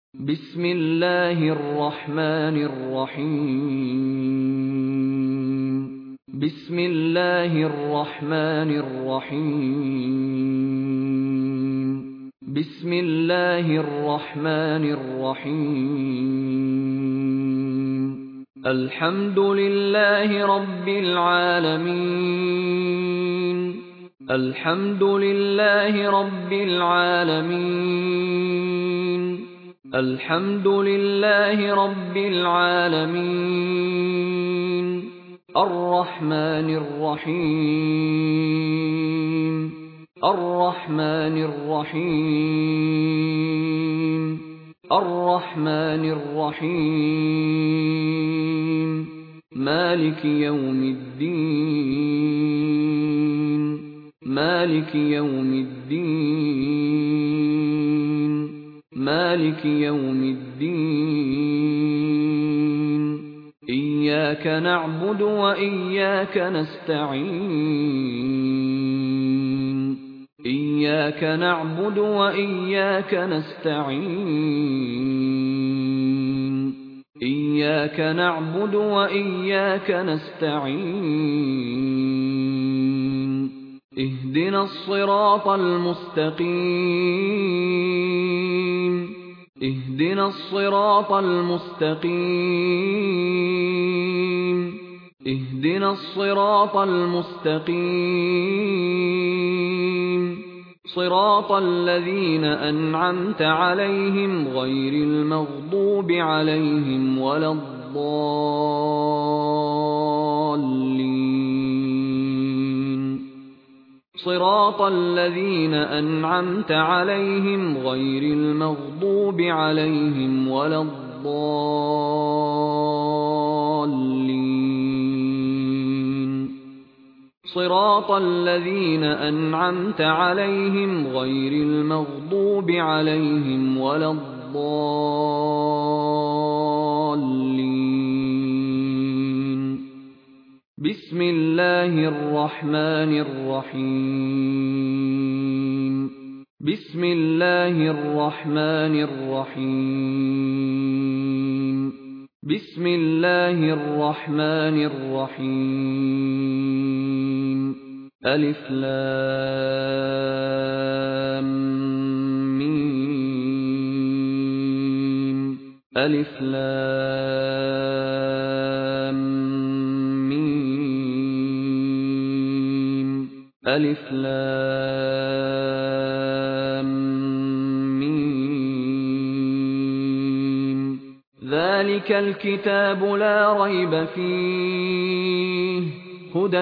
بسم الله الرحمن الرحيم بسم الله الرحمن الرحيم بسم الله الرحمن الرحيم الحمد لله رب العالمين الحمد لله رب العالمين الحمد لله رب العالمين الرحمن الرحيم الرحمن الرحيم الرحمن الرحيم مالك يوم الدين مالك يوم الدين مالك يوم الدين إياك نعبد وإياك نستعين إياك نعبد وإياك نستعين إياك نعبد وإياك نستعين اهدنا الصراط المستقيم اهدنا الصراط المستقيم اهدنا الصراط المستقيم صراط الذين أنعمت عليهم غير المغضوب عليهم ولا الضالين صراط الذين أنعمت عليهم غير المغضوب عليهم ولا الضالين صراط الذين أنعمت عليهم غير المغضوب عليهم ولا الضالين بسم الله الرحمن الرحيم بسم الله الرحمن الرحيم بسم الله الرحمن الرحيم ألف لام ميم ألف لام ألف لام ميم ذلك الكتاب لا ريب فيه هدى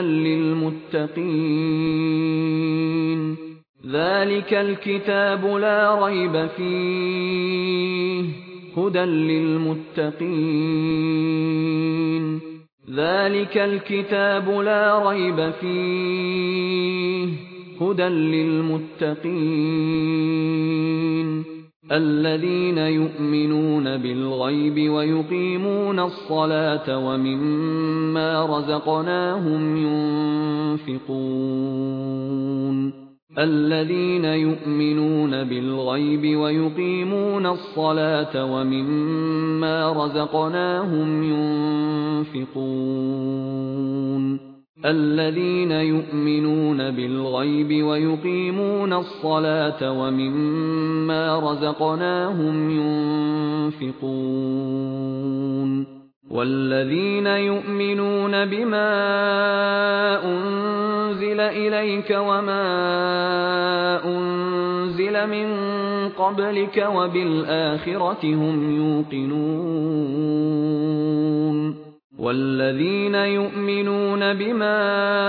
للمتقين ذلك الكتاب لا ريب فيه هدى للمتقين ذلك الكتاب لا ريب فيه هدى للمتقين الذين يؤمنون بالغيب ويقيمون الصلاة ومما رزقناهم ينفقون الذين يؤمنون بالغيب ويقيمون الصلاة ومما رزقناهم ينفقون الذين يؤمنون بالغيب ويقيمون الصلاة ومما رزقناهم ينفقون والذين يؤمنون بما أنزل إليك وما أنزل من قبلك وبالآخرة هم يوقنون والذين يؤمنون بما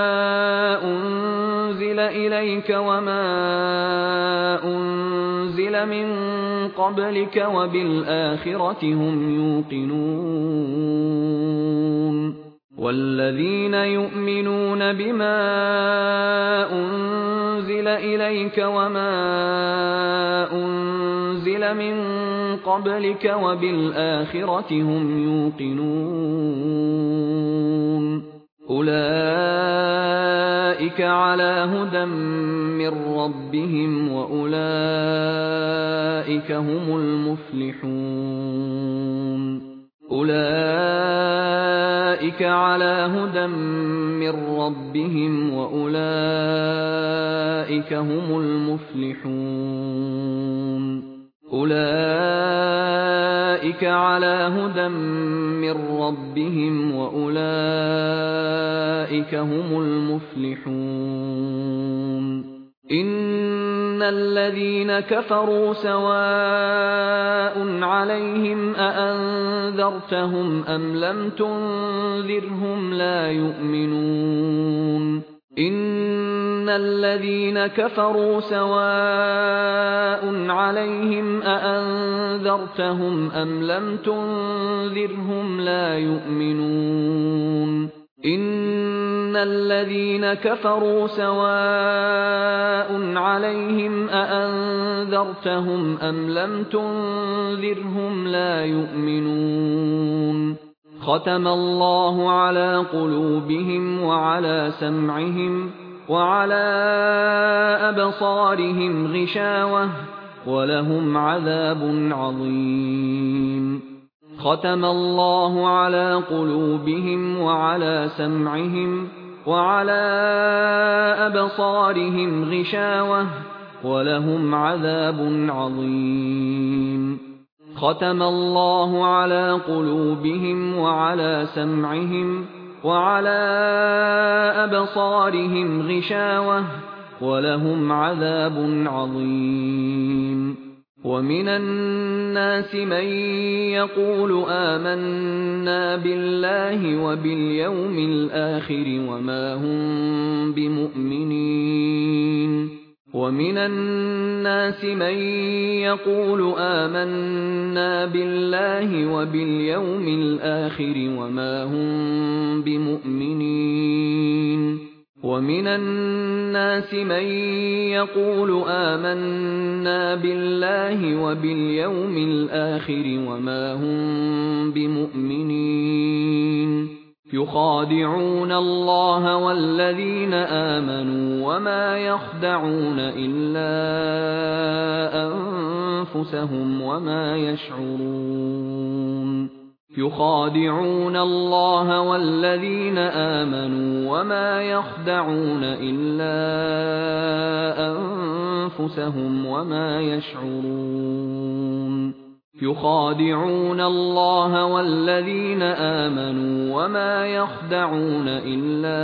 أنزل إليك وما أنزل من قبلك وبالآخرة هم يوقنون والذين يؤمنون بما أنزل إليك وما أنزل من قبلك وبالآخرة هم يوقنون أولئك على هدى من ربهم وأولئك وَأُولَٰئِكَ هُمُ الْمُفْلِحُونَ أُولَٰئِكَ عَلَىٰ هُدًى مِّن رَّبِّهِمْ وَأُولَٰئِكَ هُمُ الْمُفْلِحُونَ أُولَٰئِكَ عَلَىٰ هُدًى مِّن رَّبِّهِمْ وَأُولَٰئِكَ هُمُ الْمُفْلِحُونَ إِنَّ الَّذِينَ كَفَرُوا سَوَاءٌ عَلَيْهِمْ أَأَنذَرْتَهُمْ أَمْ لَمْ تُنذِرْهُمْ لَا يُؤْمِنُونَ إِنَّ الَّذِينَ كَفَرُوا سَوَاءٌ عَلَيْهِمْ أَأَنذَرْتَهُمْ أَمْ لَمْ تُنذِرْهُمْ لَا يُؤْمِنُونَ إِنَّ الَّذِينَ كَفَرُوا سَوَاءٌ عَلَيْهِمْ أَأَنذَرْتَهُمْ أَمْ لَمْ تُنذِرْهُمْ لَا يُؤْمِنُونَ خَتَمَ اللَّهُ عَلَىٰ قُلُوبِهِمْ وَعَلَىٰ سَمْعِهِمْ وَعَلَىٰ أَبْصَارِهِمْ غِشَاوَةٌ وَلَهُمْ عَذَابٌ عَظِيمٌ خَتَمَ اللَّهُ عَلَىٰ قُلُوبِهِمْ وَعَلَىٰ سَمْعِهِمْ وَعَلَىٰ أَبْصَارِهِمْ غِشَاوَةٌ وَلَهُمْ عَذَابٌ عَظِيمٌ خَتَمَ اللَّهُ عَلَىٰ قُلُوبِهِمْ وَعَلَىٰ سَمْعِهِمْ وَعَلَىٰ أَبْصَارِهِمْ غِشَاوَةٌ وَلَهُمْ عَذَابٌ عَظِيمٌ وَمِنَ النَّاسِ مَن يَقُولُ آمَنَّا بِاللَّهِ وَبِالْيَوْمِ الْآخِرِ وَمَا هُم بِمُؤْمِنِينَ وَمِنَ النَّاسِ مَن يَقُولُ آمَنَّا بِاللَّهِ وَبِالْيَوْمِ الْآخِرِ وَمَا هُم بِمُؤْمِنِينَ وَمِنَ النَّاسِ مَن يَقُولُ آمَنَّا بِاللَّهِ وَبِالْيَوْمِ الْآخِرِ وَمَا هُم بِمُؤْمِنِينَ يُخَادِعُونَ اللَّهَ وَالَّذِينَ آمَنُوا وَمَا يَخْدَعُونَ إِلَّا أَنفُسَهُمْ وَمَا يَشْعُرُونَ يُخَادِعُونَ اللَّهَ وَالَّذِينَ آمَنُوا وَمَا يَخْدَعُونَ إِلَّا أَنفُسَهُمْ وَمَا يَشْعُرُونَ يُخَادِعُونَ اللَّهَ وَالَّذِينَ آمَنُوا وَمَا يَخْدَعُونَ إِلَّا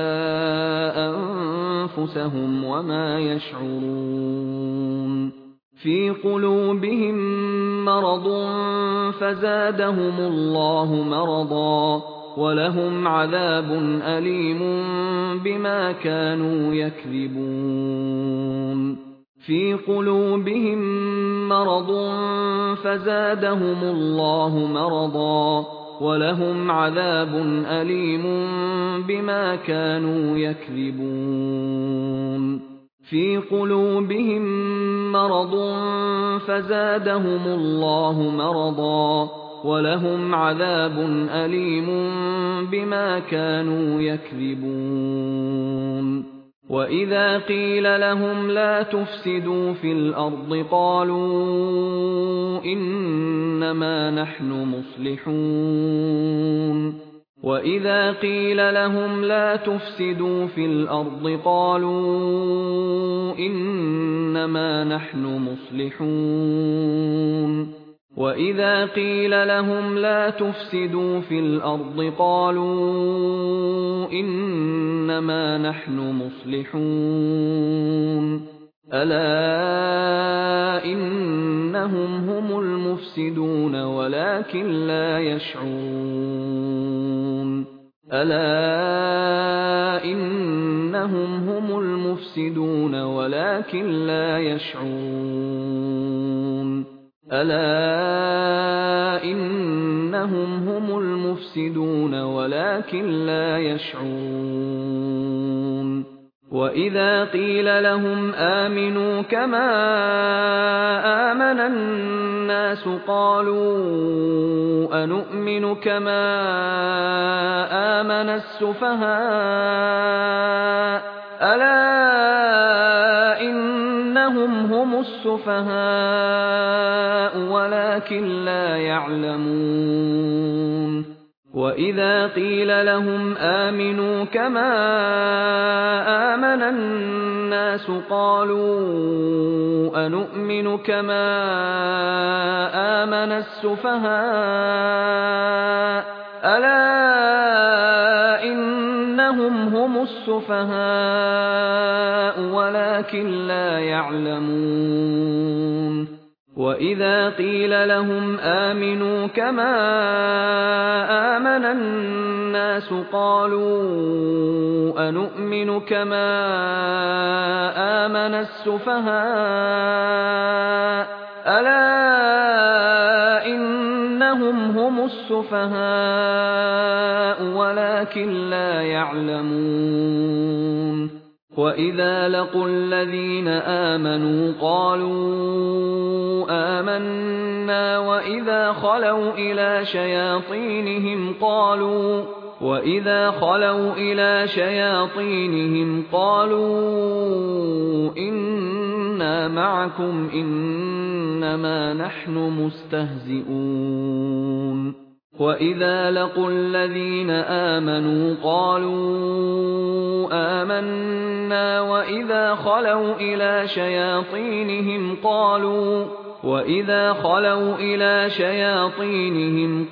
أَنفُسَهُمْ وَمَا يَشْعُرُونَ فِي قُلُوبِهِم مَّرَضٌ فَزَادَهُمُ اللَّهُ مَرَضًا وَلَهُمْ عَذَابٌ أَلِيمٌ بِمَا كَانُوا يَكْذِبُونَ فِي قُلُوبِهِم مَّرَضٌ فَزَادَهُمُ اللَّهُ مَرَضًا وَلَهُمْ عَذَابٌ أَلِيمٌ بِمَا كَانُوا يَكْذِبُونَ فِي قُلُوبِهِم مَّرَضٌ فَزَادَهُمُ اللَّهُ مَرَضًا وَلَهُمْ عَذَابٌ أَلِيمٌ بِمَا كَانُوا يَكْذِبُونَ وَإِذَا قِيلَ لَهُمْ لَا تُفْسِدُوا فِي الْأَرْضِ قَالُوا إِنَّمَا نَحْنُ مُصْلِحُونَ وَإِذَا قِيلَ لَهُمْ لَا تُفْسِدُوا فِي الْأَرْضِ قَالُوا إِنَّمَا نَحْنُ مُصْلِحُونَ وَإِذَا قِيلَ لَهُمْ لَا تُفْسِدُوا فِي الْأَرْضِ قَالُوا إِنَّمَا نَحْنُ مُصْلِحُونَ أَلَا إِنَّهُمْ هُمُ الْمُفْسِدُونَ وَلَكِن لَّا يَشْعُرُونَ أَلَا إِنَّهُمْ هُمُ الْمُفْسِدُونَ وَلَكِن لَّا يَشْعُرُونَ أَلَا إِنَّهُمْ هُمُ الْمُفْسِدُونَ وَلَكِن لَّا يَشْعُرُونَ وَإِذَا قِيلَ لَهُمْ آمِنُوا كَمَا آمَنَ النَّاسُ قَالُوا أَنُؤْمِنُ كَمَا آمَنَ السُّفَهَاءُ أَلَا إِنَّمَا إنهم هم السفهاء ولكن لا يعلمون وإذا قيل لهم آمنوا كما آمن الناس قالوا أنؤمن كما آمن السفهاء ألا إنهم هم السفهاء ولكن لا يعلمون وإذا قيل لهم آمنوا كما آمن الناس قالوا أنؤمن كما آمن السفهاء ألا إنهم هم السفهاء ولكن لا يعلمون وإذا لقوا الذين آمنوا قالوا آمنا وإذا خلوا إلى شياطينهم قالوا إنا معكم إنما نحن مستهزئون وإذا لقوا الذين آمنوا قالوا آمنا وإذا خلوا إلى شياطينهم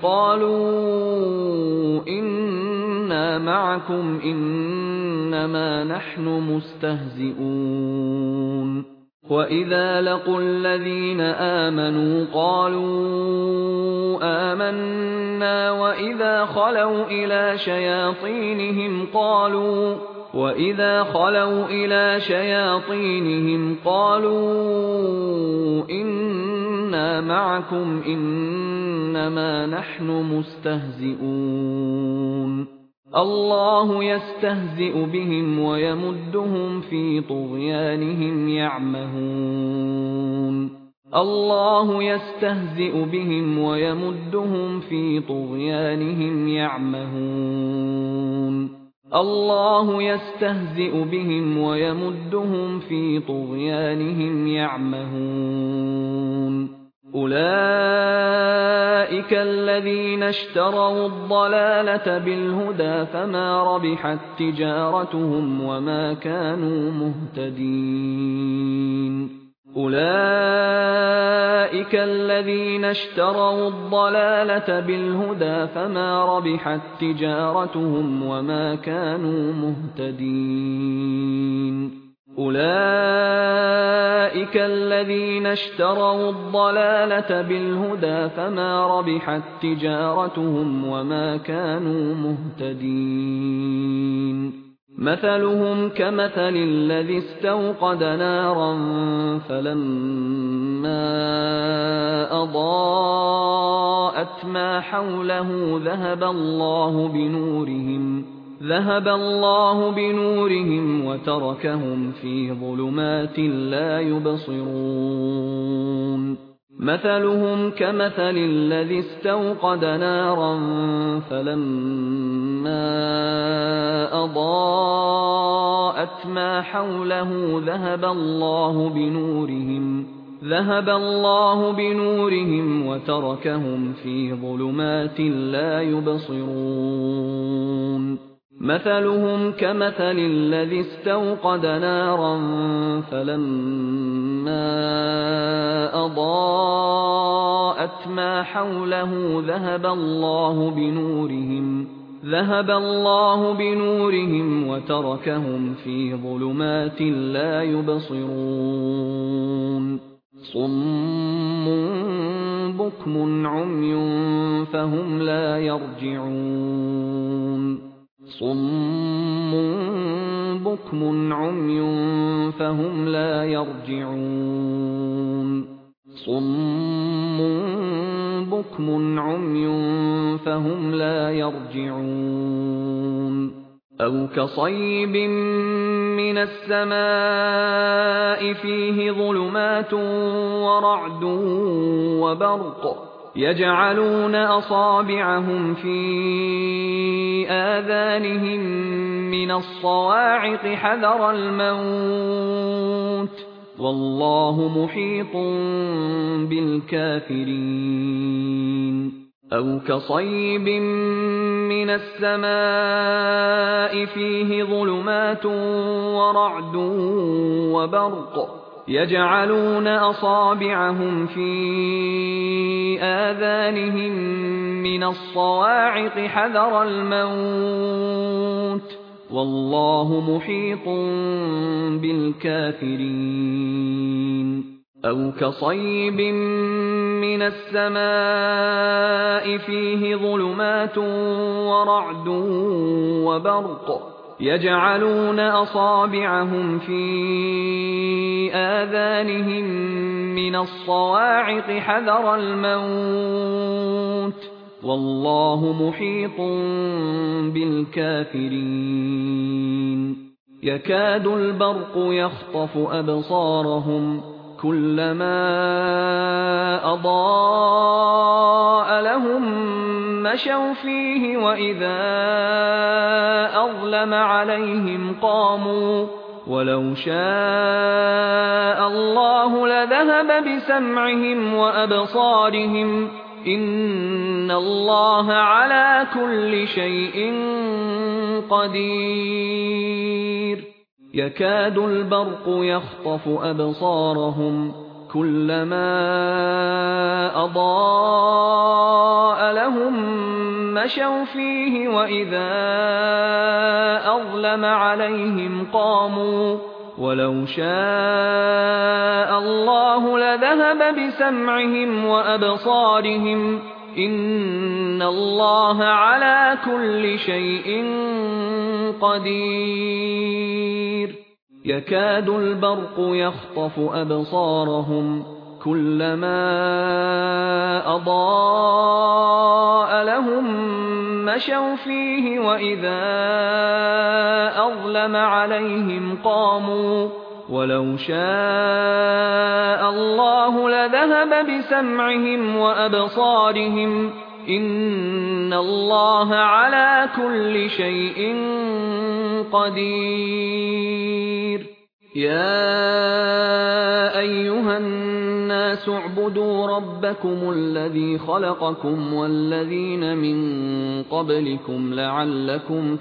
قالوا إنا معكم إنما نحن مستهزئون وإذا لقوا الذين آمنوا قالوا آمنا وإذا خلوا إلى شياطينهم قالوا إنا معكم إنما نحن مستهزئون الله يستهزئ بهم ويمدهم في طغيانهم يعمهون أولئك الذين اشتروا الضلالة بالهدى فما ربحت تجارتهم وما كانوا مهتدين أولئك الذين اشتروا الضلالة بالهدى فما ربحت تجارتهم وما كانوا مهتدين مثلهم كمثل الذي استوقد نارا فلما أضاءت ما حوله ذهب الله بنورهم وتركهم في ظلمات لا يبصرون مثلهم كمثل الذي استوقد نارا فلما أضاءت ما حوله ذهب الله بنورهم وتركهم في ظلمات لا يبصرون مثلهم كمثل الذي استوقد نارا فلما أضاءت ما حوله ذهب الله بنورهم وتركهم في ظلمات لا يبصرون صم بكم عمي فهم لا يرجعون أو كصيب من السماء فيه ظلمات ورعد وبرق يجعلون أصابعهم في آذانهم من الصواعق حذر الموت والله محيط بالكافرين أو كصيب من السماء فيه ظلمات ورعد وبرق يجعلون أصابعهم في آذانهم من الصواعق حذر الموت والله محيط بالكافرين أو كصيب من السماء فيه ظلمات ورعد وبرق يجعلون أصابعهم في آذانهم من الصواعق حذر الموت والله محيط بالكافرين يكاد البرق يخطف أبصارهم كلما أضاء لهم مشوا فيه وإذا أظلم عليهم قاموا ولو شاء الله لذهب بسمعهم وأبصارهم إن الله على كل شيء قدير يكاد البرق يخطف أبصارهم كلما أضاء لهم مشوا فيه وإذا أظلم عليهم قاموا ولو شاء الله لذهب بسمعهم وأبصارهم إن الله على كل شيء قدير يكاد البرق يخطف أبصارهم كلما أضاء لهم مشوا فيه وإذا أظلم عليهم قاموا ولو شاء الله لذهب بسمعهم وأبصارهم إن الله على كل شيء قدير يا أيها الناس اعبدوا ربكم الذي خلقكم والذين من قبلكم لعلكم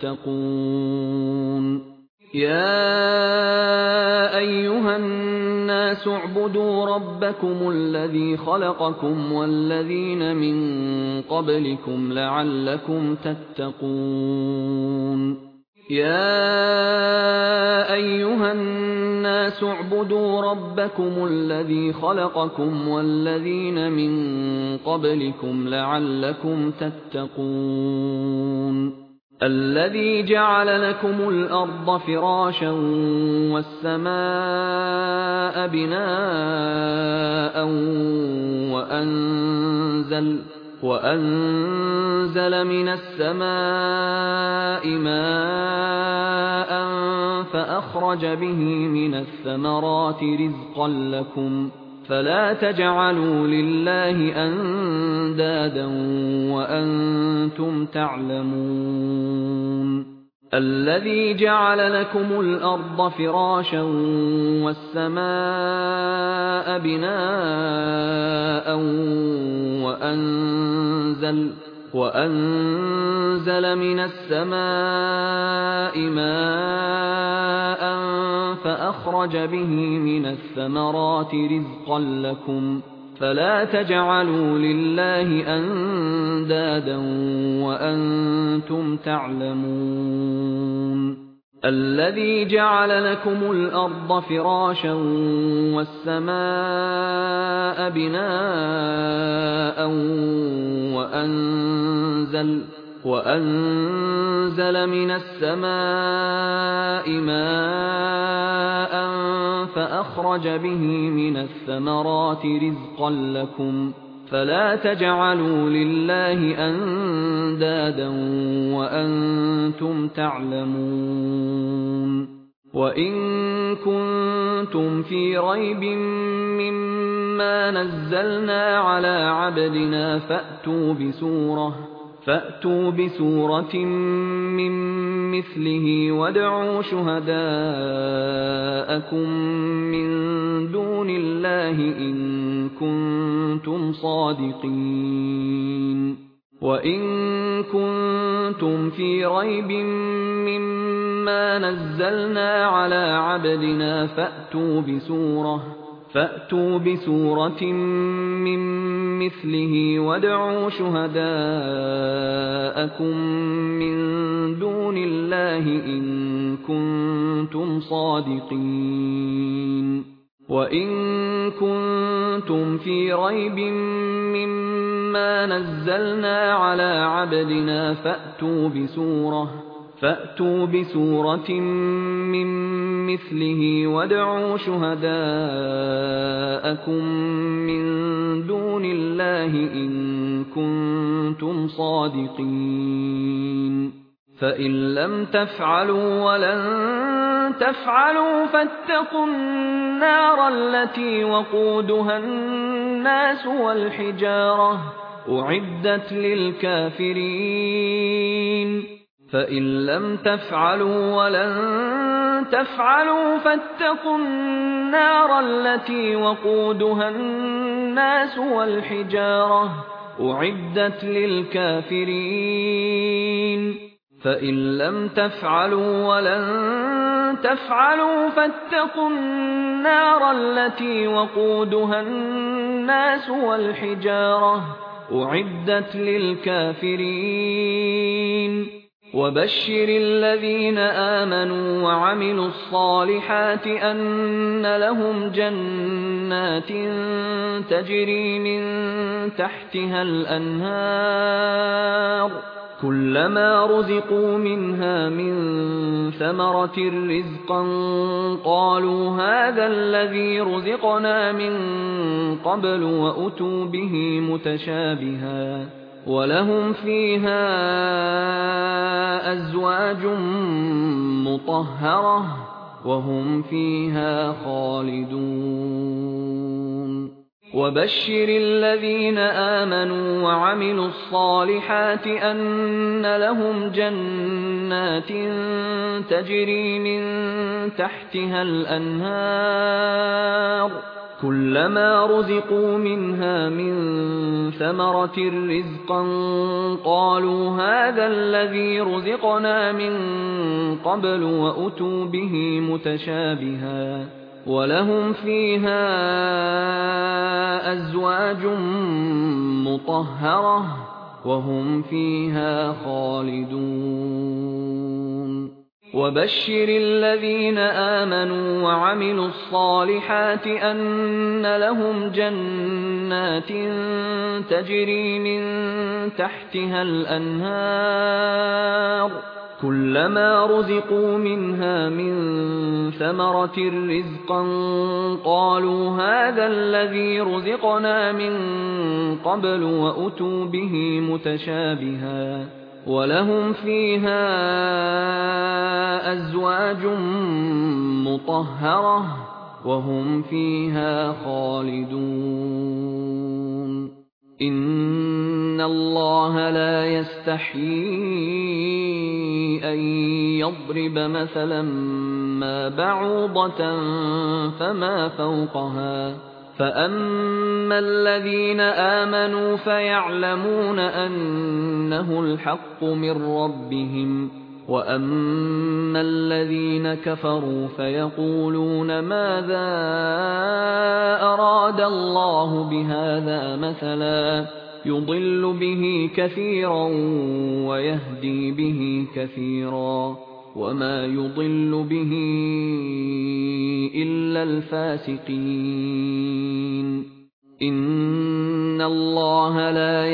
تتقون يا أيها الناس اعبدوا ربكم الذي خلقكم والذين من قبلكم لعلكم تتقون يا أيها الناس اعبدوا ربكم الذي خلقكم والذين من قبلكم لعلكم تتقون الذي جعل لكم الأرض فراشا والسماء بناء وأنزل من السماء ماء فأخرج به من الثمرات رزقا لكم فلا تجعلوا لله أندادا وأنتم تعلمون الذي جعل لكم الأرض فراشا والسماء بناء وأنزل من السماء ماء فأخرج به من الثمرات رزقا لكم فلا تجعلوا لله أندادا وأنتم تعلمون الذي جعل لكم الأرض فراشا والسماء بناء وأنزل من السماء ماء فأخرج به من الثمرات رزقا لكم فلا تجعلوا لله أندادا وأنتم تعلمون وإن كنتم في ريب مما نزلنا على عبدنا فأتوا بسورة من مِثْلِهِ وَادْعُوا شُهَدَاءَكُم مِّن دُونِ اللَّهِ إِن كُنتُمْ صَادِقِينَ وَإِن كُنتُمْ فِي رَيْبٍ مِّمَّا نَزَّلْنَا عَلَىٰ عَبْدِنَا فَأْتُوا بِسُورَةٍ مِّن مِّثْلِهِ وَادْعُوا شُهَدَاءَكُم مِّن دُونِ اللَّهِ إِن كُنتُمْ صَادِقِينَ وَإِن كُنتُمْ فِي رَيْبٍ مِّمَّا نَزَّلْنَا عَلَىٰ عَبْدِنَا فَأْتُوا بِسُورَةٍ مِّن مِّثْلِهِ وَادْعُوا شُهَدَاءَكُم مِّن دُونِ اللَّهِ إِن كُنتُمْ صَادِقِينَ فَإِن لَّمْ تَفْعَلُوا وَلَن تَفْعَلُوا فَاتَّقُوا النَّارَ الَّتِي وَقُودُهَا النَّاسُ وَالْحِجَارَةُ أُعِدَّتْ لِلْكَافِرِينَ فَإِن لَّمْ تَفْعَلُوا وَلَن تَفْعَلُوا فَاتَّقُوا النَّارَ الَّتِي وَقُودُهَا النَّاسُ وَالْحِجَارَةُ أُعِدَّتْ لِلْكَافِرِينَ فَإِن لَّمْ تَفْعَلُوا وَلَن تَفْعَلُوا فَاتَّقُوا النَّارَ الَّتِي وَقُودُهَا النَّاسُ وَالْحِجَارَةُ أُعِدَّتْ لِلْكَافِرِينَ وَبَشِّرِ الَّذِينَ آمَنُوا وَعَمِلُوا الصَّالِحَاتِ أَنَّ لَهُمْ جَنَّاتٍ تَجْرِي مِن تَحْتِهَا الْأَنْهَارُ كُلَّمَا رُزِقُوا مِنْهَا مِن ثَمَرَةٍ رِّزْقًا قَالُوا هَٰذَا الَّذِي رُزِقْنَا مِن قَبْلُ وَأُتُوا بِهِ مُتَشَابِهًا وَلَهُمْ فِيهَا أَزْوَاجٌ مُّطَهَّرَةٌ وَهُمْ فِيهَا خَالِدُونَ وَبَشِّرِ الَّذِينَ آمَنُوا وَعَمِلُوا الصَّالِحَاتِ أَنَّ لَهُمْ جَنَّاتٍ تَجْرِي مِن تَحْتِهَا الْأَنْهَارُ كُلَّمَا رُزِقُوا مِنْهَا مِن ثَمَرَةٍ رِّزْقًا قَالُوا هَٰذَا الَّذِي رُزِقْنَا مِن قَبْلُ وَأُتُوا بِهِ مُتَشَابِهًا وَلَهُمْ فِيهَا أَزْوَاجٌ مُّطَهَّرَةٌ وَهُمْ فِيهَا خَالِدُونَ وَبَشِّرِ الَّذِينَ آمَنُوا وَعَمِلُوا الصَّالِحَاتِ أَنَّ لَهُمْ جَنَّاتٍ تَجْرِي مِن تَحْتِهَا الْأَنْهَارُ كُلَّمَا رُزِقُوا مِنْهَا مِن ثَمَرَةٍ رِّزْقًا قَالُوا هَٰذَا الَّذِي رُزِقْنَا مِن قَبْلُ وَأُتُوا بِهِ مُتَشَابِهًا وَلَهُمْ فِيهَا أَزْوَاجٌ مُّطَهَّرَةٌ وَهُمْ فِيهَا خَالِدُونَ إِنَّ اللَّهَ لَا يَسْتَحْيِي أَن يَضْرِبَ مَثَلًا مَّا بَعُوضَةً فَمَا فَوْقَهَا فَأَمَّا الَّذِينَ آمَنُوا فَيَعْلَمُونَ أَنَّهُ الْحَقُّ مِن رَّبِّهِمْ وَأَمَّا الَّذِينَ كَفَرُوا فَيَقُولُونَ مَاذَا أَرَادَ اللَّهُ بِهَٰذَا مَثَلًا يُضِلُّ بِهِ كَثِيرًا وَيَهْدِي بِهِ كَثِيرًا وَمَا يُضِلُّ بِهِ إِلَّا الْفَاسِقِينَ إِنَّ اللَّهَ لَا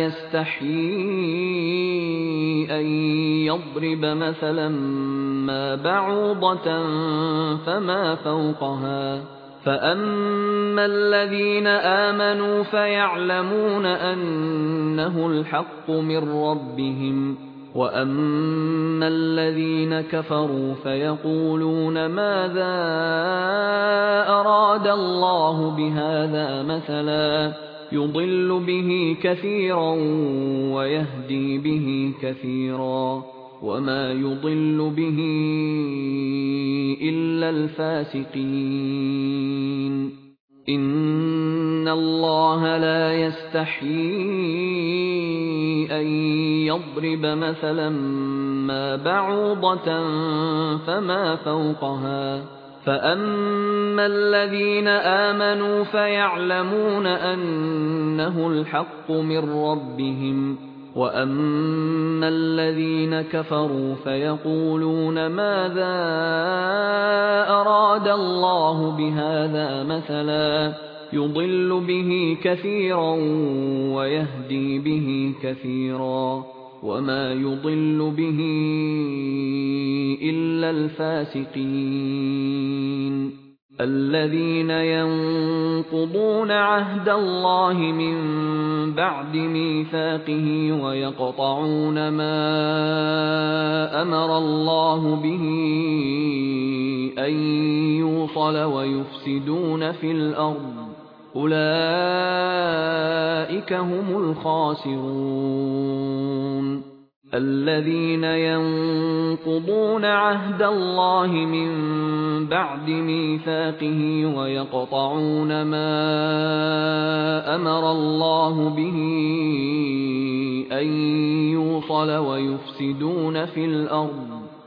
يَسْتَحْيِي أَن يَضْرِبَ مَثَلًا مَّا بَعُوضَةً فَمَا فَوْقَهَا فَأَمَّا الَّذِينَ آمَنُوا فَيَعْلَمُونَ أَنَّهُ الْحَقُّ مِن رَّبِّهِمْ وَأَمَّا الَّذِينَ كَفَرُوا فَيَقُولُونَ مَاذَا أَرَادَ اللَّهُ بِهَٰذَا مَثَلًا يُضِلُّ بِهِ كَثِيرًا وَيَهْدِي بِهِ كَثِيرًا وما يضل به إلا الفاسقين. إن الله لا يستحيي أن يضرب مثلا ما بعوضة فما فوقها، فأما الذين آمنوا فيعلمون أنه الحق من ربهم، وأما الذين كفروا فيقولون ماذا أراد الله بهذا مثلا يضل به كثيرا ويهدي به كثيرا، وما يضل به إلا الفاسقين. الذين ينقضون عهد الله من بعد ميثاقه ويقطعون ما أمر الله به أن يوصل ويفسدون في الأرض، أولئك هم الخاسرون. الذين ينقضون عهد الله من بعد ميثاقه ويقطعون ما أمر الله به أن يوصل ويفسدون في الأرض،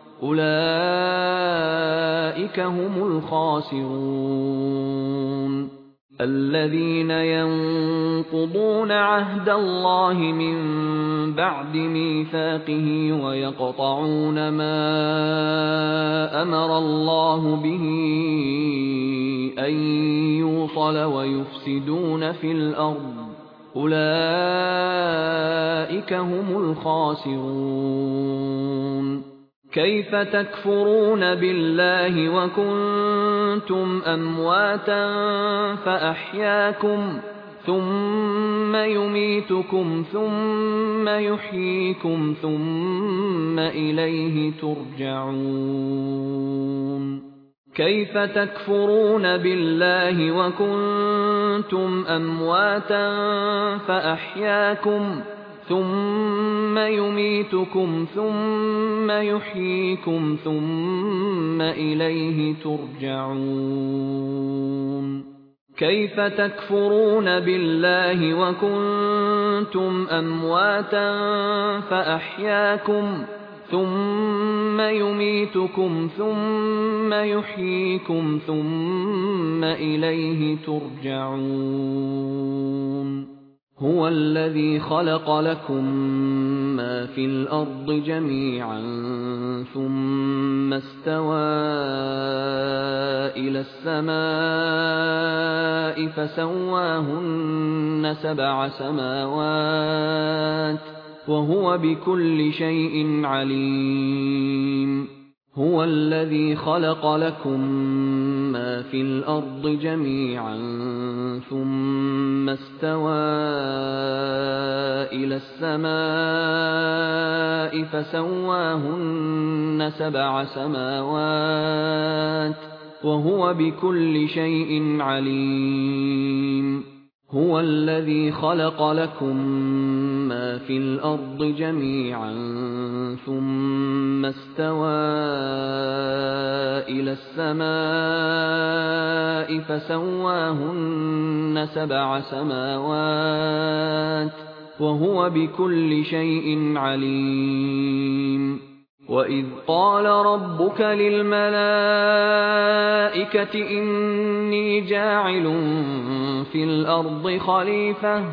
أولئك هم الخاسرون. الذين ينقضون عهد الله من بعد ميثاقه ويقطعون ما أمر الله به أن يوصل ويفسدون في الأرض، أولئك هم الخاسرون. كيف تكفرون بالله وكنتم أمواتا فأحياكم ثم يميتكم ثم يحييكم ثم إليه ترجعون. كيف تكفرون بالله وكنتم أمواتا فأحياكم ثم يميتكم ثم يحييكم ثم إليه ترجعون. كيف تكفرون بالله وكنتم أمواتا فأحياكم ثم يميتكم ثم يحييكم ثم إليه ترجعون. هو الذي خلق لكم ما في الأرض جميعا ثم استوى إلى السماء فسواهن 7 سماوات وهو بكل شيء عليم. هو الذي خلق لكم ما في الأرض جميعا ثم استوى إلى السماء فسواهن 7 سماوات وهو بكل شيء عليم. هو الذي خلق لكم ما في الأرض جميعا ثم استوى إلى السماء فسواهن 7 سماوات وهو بكل شيء عليم. وإذ قال ربك للملائكة إني جاعل في الأرض خليفة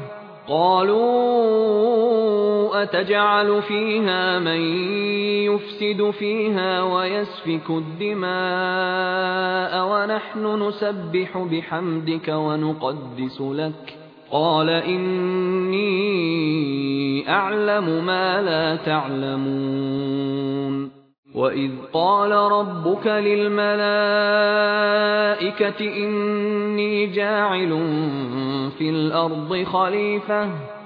قالوا أتجعل فيها من يفسد فيها ويسفك الدماء ونحن نسبح بحمدك ونقدس لك قال إني أعلم ما لا تعلمون. وإذ قال ربك للملائكة إني جاعل في الأرض خليفة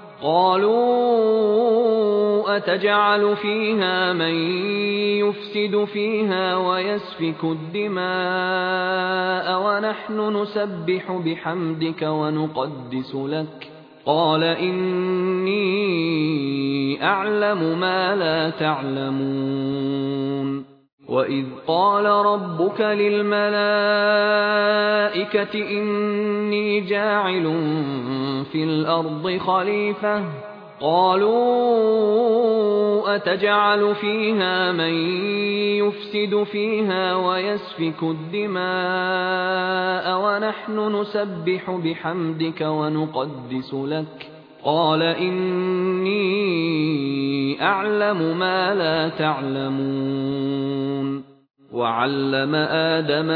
قالوا أتجعل فيها من يفسد فيها ويسفك الدماء ونحن نسبح بحمدك ونقدس لك قال إني أعلم ما لا تعلمون وإذ قال ربك للملائكة إني جاعل في الأرض خليفة قالوا أتجعل فيها من يفسد فيها ويسفك الدماء ونحن نسبح بحمدك ونقدس لك قال إني أعلم ما لا تعلمون وعلم آدم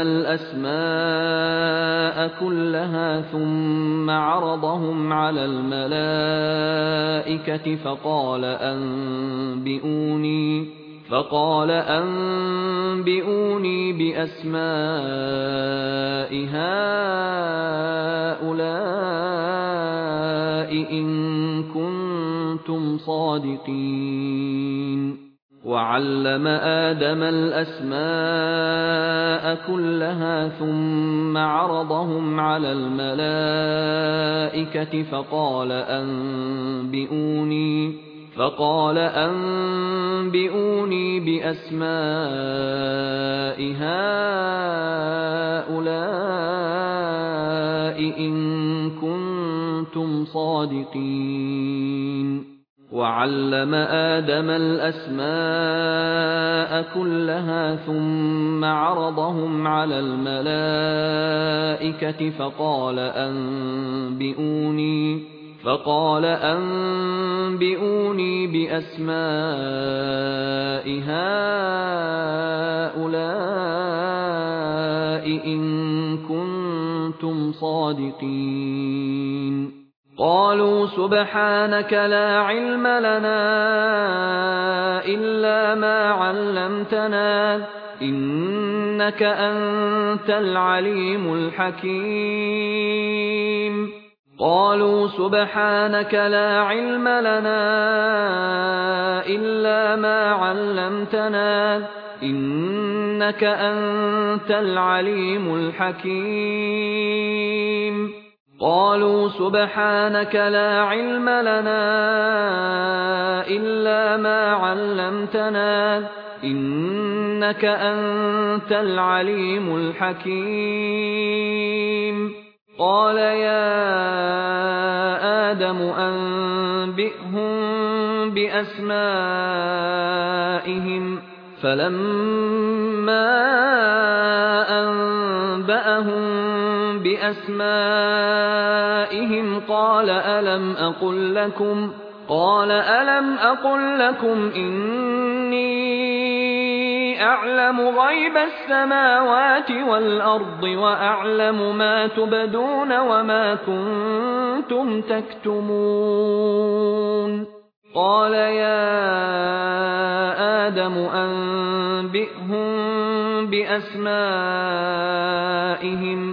الأسماء كلها ثم عرضهم على الملائكة فقال أنبئوني بأسماء هؤلاء إن كنتم صادقين وعلم آدم الأسماء كلها ثم عرضهم على الملائكة فقال أنبئوني بأسماء هؤلاء إن كنتم صادقين وعلم آدم الأسماء كلها ثم عرضهم على الملائكة فقال أنبئوني بأسماء هؤلاء إن كنتم صادقين قالوا سبحانك لا علم لنا إلا ما علمتنا إنك أنت العليم الحكيم قالوا سبحانك لا علم لنا إلا ما علمتنا إنك أنت العليم الحكيم قالوا سبحانك لا علم لنا إلا ما علمتنا إنك أنت العليم الحكيم قال يا آدم أنبئهم بأسمائهم فلما أنبأهم بأسمائهم قال ألم أقل لكم إني أعلم غيب السماوات والأرض وأعلم ما تبدون وما كنتم تكتمون قال يا آدم أنبئهم بأسمائهم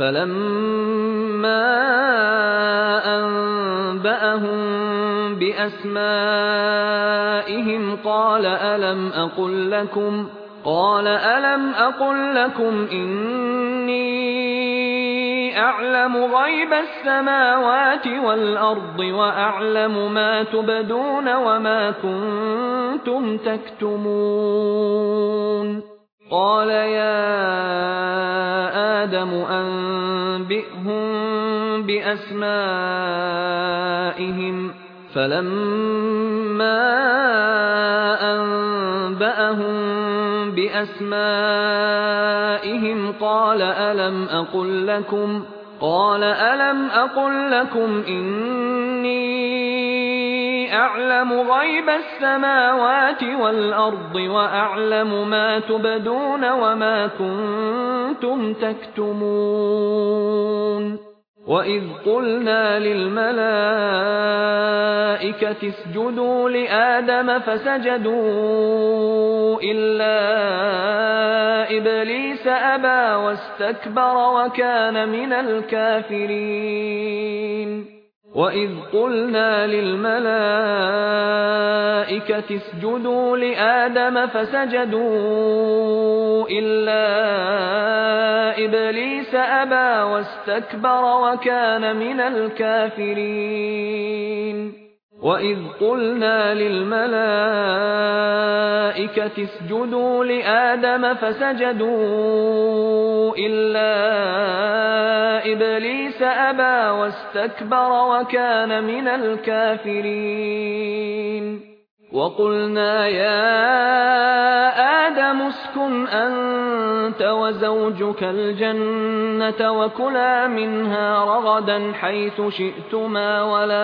فلما أنبأهم بأسمائهم قال ألم أقل لكم إني أعلم غيب السماوات والأرض وأعلم ما تبدون وما كنتم تكتمون قال يا آدم أنبئهم بأسمائهم فلما أنبأهم بأسمائهم قال ألم أقل لكم إني أعلم غيب السماوات والأرض وأعلم ما تبدون وما كنتم تكتمون وإذ قلنا للملائكة اسجدوا لآدم فسجدوا إلا إبليس أبى واستكبر وكان من الكافرين وإذ قلنا للملائكة اسجدوا لآدم فسجدوا إلا إبليس أبى واستكبر وكان من الكافرين وَإِذْ قُلْنَا لِلْمَلَائِكَةِ اسْجُدُوا لِآدَمَ فَسَجَدُوا إِلَّا إِبْلِيسَ أَبَىٰ وَاسْتَكْبَرَ وَكَانَ مِنَ الْكَافِرِينَ وَقُلْنَا يَا آدَمُ اسْكُنْ أَنتَ وَزَوْجُكَ الْجَنَّةَ وَكُلَا مِنْهَا رَغَدًا حَيْثُ شِئْتُمَا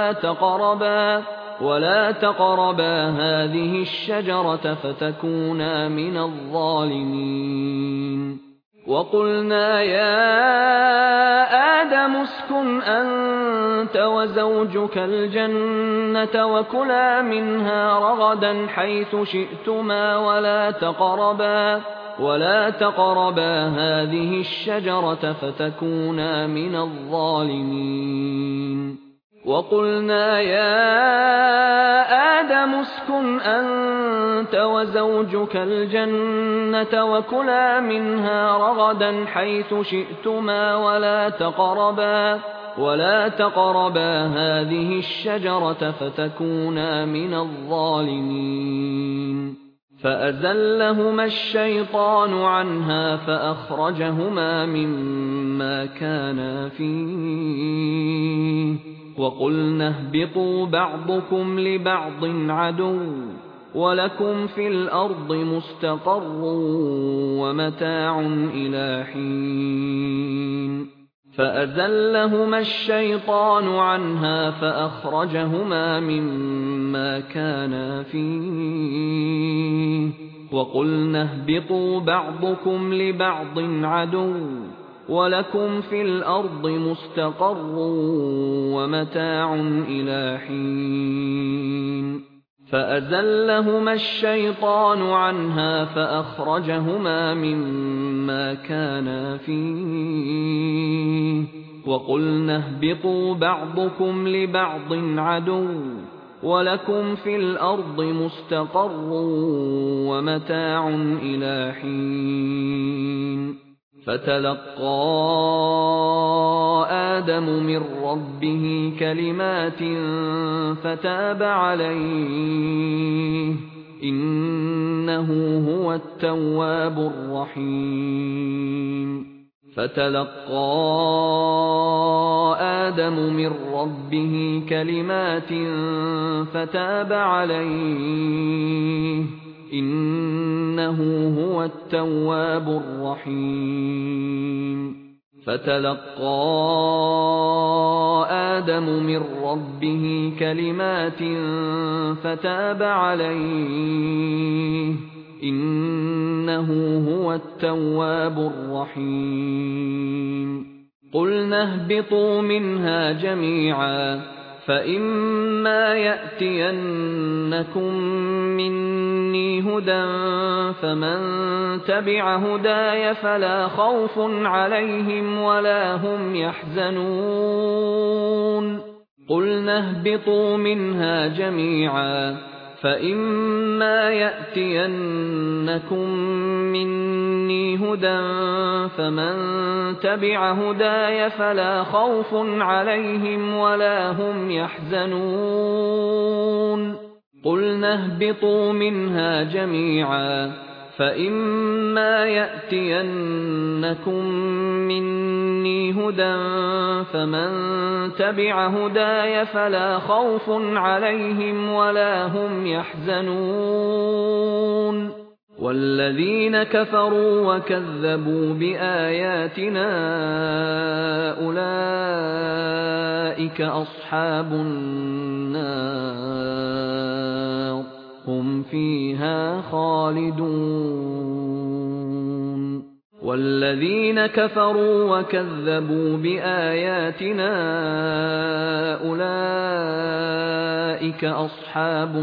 وَلَا تَقْرَبَا هَٰذِهِ الشَّجَرَةَ فَتَكُونَا مِنَ الظَّالِمِينَ وَقُلْنَا يَا آدَمُ اسْكُنْ أَنتَ وَزَوْجُكَ الْجَنَّةَ وَكُلَا مِنْهَا رَغَدًا حَيْثُ شِئْتُمَا وَلَا تَقْرَبَا هَٰذِهِ الشَّجَرَةَ فَتَكُونَا مِنَ الظَّالِمِينَ وَقُلْنَا يَا آدَمُ اسْكُنْ أَنتَ وَزَوْجُكَ الْجَنَّةَ وَكُلَا مِنْهَا رَغَدًا حَيْثُ شِئْتُمَا وَلَا تَقْرَبَا هَٰذِهِ الشَّجَرَةَ فَتَكُونَا مِنَ الظَّالِمِينَ فَأَزَلَّهُمَا الشَّيْطَانُ عَنْهَا فَأَخْرَجَهُمَا مِمَّا كَانَا فِيهِ وَقُلْنَا اهْبِطُوا بَعْضُكُمْ لِبَعْضٍ عَدُوٌّ وَلَكُمْ فِي الْأَرْضِ مُسْتَقَرٌّ وَمَتَاعٌ إِلَىٰ حِينٍ فَأَزَلَّهُمَا الشَّيْطَانُ عَنْهَا فَأَخْرَجَهُمَا مِمَّا كَانَا فِيهِ وَقُلْنَا اهْبِطُوا بَعْضُكُمْ لِبَعْضٍ عَدُوٌّ وَلَكُمْ فِي الْأَرْضِ مُسْتَقَرٌّ وَمَتَاعٌ إِلَىٰ حِينٍ فَأَزَلَّهُمَا الشَّيْطَانُ عَنْهَا فَأَخْرَجَهُمَا مِمَّا كَانَا فِيهِ وَقُلْنَا اهْبِطُوا بَعْضُكُمْ لِبَعْضٍ عَدُوٌّ وَلَكُمْ فِي الْأَرْضِ مُسْتَقَرٌّ وَمَتَاعٌ إِلَىٰ حِينٍ فَتَلَقَّىٰ آدَمُ مِن رَّبِّهِ كَلِمَاتٍ فَتَابَ عَلَيْهِ ۚ إِنَّهُ هُوَ التَّوَّابُ الرَّحِيمُ فَتَلَقَّىٰ آدَمُ مِن رَّبِّهِ كَلِمَاتٍ فَتَابَ عَلَيْهِ ۚ إِنَّهُ هُوَ التَّوَّابُ الرَّحِيمُ فَتَلَقَّىٰ آدَمُ مِن رَّبِّهِ كَلِمَاتٍ فَتَابَ عَلَيْهِ ۚ إِنَّهُ هُوَ التَّوَّابُ الرَّحِيمُ قُلْنَا اهْبِطُوا مِنْهَا جَمِيعًا فَإِمَّا يَأْتِيَنَّكُم مِّنِّي هُدًى فَمَن تَبِعَ هُدَايَ فَلَا خَوْفٌ عَلَيْهِمْ وَلَا هُمْ يَحْزَنُونَ قُلْنَا اهْبِطُوا مِنْهَا جَمِيعًا فَإِمَّا يَأْتِيَنَّكُم مِّنِّي هُدًى فَمَن تَبِعَ هُدَايَ فَلَا خَوْفٌ عَلَيْهِمْ وَلَا هُمْ يَحْزَنُونَ قُلْنَا اهْبِطُوا مِنْهَا جَمِيعًا فَإِمَّا يَأْتِيَنَّكُم مِّنِّي هُدًى فَمَن تَبِعَ هُدَايَ فَلَا خَوْفٌ عَلَيْهِمْ وَلَا هُمْ يَحْزَنُونَ وَالَّذِينَ كَفَرُوا وَكَذَّبُوا بِآيَاتِنَا أُولَٰئِكَ أَصْحَابُ النَّارِ ۖ هُمْ فِيهَا خَالِدُونَ وَالَّذِينَ كَفَرُوا وَكَذَّبُوا بِآيَاتِنَا أُولَٰئِكَ أَصْحَابُ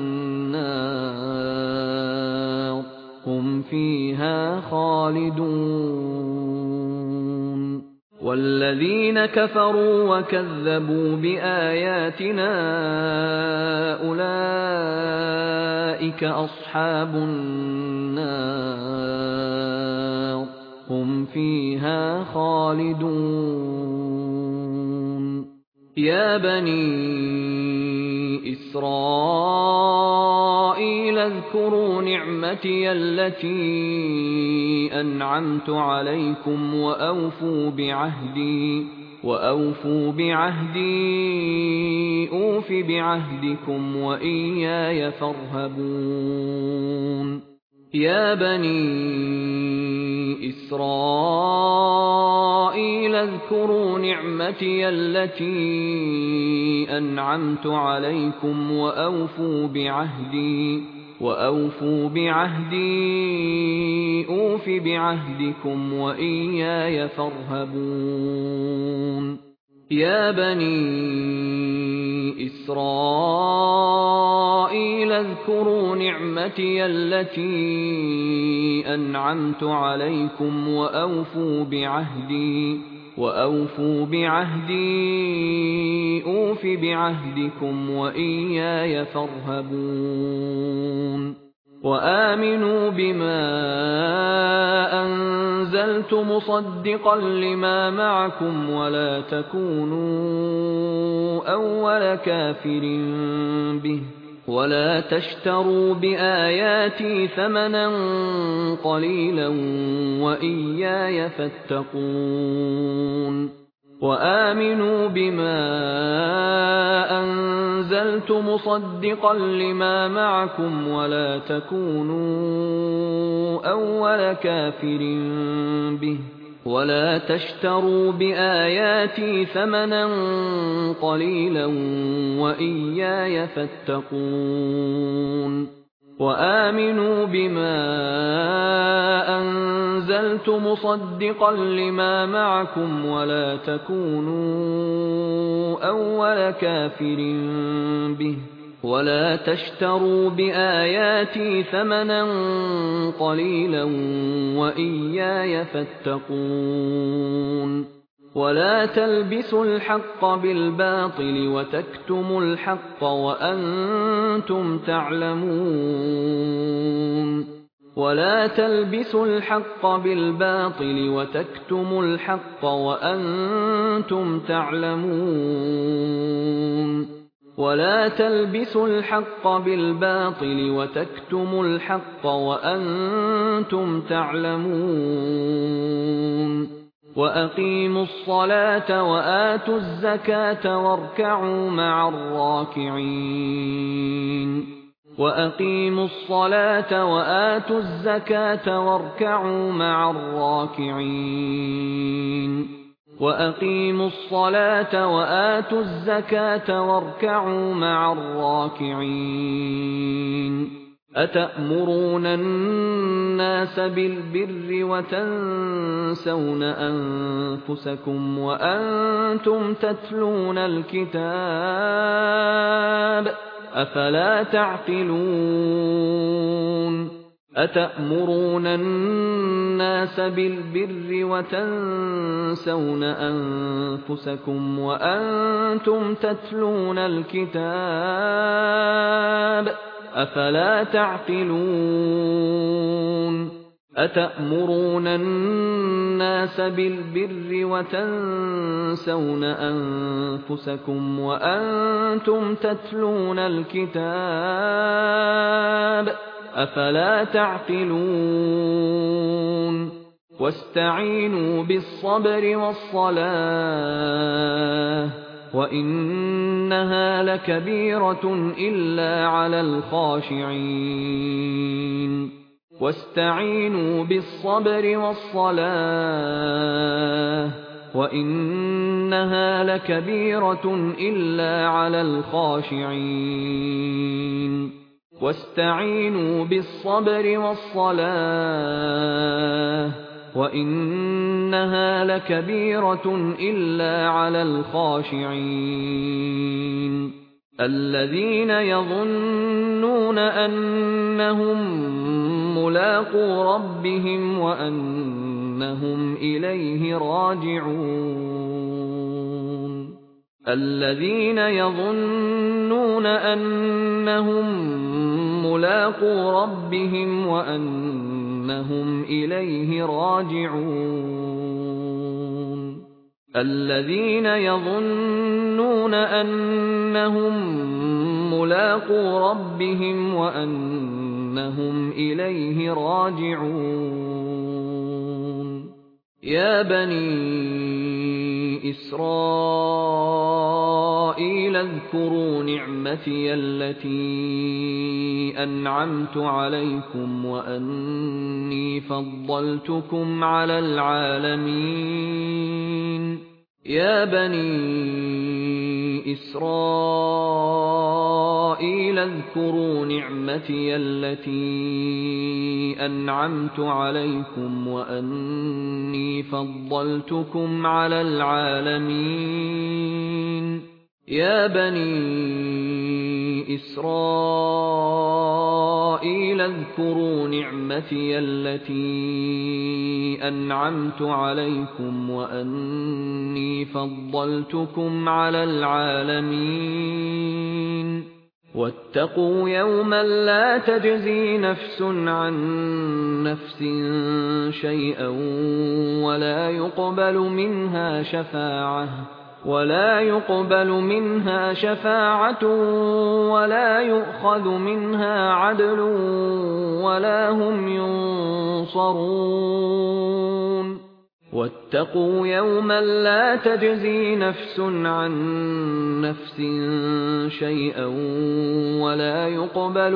النَّارِ ۖ هُمْ فِيهَا خَالِدُونَ وَالَّذِينَ كَفَرُوا وَكَذَّبُوا بِآيَاتِنَا أُولَٰئِكَ أَصْحَابُ النَّارِ ۖ هُمْ فِيهَا خَالِدُونَ يَا بَنِي إسرائيل اذكروا نعمتي التي أنعمت عليكم وأوفوا بعهدي أوف بعهدكم وإياي فارهبون يا بني إسرائيل اذكروا نعمتي التي أنعمت عليكم وأوفوا بعهدي أوف بعهدكم وإياي فارهبون يا بني إسرائيل اذكروا نعمتي التي أنعمت عليكم وأوفوا بعهدي أوف بعهدكم وإياي فارهبون وآمنوا بما أنزلت مصدقا لما معكم ولا تكونوا أول كافر به ولا تشتروا بآياتي ثمنا قليلا وإياي فاتقون وآمنوا بما أنزلت مصدقا لما معكم ولا تكونوا أول كافر به ولا تشتروا بآياتي ثمنا قليلا وإياي فاتقون وآمنوا بما أنزلت مصدقا لما معكم ولا تكونوا أول كافر به ولا تشتروا بآياتي ثمنا قليلا وإياي فاتقون ولا تلبسوا الحق بالباطل وتكتموا الحق وأنتم تعلمون ولا تلبسوا الحق بالباطل وتكتموا الحق وأنتم تعلمون ولا تلبسوا الحق بالباطل وتكتموا الحق وأنتم تعلمون وأقيموا الصلاة وآتوا الزكاة واركعوا مع الراكعين وأقيموا الصلاة وآتوا الزكاة واركعوا مع الراكعين وأقيموا الصلاة وآتوا الزكاة واركعوا مع الراكعين أتأمرون الناس بالبر وتنسون أنفسكم وأنتم تتلون الكتاب أفلا تعقلون أتأمرون الناس بالبر وتنسون أنفسكم وأنتم تتلون الكتاب أفلا تعقلون أتأمرون الناس بالبر وتنسون أنفسكم وأنتم تتلون الكتاب أفلا تعقلون واستعينوا بالصبر والصلاة وإنها لكبيرة إلا على الخاشعين واستعينوا بالصبر والصلاة وإنها لكبيرة إلا على الخاشعين واستعينوا بالصبر والصلاة وإنها لكبيرة إلا على الخاشعين الذين يظنون أنهم ملاقو ربهم وأنهم إليه راجعون الذين يظنون أنهم ملاقو ربهم وأنهم إليه راجعون الذين يظنون أنهم ملاقو ربهم وأنهم إليه راجعون يا بني إسرائيل اذكروا نعمتي التي أنعمت عليكم وأني فضلتكم على العالمين يا بني إسرائيل اذكروا نعمتي التي أنعمت عليكم وأني فضلتكم على العالمين يا بني إسرائيل اذكروا نعمتي التي أنعمت عليكم وأني فضلتكم على العالمين واتقوا يوما لا تجزي نفس عن نفس شيئا ولا يقبل منها شفاعة ولا يؤخذ منها عدل ولا هم ينصرون واتقوا يوما لا تجزي نفس عن نفس شيئا ولا يقبل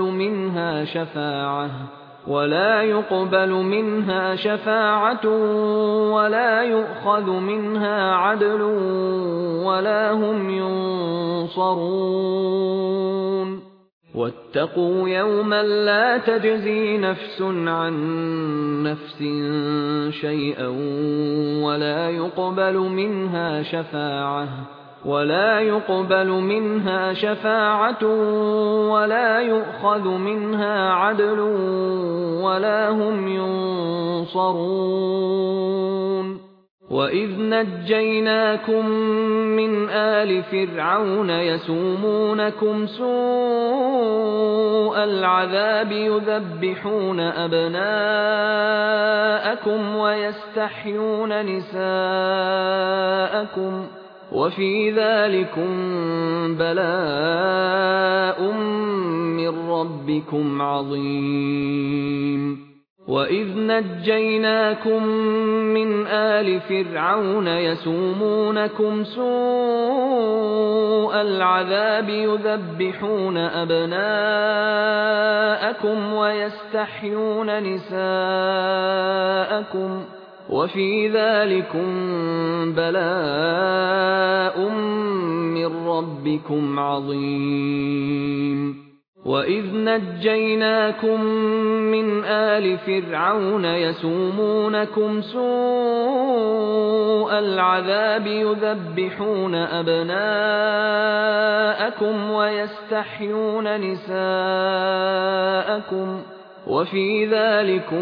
منها شفاعة ولا يؤخذ منها عدل ولا هم ينصرون واتقوا يوما لا تجزي نفس عن نفس شيئا ولا يقبل منها شفاعة ولا يؤخذ منها عدل ولا هم ينصرون وَإِذْ نَجَّيْنَاكُمْ مِنْ آلِ فِرْعَوْنَ يَسُومُونَكُمْ سُوءَ الْعَذَابِ يُذَبِّحُونَ أَبْنَاءَكُمْ وَيَسْتَحْيُونَ نِسَاءَكُمْ وَفِي ذَلِكُمْ بَلَاءٌ مِّن رَّبِّكُمْ عَظِيمٌ وَإِذْ نَجَّيْنَاكُمْ مِنْ آلِ فِرْعَوْنَ يَسُومُونَكُمْ سُوءَ الْعَذَابِ يُذَبِّحُونَ أَبْنَاءَكُمْ وَيَسْتَحْيُونَ نِسَاءَكُمْ وَفِي ذَلِكُمْ بَلَاءٌ مِّن رَّبِّكُمْ عَظِيمٌ وَإِذْ نَجَّيْنَاكُمْ مِنْ آلِ فِرْعَوْنَ يَسُومُونَكُمْ سُوءَ الْعَذَابِ يُذَبِّحُونَ أَبْنَاءَكُمْ وَيَسْتَحْيُونَ نِسَاءَكُمْ وَفِي ذَلِكُمْ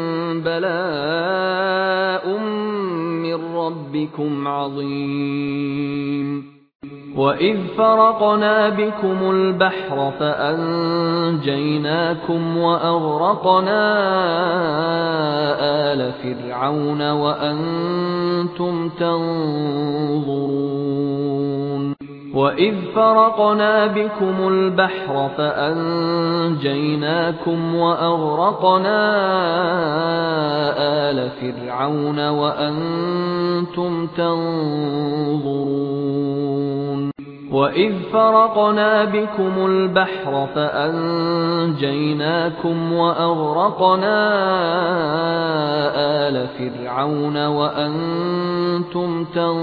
بَلَاءٌ مِّن رَّبِّكُمْ عَظِيمٌ وَإِذْ فَرَقْنَا بِكُمُ الْبَحْرَ فَأَنجَيْنَاكُمْ وَأَغْرَقْنَا آلَ فِرْعَوْنَ وَأَنتُمْ تَنظُرُونَ وَإِذْ فَرَقْنَا بِكُمُ الْبَحْرَ فَأَنجَيْنَاكُمْ وَأَغْرَقْنَا آلَ فِرْعَوْنَ وَأَنتُمْ تَنظُرُونَ وَإِذْ فَرَقْنَا بِكُمُ الْبَحْرَ فَأَنجَيْنَاكُمْ وَأَغْرَقْنَا آلَ فِرْعَوْنَ وَأَنتُمْ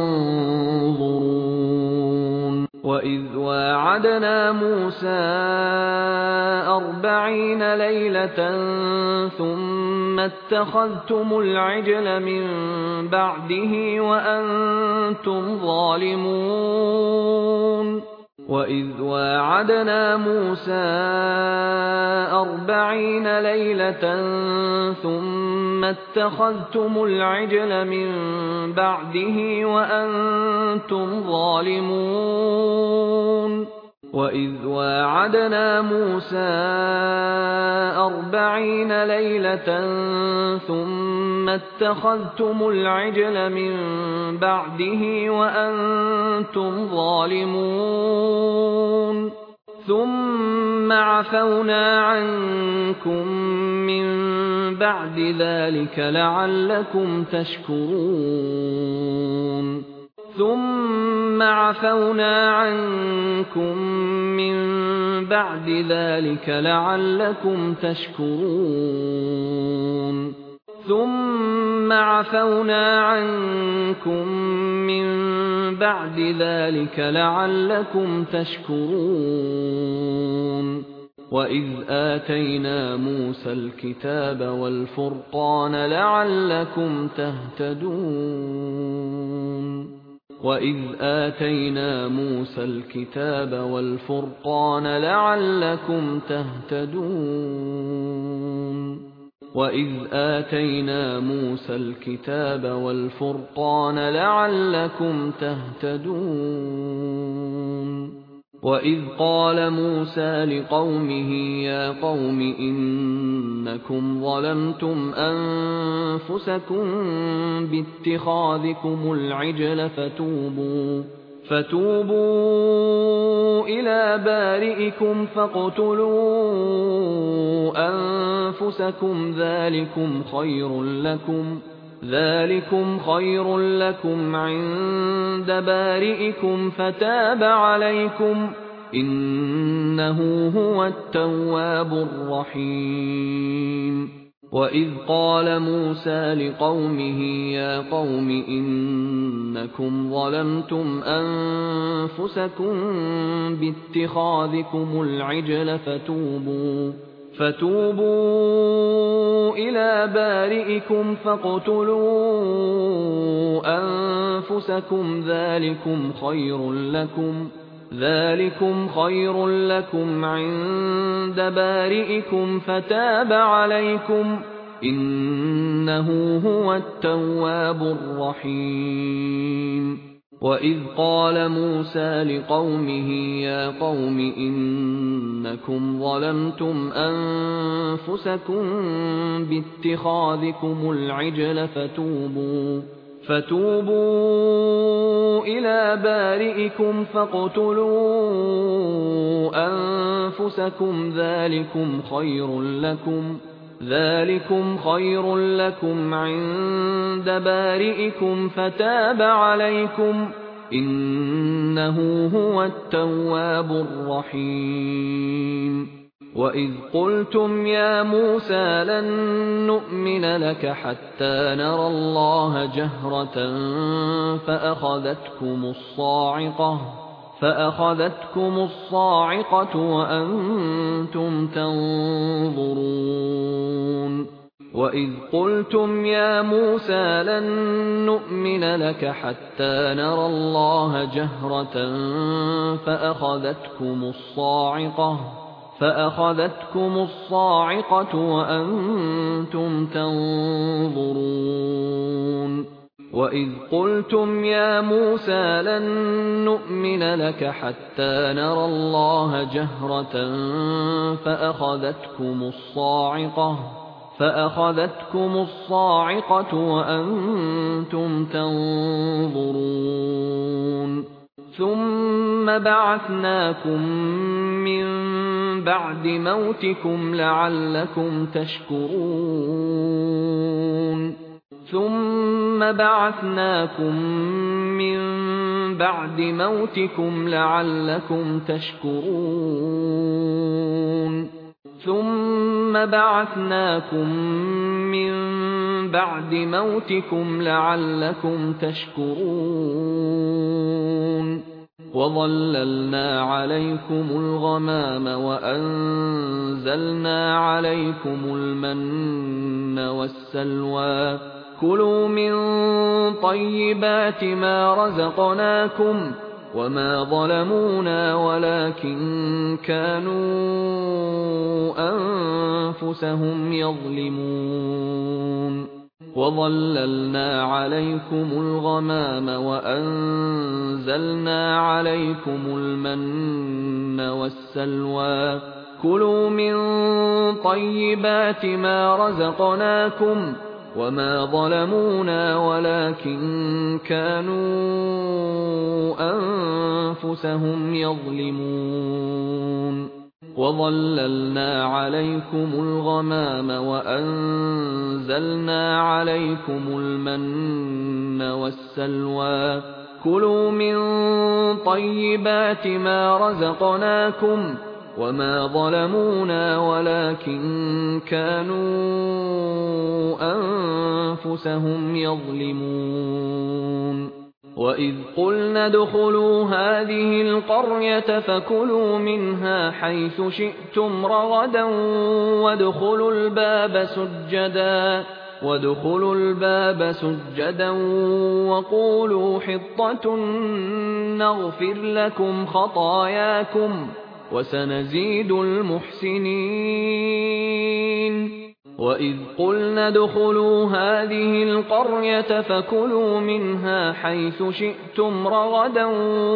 تَنظُرُونَ وَإِذْ وَاعَدْنَا مُوسَىٰ 40 لَيْلَةً ثُمَّ اتَّخَذْتُمُ الْعِجْلَ مِن بَعْدِهِ وَأَنتُمْ ظَالِمُونَ وَإِذْ وَاعَدْنَا مُوسَىٰ 40 لَيْلَةً ثُمَّ اتَّخَذْتُمُ الْعِجْلَ مِن بَعْدِهِ وَأَنتُمْ ظَالِمُونَ وَإِذْ وَاعَدْنَا مُوسَىٰ 40 لَيْلَةً ثُمَّ اتَّخَذْتُمُ الْعِجْلَ مِن بَعْدِهِ وَأَنتُمْ ظَالِمُونَ ثم عفونا عنكم من بعد ذلك لعلكم تشكرون ثم عفونا عنكم من بعد ذلك لعلكم تشكرون ثم عفونا عنكم من بعد ذلك لعلكم تشكرون وإذ آتينا موسى الكتاب والفرقان لعلكم تهتدون وإذ آتينا موسى الكتاب والفرقان لعلكم تهتدون وإذ آتينا موسى الكتاب والفرقان لعلكم تهتدون وإذ قال موسى لقومه يا قوم إنكم ظلمتم أنفسكم باتخاذكم العجل فتوبوا إلى بارئكم فاقتلوا أنفسكم ذلكم خير لكم عند بارئكم فتاب عليكم إنه هو التواب الرحيم وإذ قال موسى لقومه يا قوم إنكم ظلمتم أنفسكم باتخاذكم العجل فتوبوا إلى بارئكم فاقتلوا أنفسكم ذلكم خير لكم عند بارئكم فتاب عليكم إنه هو التواب الرحيم وإذ قال موسى لقومه يا قوم إنكم ظلمتم أنفسكم باتخاذكم العجل فتوبوا إلى بارئكم فاقتلوا أنفسكم ذلكم خير لكم عند بارئكم فتاب عليكم إنه هو التواب الرحيم وإذ قلتم يا موسى لن نؤمن لك حتى نرى الله جهرة فأخذتكم الصاعقة وأنتم تنظرون وإذ قلتم يا موسى لن نؤمن لك حتى نرى الله جهرة فأخذتكم الصاعقة وأنتم تنظرون وإذ قلتم يا موسى لن نؤمن لك حتى نرى الله جهرة فأخذتكم الصاعقة وأنتم تنظرون ثم بعثناكم من بعد موتكم لعلكم تشكرون وظللنا عليكم الغمام وأنزلنا عليكم المن والسلوى كلوا من طيبات ما رزقناكم وما ظلمونا ولكن كانوا أنفسهم يظلمون وظللنا عليكم الغمام وأنزلنا عليكم المن والسلوى كلوا من طيبات ما رزقناكم وما ظلمونا ولكن كانوا أنفسهم يظلمون وظللنا عليكم الغمام وأنزلنا عليكم المن والسلوى كلوا من طيبات ما رزقناكم وما ظلمونا ولكن كانوا أنفسهم يظلمون وإذ قلنا ادخلوا هذه القرية فكلوا منها حيث شئتم رغدا وادخلوا الباب سجدا وقولوا حطة نغفر لكم خطاياكم وسنزيد المحسنين وإذ قلنا ادخلوا هذه القرية فكلوا منها حيث شئتم رغدا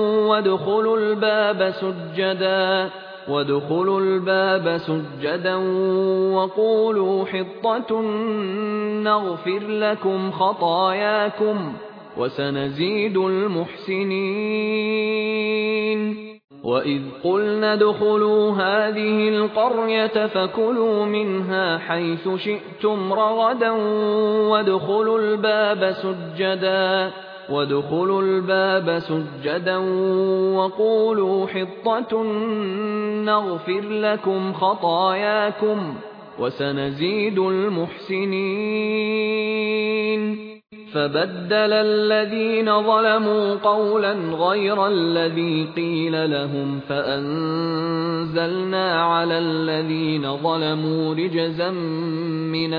وادخلوا الباب سجدا وقولوا حطة نغفر لكم خطاياكم وسنزيد المحسنين وإذ قلنا ادخلوا هذه القرية فكلوا منها حيث شئتم رغدا وادخلوا الباب سجدا وقولوا حطة نغفر لكم خطاياكم وسنزيد المحسنين فبدل الذين ظلموا قولا غير الذي قيل لهم فأنزلنا على الذين ظلموا رجزا من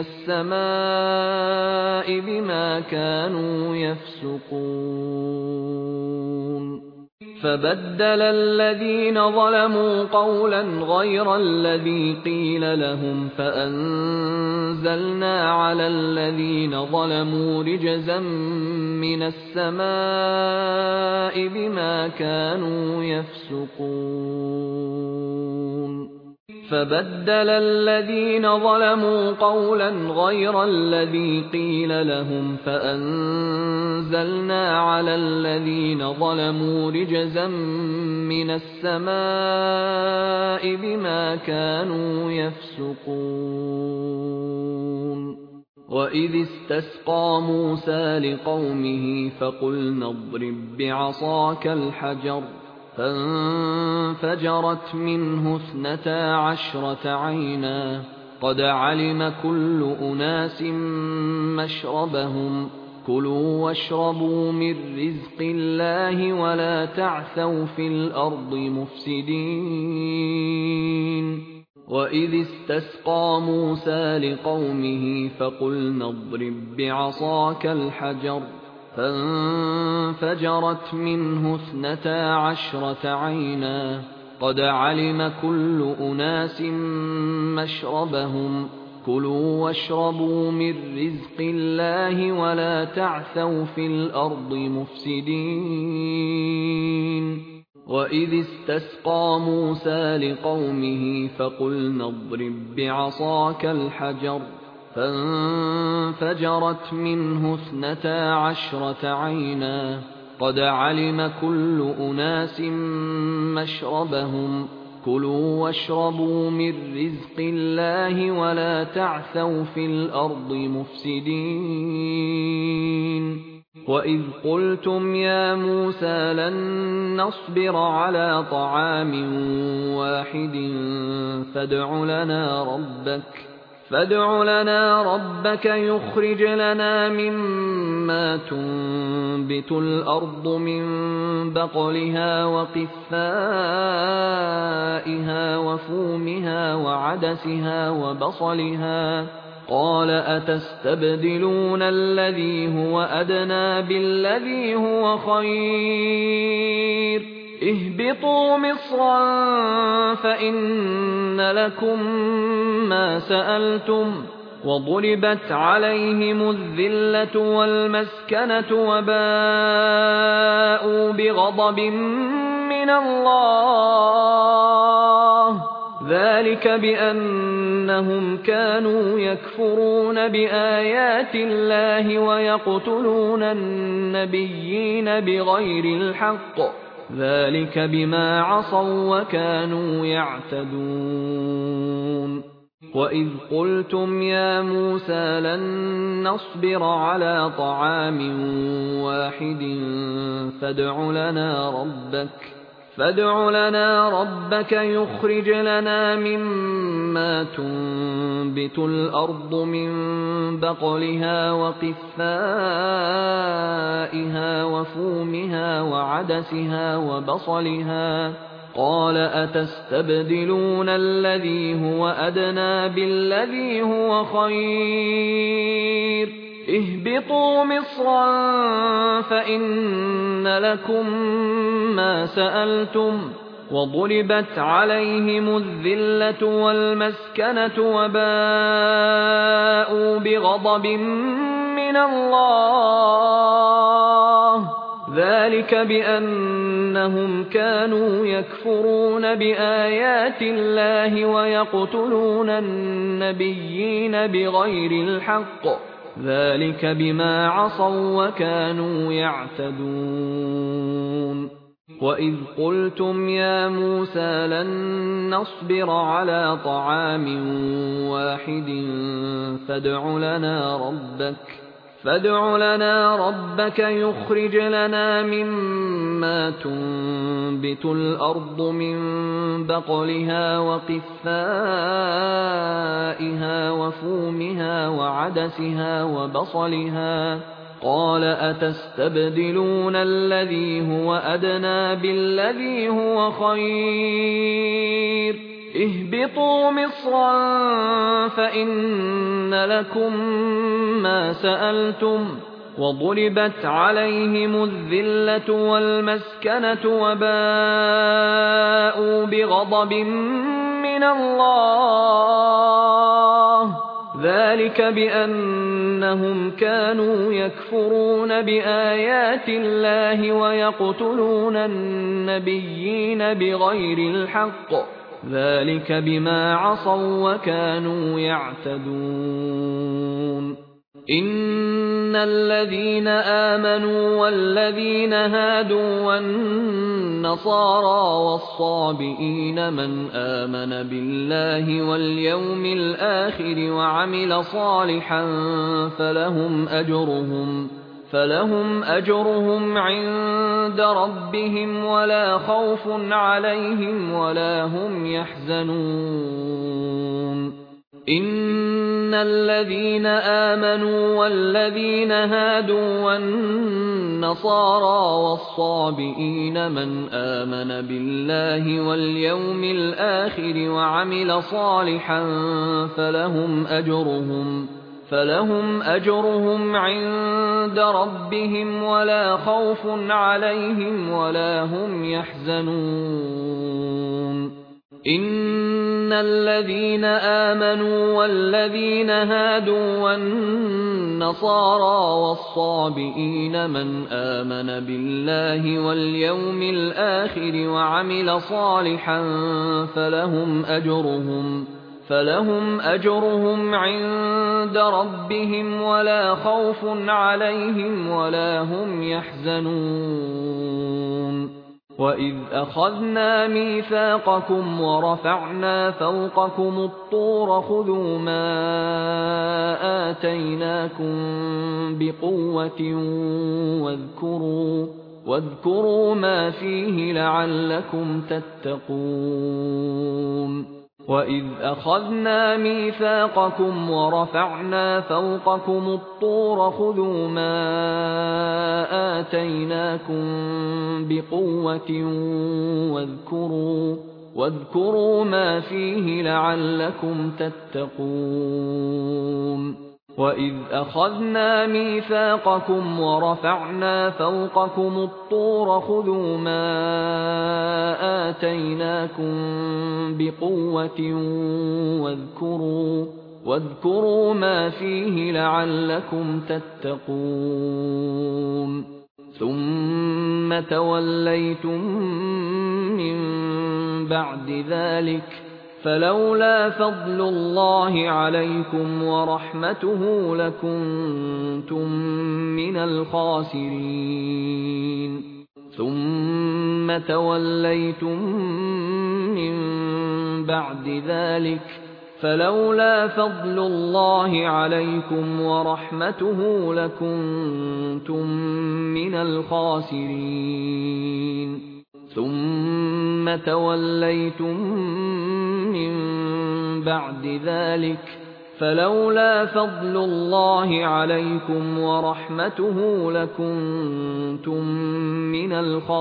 السماء بما كانوا يفسقون فبدل الذين ظلموا قولا غير الذي قيل لهم فأنزلنا على الذين ظلموا رجزا من السماء بما كانوا يفسقون فبدل الذين ظلموا قولا غير الذي قيل لهم فأنزلنا على الذين ظلموا رجزا من السماء بما كانوا يفسقون وإذ استسقى موسى لقومه فقلنا اضرب بعصاك الحجر فانفجرت منه 12 عينا قد علم كل أناس مشربهم كلوا واشربوا من رزق الله ولا تعثوا في الأرض مفسدين وإذ استسقى موسى لقومه فقلنا اضرب بعصاك الحجر فانفجرت منه 12 عينا قد علم كل أناس مشربهم كلوا واشربوا من رزق الله ولا تعثوا في الأرض مفسدين وإذ استسقى موسى لقومه فقلنا اضرب بعصاك الحجر فانفجرت منه 12 عينا قد علم كل أناس مشربهم كلوا واشربوا من رزق الله ولا تعثوا في الأرض مفسدين وإذ قلتم يا موسى لن نصبر على طعام واحد فادع لنا ربك يخرج لنا مما تنبت الأرض من بقلها وقثائها وفومها وعدسها وبصلها قال أتستبدلون الذي هو أدنى بالذي هو خير اهبطوا مصرا فإن لكم ما سألتم وضربت عليهم الذلة والمسكنة وباءوا بغضب من الله ذلك بأنهم كانوا يكفرون بآيات الله ويقتلون النبيين بغير الحق، ذلك بما عصوا وكانوا يعتدون. وإذ قلتم يا موسى لن نصبر على طعام واحد فادع لنا ربك يخرج لنا مما تنبت الأرض من بقلها وقثائها وفومها وعدسها وبصلها، قال أتستبدلون الذي هو أدنى بالذي هو خير، اهبطوا مصرا فإن لكم ما سألتم، وضربت عليهم الذلة والمسكنة وباءوا بغضب من الله، ذلك بأنهم كانوا يكفرون بآيات الله ويقتلون النبيين بغير الحق، ذلك بما عصوا وكانوا يعتدون. وإذ قلتم يا موسى لن نصبر على طعام واحد فادع لنا ربك يخرج لنا مما تنبت الأرض من بقلها وقثائها وفومها وعدسها وبصلها، قال أتستبدلون الذي هو أدنى بالذي هو خير، اهبطوا مصرا فإن لكم ما سألتم، وضربت عليهم الذلة والمسكنة وباءوا بغضب من الله، ذلك بأنهم كانوا يكفرون بآيات الله ويقتلون النبيين بغير الحق، ذلك بما عصوا وكانوا يعتدون. إن الذين آمنوا والذين هادوا والنصارى والصابئين من آمن بالله واليوم الآخر وعمل صالحا فلهم أجرهم عند ربهم ولا خوف عليهم ولا هم يحزنون. إن الذين آمنوا والذين هادوا والنصارى والصابئين من آمن بالله واليوم الآخر وعمل صالحا فلهم أجرهم عند ربهم ولا خوف عليهم ولا هم يحزنون. إن الذين آمنوا والذين هادوا والنصارى والصابئين من آمن بالله واليوم الآخر وعمل صالحا فلهم أجرهم عند ربهم ولا خوف عليهم ولا هم يحزنون. وإذ أخذنا ميثاقكم ورفعنا فوقكم الطور خذوا ما آتيناكم بقوة واذكروا ما فيه لعلكم تتقون. وإذ أخذنا ميثاقكم ورفعنا فوقكم الطور خذوا ما آتيناكم بقوة واذكروا ما فيه لعلكم تتقون. وإذ أخذنا ميثاقكم ورفعنا فوقكم الطور خذوا ما آتيناكم بقوة واذكروا ما فيه لعلكم تتقون. ثم توليتم من بعد ذلك فلولا فضل الله عليكم ورحمته لكنتم من الخاسرين ثم توليتم من بعد ذلك فلولا فضل الله عليكم ورحمته لكنتم من الخاسرين ثم توليتم من بعد ذلك فلولا فضل الله عليكم ورحمته لكنتم من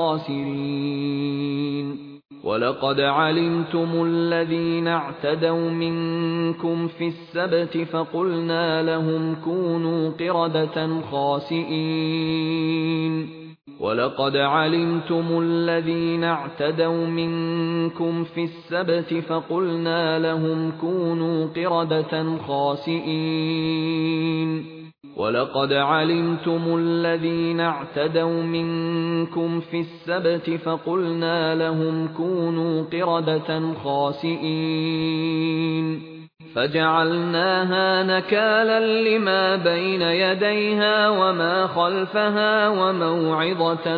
الخاسرين ولقد علمتم الذين اعتدوا منكم في السبت فقلنا لهم كونوا قردة خاسئين ولقد علمتم الذين اعتدوا منكم في السبت فقلنا لهم كونوا قردة خاسئين ولقد علمتم الذين اعتدوا منكم في السبت فقلنا لهم كونوا قردة خاسئين فجعلناها نكالا لما بين يديها وما خلفها وموعظة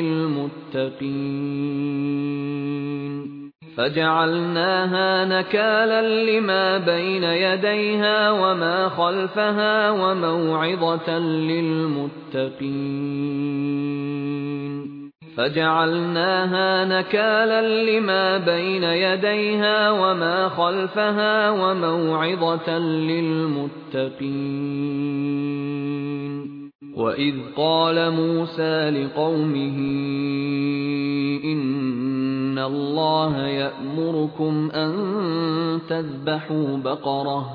للمتقين فجعلناها نكالا لما بين يديها وما خلفها وموعظة للمتقين فجعلناها نكالا لما بين يديها وما خلفها وموعظة للمتقين وإذ قال موسى لقومه إن الله يأمركم أن تذبحوا بقرة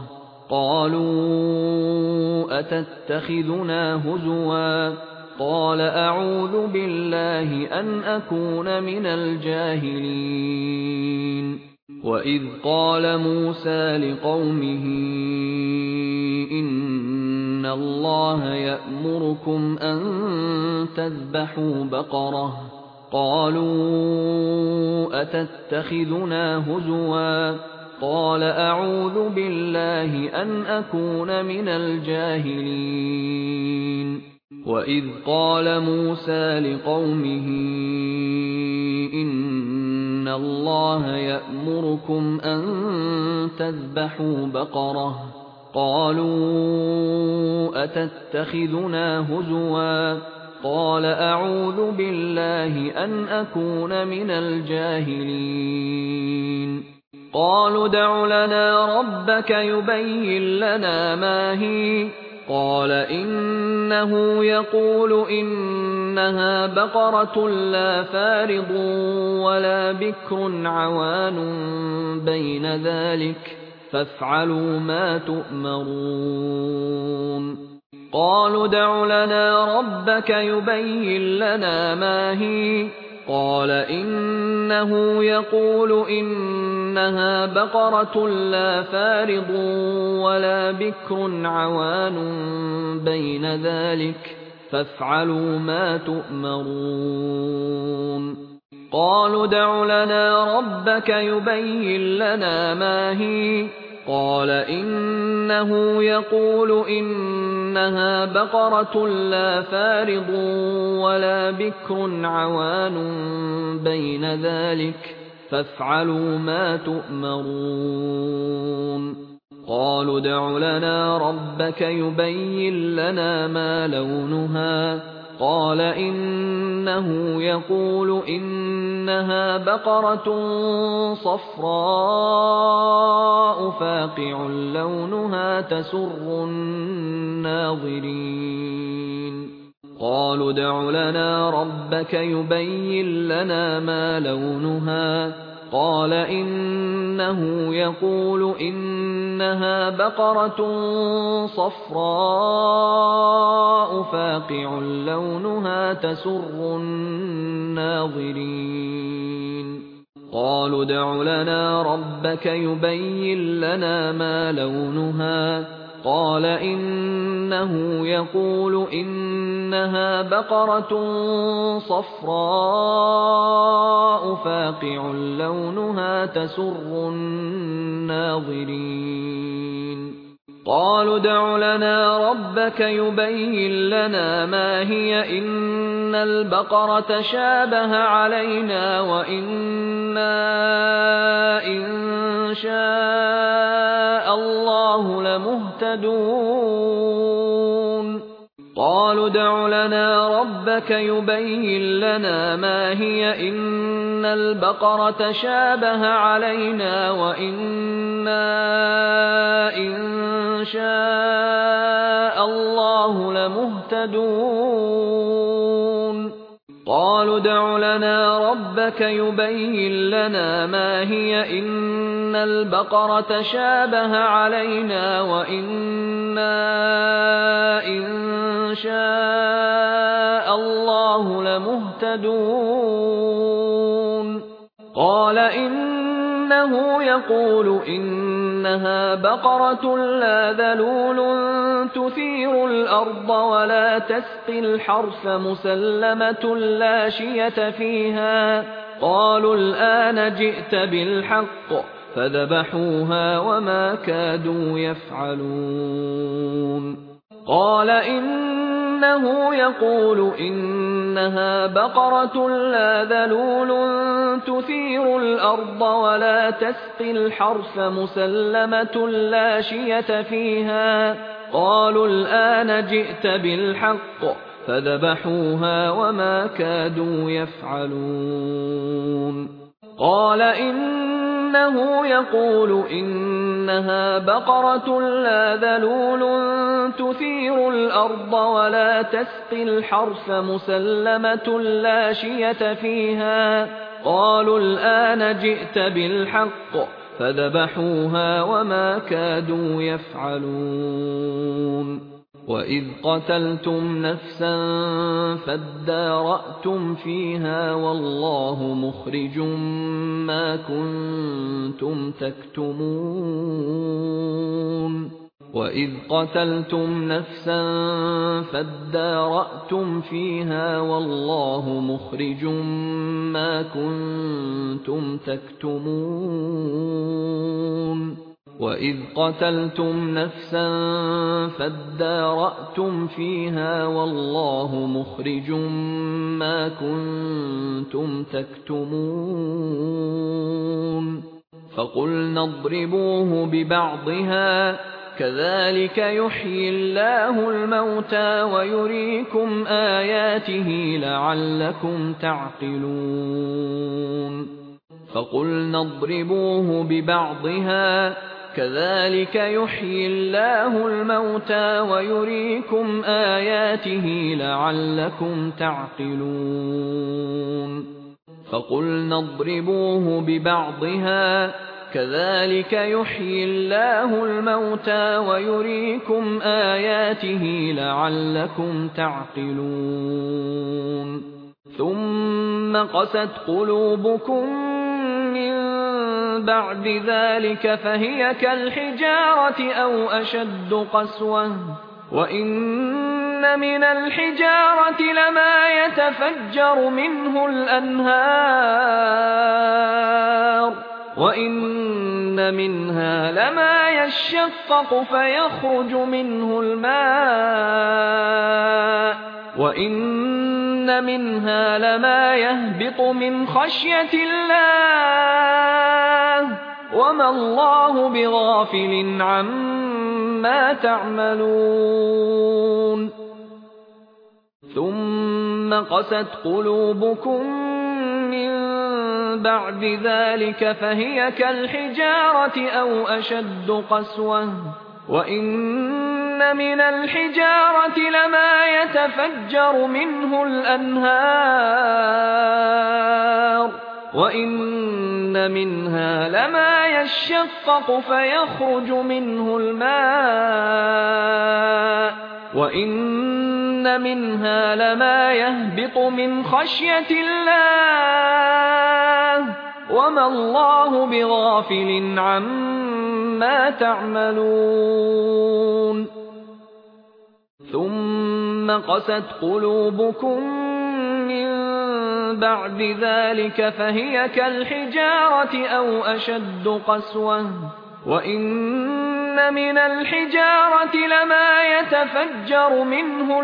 قالوا أتتخذنا هزوا قال أعوذ بالله أن أكون من الجاهلين وإذ قال موسى لقومه إن الله يأمركم أن تذبحوا بقرة قالوا أتتخذنا هزوا قال أعوذ بالله أن أكون من الجاهلين وإذ قال موسى لقومه إن الله يأمركم أن تذبحوا بقرة قالوا أتتخذنا هزوا قال أعوذ بالله أن أكون من الجاهلين قالوا ادع لنا ربك يبين لنا ما هي قال إنه يقول إنها بقرة لا فارض ولا بكر عوان بين ذلك فافعلوا ما تؤمرون قالوا ادع لنا ربك يبين لنا ما هي قال إنه يقول إنها بقرة لا فارض ولا بكر عوان بين ذلك فافعلوا ما تؤمرون قالوا ادع لنا ربك يبين لنا ما هي قال إنه يقول إنها بقرة لا فارض ولا بكر عوان بين ذلك فافعلوا ما تؤمرون قالوا ادع لنا ربك يبين لنا ما لونها قال إنه يقول إنها بقرة صفراء فاقع لونها تسر الناظرين قالوا ادع لنا ربك يبين لنا ما لونها قال إنه يقول إنها بقرة صفراء فاقع لونها تسر الناظرين قالوا ادع لنا ربك يبين لنا ما لونها قال إنه يقول إنها بقرة صفراء فاقع لونها تسر الناظرين قالوا ادع لنا ربك يبين لنا ما هي إن البقرة شابه علينا وإنا إن شاء الله لمهتدون قالوا ادع لنا ربك يبين لنا ما هي إن البقرة شابه علينا وإنا إن شاء الله لمهتدون قالوا ادع لنا ربك يبين لنا ما هي إن البقرة شابه علينا وإنا إن شاء الله لمهتدون قال إنه يقول إنها بقرة لا ذلول تثير الأرض ولا تسقي الحرث مسلمة لا شية فيها قالوا الآن جئت بالحق فذبحوها وما كادوا يفعلون قال إنه يقول إنها بقرة لا ذلول تثير الأرض ولا تسقي الحرث مسلمة لا شية فيها قالوا الآن جئت بالحق فذبحوها وما كادوا يفعلون قال إنه يقول إنها بقرة لا ذلول تثير الأرض ولا تسقي الحرث مسلمة لا شية فيها قالوا الآن جئت بالحق فذبحوها وما كادوا يفعلون وإذ قتلتم نفسا فادارأتم فيها والله مخرج ما كنتم تكتمون وإذ قتلتم نفسا فادارأتم فيها والله مخرج ما كنتم تكتمون وإذ قتلتم نفسا فادارأتم فيها والله مخرج ما كنتم تكتمون فقلنا اضربوه ببعضها كذلك يحيي الله الموتى ويريكم آياته لعلكم تعقلون فقلنا اضربوه ببعضها كذلك يحيي الله الموتى ويريكم آياته لعلكم تعقلون فقلنا اضربوه ببعضها كذلك يحيي الله الموتى ويريكم آياته لعلكم تعقلون ثم قست قلوبكم من بعد ذلك فهي كالحجارة أو أشد قسوة وإن من الحجارة لما يتفجر منه الأنهار وإن منها لما يشقق فيخرج منه الماء وإن منها لما يهبط من خشية الله وما الله بغافل عما تعملون ثم قست قلوبكم من بعد ذلك فهي كالحجارة أو أشد قسوة وإن من الحجارة لما يتفجر منه الأنهار وإن منها لما يشقق فيخرج منه الماء وإن منها لما يهبط من خشية الله وما الله بغافل عما تعملون ثم قست قلوبكم من بعد ذلك فهي كالحجارة أو أشد قسوة وإن من الحجارة لما يتفجر منه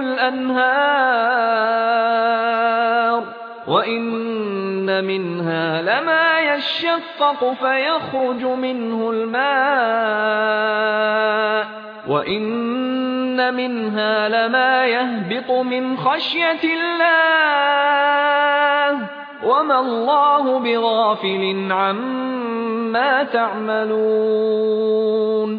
الأنهار وإن منها لما يشقق فيخرج منه الماء وإن منها لما يهبط من خشية الله وما الله بغافل عما تعملون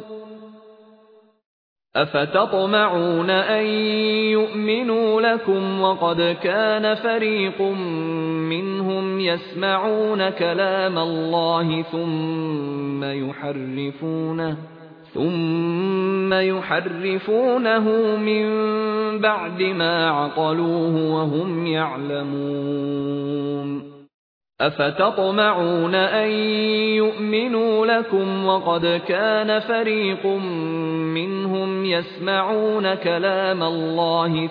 أفتطمعون أن يؤمنوا لكم وقد كان فريق منهم يسمعون كلام الله ثم يحرفونه من بعد ما عقلوه وهم يعلمون أفتطمعون أن يؤمنوا لكم وقد كان فريق منهم يسمعون كلام الله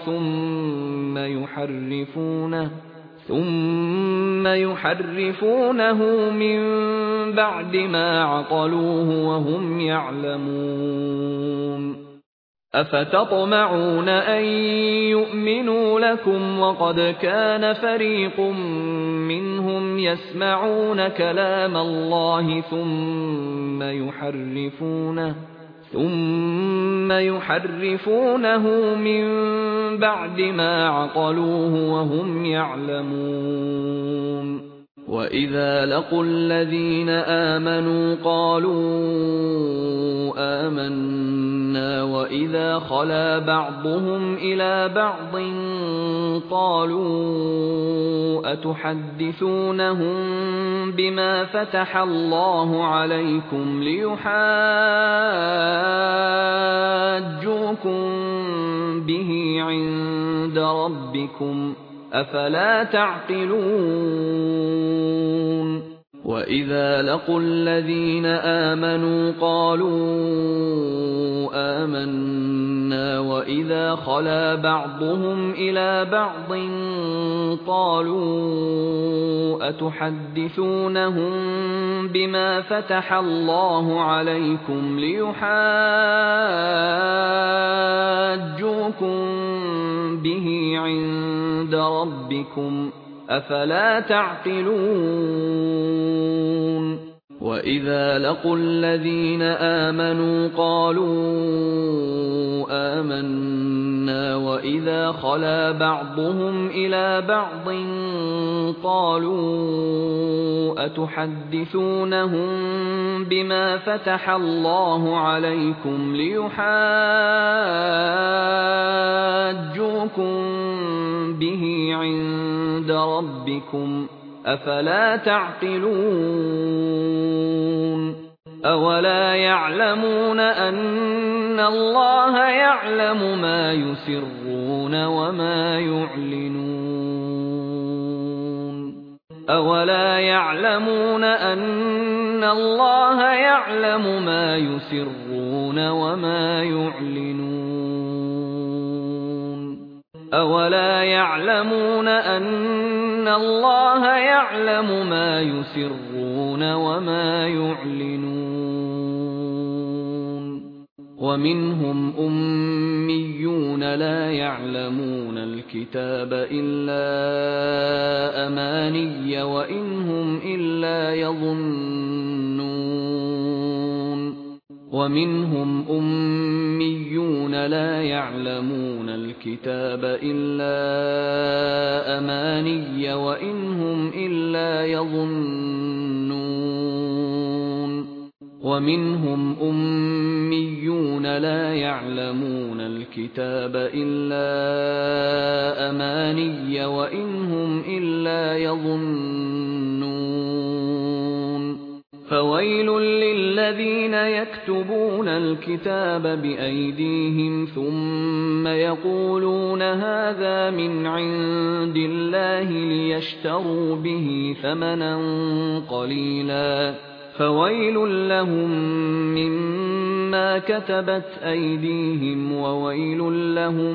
ثم يحرفونه من بعد ما عقلوه وهم يعلمون أفتطمعون أن يؤمنوا لكم وقد كان فريق منهم يسمعون كلام الله ثم يحرفونه من بعد ما عقلوه وهم يعلمون وإذا لقوا الذين آمنوا قالوا آمنا وإذا خلا بعضهم إلى بعض قالوا أتحدثونهم بما فتح الله عليكم ليحاجوكم به عند ربكم أفلا تعقلون وإذا لقوا الذين آمنوا قالوا آمنا وإذا خلا بعضهم إلى بعض قالوا أتحدثونهم بما فتح الله عليكم ليحاجوكم به عند ربكم أفلا تعقلون وإذا لقوا الذين آمنوا قالوا آمنا وإذا خلا بعضهم إلى بعض قالوا أتحدثونهم بما فتح الله عليكم ليحاجوكم به عند ربكم أفلا تعقلون أولا يعلمون أن الله يعلم ما يسرون وما يعلنون أولا يعلمون أن الله يعلم ما يسرون وما يعلنون أولا يعلمون أن الله يعلم ما يسرون وما يعلنون ومنهم أميون لا يعلمون الكتاب إلا أماني وإن هم إلا يظنون ومنهم أميون لا يعلمون الكتاب إلا أماني وإن هم إلا يظنون ومنهم أميون لا يعلمون الكتاب إلا أماني وإن هم إلا يظنون فويل للذين يكتبون الكتاب بأيديهم ثم يقولون هذا من عند الله ليشتروا به ثمنا قليلا فويل لهم مما كتبت أيديهم وويل لهم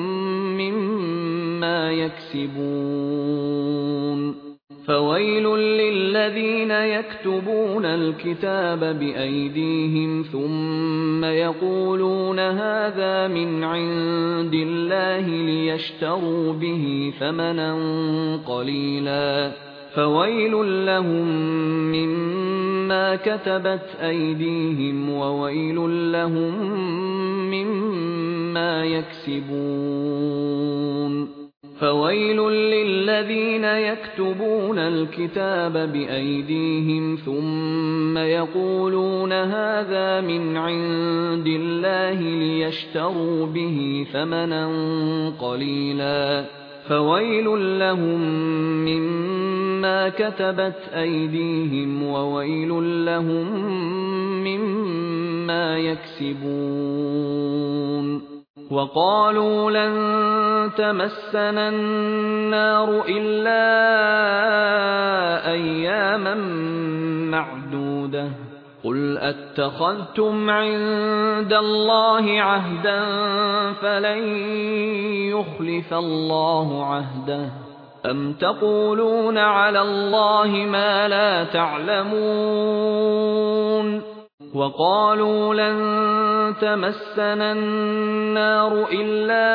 مما يكسبون فويل للذين يكتبون الكتاب بأيديهم ثم يقولون هذا من عند الله ليشتروا به ثمنا قليلا فويل لهم مما كتبت أيديهم وويل لهم مما يكسبون فويل للذين يكتبون الكتاب بأيديهم ثم يقولون هذا من عند الله ليشتروا به ثمنا قليلا فويل لهم مما كتبت أيديهم وويل لهم مما يكسبون وقالوا لن تمسنا النار إلا أياما معدودة قل أتخذتم عند الله عهدا فلن يخلف الله عهده أم تقولون على الله ما لا تعلمون وقالوا لن تمسنا النار إلا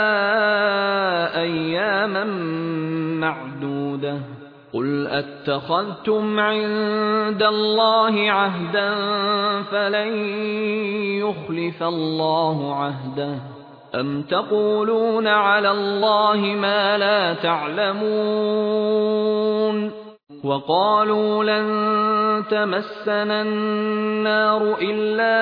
أياما معدودة قل أتخذتم عند الله عهدا فلن يخلف الله عهده أم تقولون على الله ما لا تعلمون وقالوا لن تمسنا النار إلا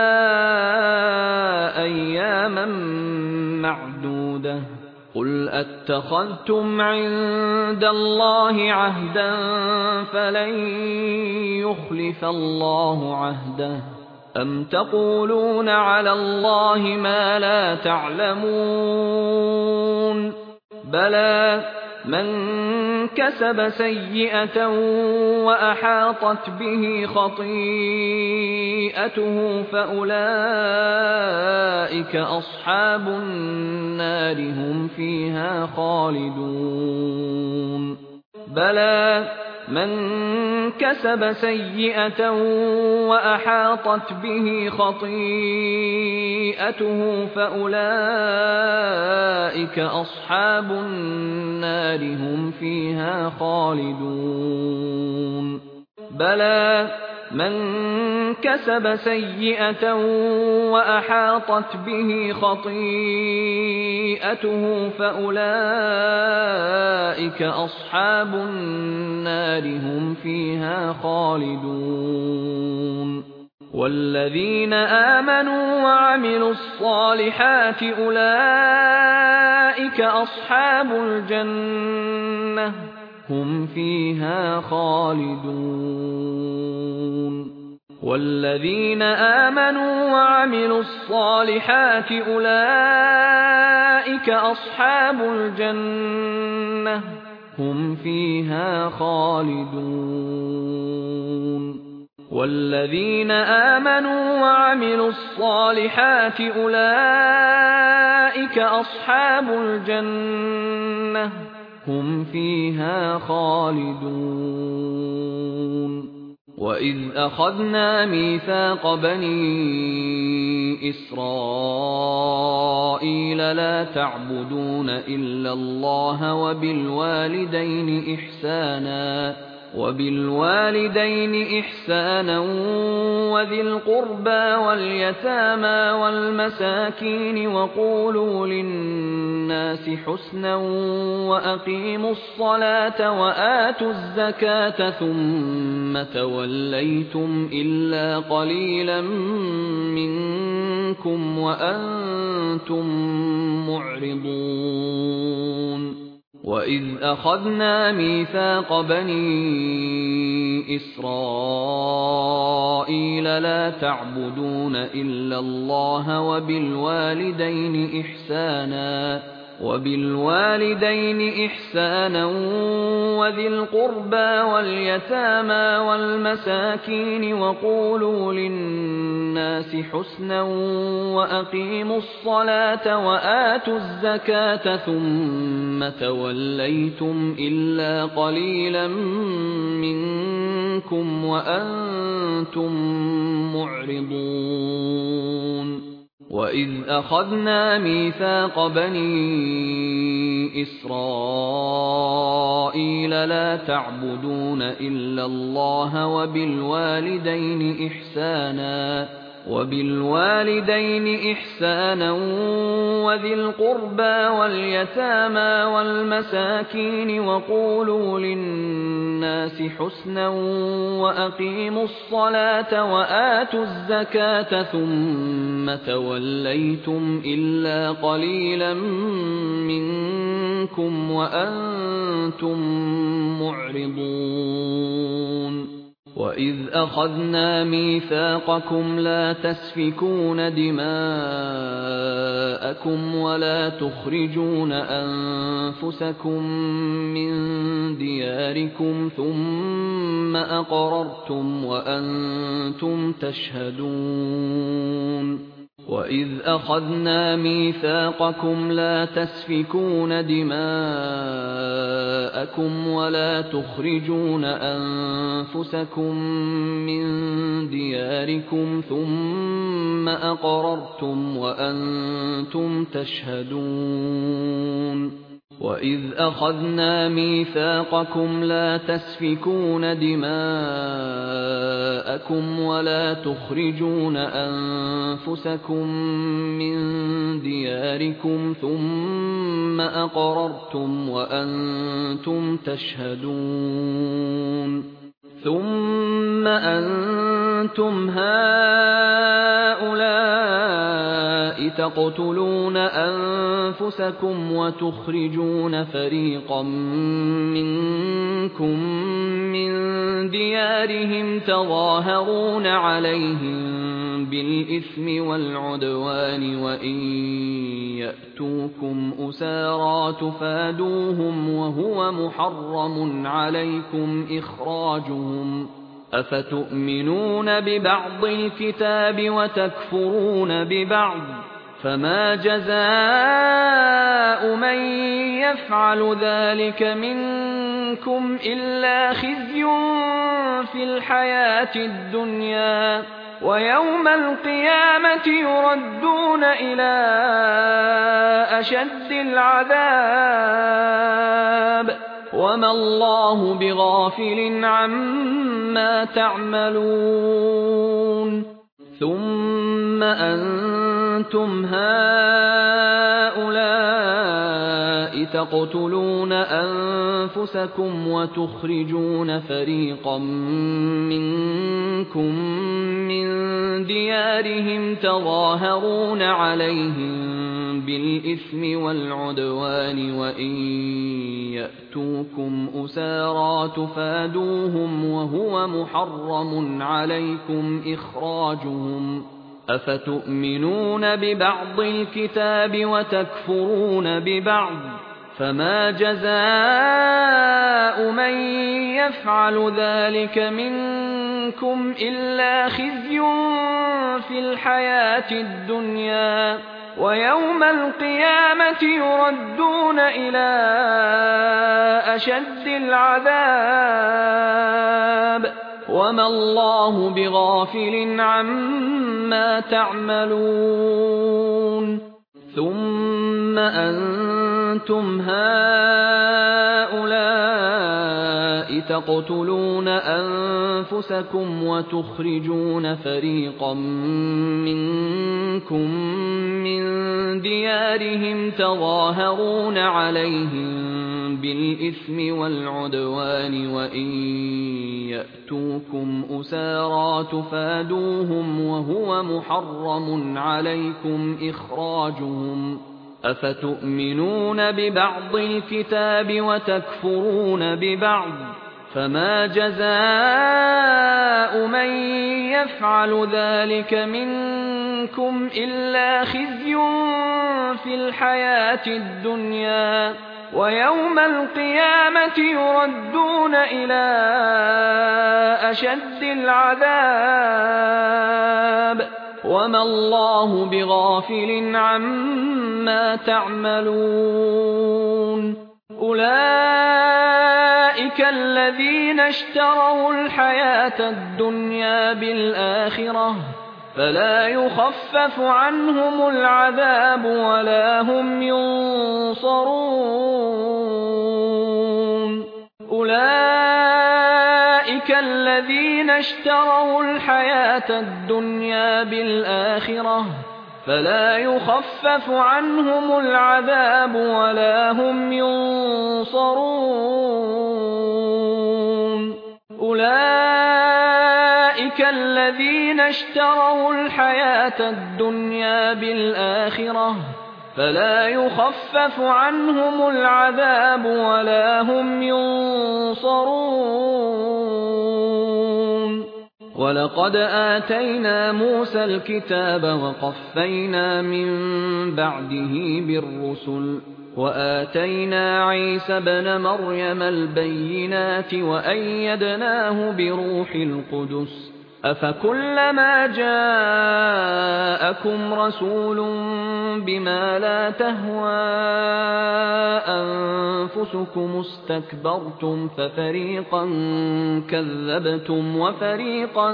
أياما معدودة قل أتخذتم عند الله عهدا فلن يخلف الله عهده أم تقولون على الله ما لا تعلمون بلى من كسب سيئة وأحاطت به خطيئته فأولئك أصحاب النار هم فيها خالدون بلى من كسب سيئة وأحاطت به خطيئته فأولئك أصحاب النار هم فيها خالدون بلى من كسب سيئة وأحاطت به خطيئته فأولئك أصحاب النار هم فيها خالدون والذين آمنوا وعملوا الصالحات أولئك أصحاب الجنة هم فيها خالدون والذين آمنوا وعملوا الصالحات أولئك أصحاب الجنة هم فيها خالدون والذين آمنوا وعملوا الصالحات أولئك أصحاب الجنة هم فيها خالدون وإذ أخذنا ميثاق بني إسرائيل لا تعبدون إلا الله وبالوالدين إحسانا وذي القربى واليتامى والمساكين وقولوا للناس حسنا وأقيموا الصلاة وآتوا الزكاة ثم توليتم إلا قليلا منكم وأنتم معرضون وَإِذْ أَخَذْنَا مِيثَاقَ بَنِي إِسْرَائِيلَ لَا تَعْبُدُونَ إِلَّا اللَّهَ وَبِالْوَالِدَيْنِ إِحْسَانًا وَذِي الْقُرْبَىٰ وَالْيَتَامَىٰ وَالْمَسَاكِينِ وَقُولُوا لِلنَّاسِ حُسْنًا وَأَقِيمُوا الصَّلَاةَ وَآتُوا الزَّكَاةَ ثُمَّ تَوَلَّيْتُمْ إِلَّا قَلِيلًا مِّنكُمْ وَأَنتُم مُّعْرِضُونَ وَإِذْ أَخَذْنَا مِيثَاقَ بَنِي إِسْرَائِيلَ لَا تَعْبُدُونَ إِلَّا اللَّهَ وَبِالْوَالِدَيْنِ إِحْسَانًا وَذِي الْقُرْبَىٰ وَالْيَتَامَىٰ وَالْمَسَاكِينِ وَقُولُوا لِلنَّاسِ حُسْنًا وَأَقِيمُوا الصَّلَاةَ وَآتُوا الزَّكَاةَ ثُمَّ تَوَلَّيْتُمْ إِلَّا قَلِيلًا مِّنكُمْ وَأَنتُم مُّعْرِضُونَ وَإِذْ أَخَذْنَا مِيثَاقَكُمْ لَا تَسْفِكُونَ دِمَاءَكُمْ وَلَا تُخْرِجُونَ أَنفُسَكُم مِّن دِيَارِكُمْ ثُمَّ أَقْرَرْتُمْ وَأَنتُمْ تَشْهَدُونَ وَإِذْ أَخَذْنَا مِيثَاقَكُمْ لَا تَسْفِكُونَ دِمَاءَكُمْ وَلَا تُخْرِجُونَ أَنفُسَكُم مِّن دِيَارِكُمْ ثُمَّ أَقْرَرْتُمْ وَأَنتُمْ تَشْهَدُونَ وَإِذْ أَخَذْنَا مِيثَاقَكُمْ لَا تَسْفِكُونَ دِمَاءَكُمْ وَلَا تُخْرِجُونَ أَنفُسَكُم مِّن دِيَارِكُمْ ثُمَّ أَقْرَرْتُمْ وَأَنتُمْ تَشْهَدُونَ ثُمَّ أَنتُمْ هَٰؤُلَاءِ تَقْتُلُونَ أَنفُسَكُمْ وَتُخْرِجُونَ فَرِيقًا مِّنكُم مِّن دِيَارِهِمْ تَظَاهَرُونَ عَلَيْهِم بِالْإِثْمِ وَالْعُدْوَانِ وَإِن يَأْتُوكُمْ أُسَارَىٰ تُفَادُوهُمْ وَهُوَ مُحَرَّمٌ عَلَيْكُمْ إِخْرَاجُهُمْ ۚ أَفَتُؤْمِنُونَ بِبَعْضِ الْكِتَابِ وَتَكْفُرُونَ بِبَعْضٍ ۚ فَمَا جَزَاءُ مَن يَفْعَلُ ذَٰلِكَ مِنكُمْ إِلَّا خِزْيٌ فِي الْحَيَاةِ الدُّنْيَا ۖ وَيَوْمَ الْقِيَامَةِ يُرَدُّونَ إِلَىٰ أَشَدِّ الْعَذَابِ ۗ وَمَا اللَّهُ بِغَافِلٍ عَمَّا تَعْمَلُونَ ثُمَّ أَنتُمْ هَٰؤُلَاءِ تَقْتُلُونَ أَنفُسَكُمْ وَتُخْرِجُونَ فَرِيقًا مِّنكُم مِّن دِيَارِهِمْ تَظَاهَرُونَ عَلَيْهِم بِالْإِثْمِ وَالْعُدْوَانِ وَإِن يَأْتُوكُمْ أُسَارَىٰ تُفَادُوهُمْ وَهُوَ مُحَرَّمٌ عَلَيْكُمْ إِخْرَاجُهُمْ ۚ أَفَتُؤْمِنُونَ بِبَعْضِ الْكِتَابِ وَتَكْفُرُونَ بِبَعْضٍ ۚ فَمَا جَزَاءُ مَن يَفْعَلُ ذَٰلِكَ مِنكُمْ إِلَّا خِزْيٌ فِي الْحَيَاةِ الدُّنْيَا ۖ وَيَوْمَ الْقِيَامَةِ يُرَدُّونَ إِلَىٰ أَشَدِّ الْعَذَابِ ۗ وَمَا اللَّهُ بِغَافِلٍ عَمَّا تَعْمَلُونَ ثُمَّ أَنتُمْ هَٰؤُلَاءِ تَقْتُلُونَ أَنفُسَكُمْ وَتُخْرِجُونَ فَرِيقًا مِّنكُم مِّن دِيَارِهِمْ تَظَاهَرُونَ عَلَيْهِم بِالْإِثْمِ وَالْعُدْوَانِ وَإِن يَأْتُوكُمْ أُسَارَىٰ تُفَادُوهُمْ وَهُوَ مُحَرَّمٌ عَلَيْكُمْ إِخْرَاجُهُمْ ۚ أفتؤمنون ببعض الكتاب وتكفرون ببعض فما جزاء من يفعل ذلك منكم إلا خزي في الحياة الدنيا ويوم القيامة يردون إلى أشد العذاب وما الله بغافل عما تعملون أولئك الذين اشتروا الحياة الدنيا بالآخرة فلا يخفف عنهم العذاب ولا هم ينصرون أولئك الذين اشتروا الحياة الدنيا بالآخرة فلا يخفف عنهم العذاب ولا هم ينصرون أولئك الذين اشتروا الحياة الدنيا بالآخرة فلا يخفف عنهم العذاب ولا هم ينصرون ولقد آتينا موسى الكتاب وقفينا من بعده بالرسل وآتينا عيسى ابن مريم البينات وأيدناه بروح القدس أفكلما جاءكم رسول بما لا تهوى أنفسكم استكبرتم ففريقا كذبتم وفريقا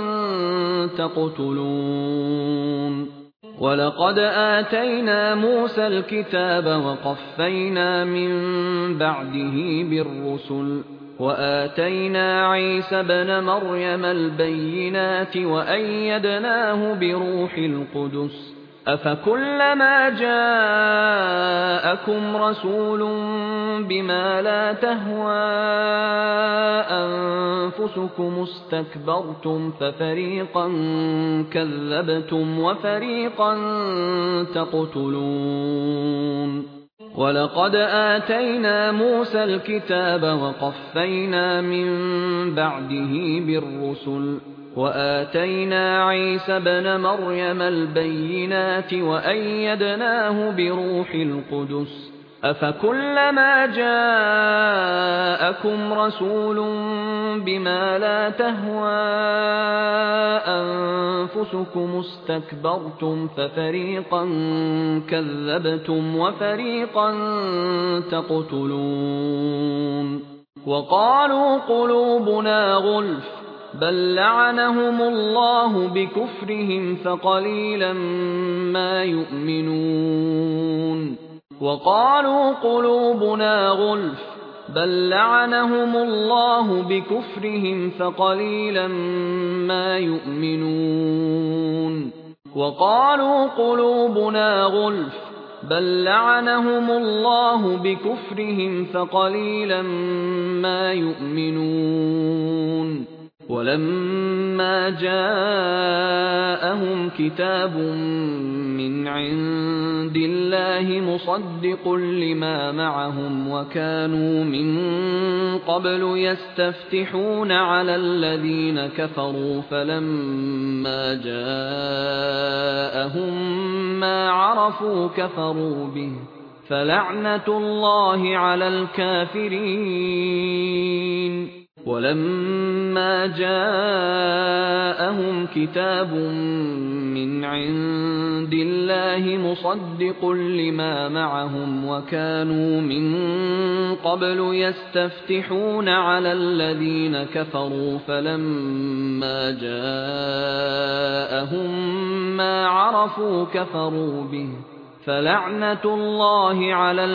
تقتلون ولقد آتينا موسى الكتاب وقفينا من بعده بالرسل وآتينا عيسى ابن مريم البينات وأيدناه بروح القدس أفكلما جاءكم رسول بما لا تهوى أنفسكم استكبرتم ففريقا كذبتم وفريقا تقتلون ولقد آتينا موسى الكتاب وقفينا من بعده بالرسل وآتينا عيسى ابن مريم البينات وأيدناه بروح القدس أفكلما جاءكم رسول بما لا تهوى أنفسكم استكبرتم ففريقا كذبتم وفريقا تقتلون وقالوا قلوبنا غلف بل لعنهم الله بكفرهم فقليلا ما يؤمنون وقالوا قلوبنا غلف بل لعنهم الله بكفرهم فقليلا ما يؤمنون وقالوا قلوبنا غلف بل لعنهم الله بكفرهم فقليلا ما يؤمنون ولما جاءهم كتاب من عند الله مصدق لما معهم وكانوا من قبل يستفتحون على الذين كفروا فلما جاءهم ما عرفوا كفروا به فلعنة الله على الكافرين ولما جاءهم كتاب من عند الله مصدق لما معهم وكانوا من قبل يستفتحون على الذين كفروا فلما جاءهم ما عرفوا كفروا به فلعنة الله على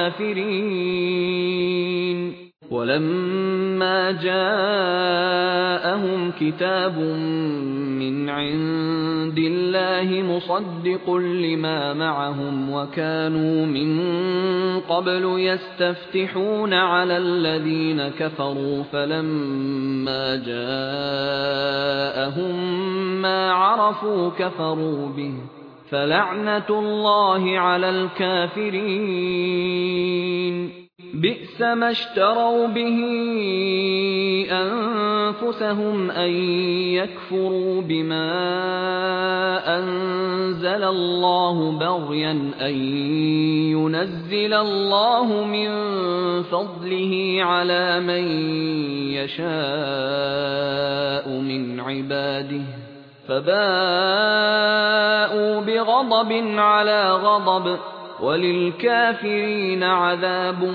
الكافرين ولما جاءهم كتاب من عند الله مصدق لما معهم وكانوا من قبل يستفتحون على الذين كفروا فلما جاءهم ما عرفوا كفروا به فلعنة الله على الكافرين. بئس ما اشتروا به أنفسهم أن يكفروا بما أنزل الله بغيا أن ينزل الله من فضله على من يشاء من عباده فباءوا بغضب على غضب وللكافرين عذاب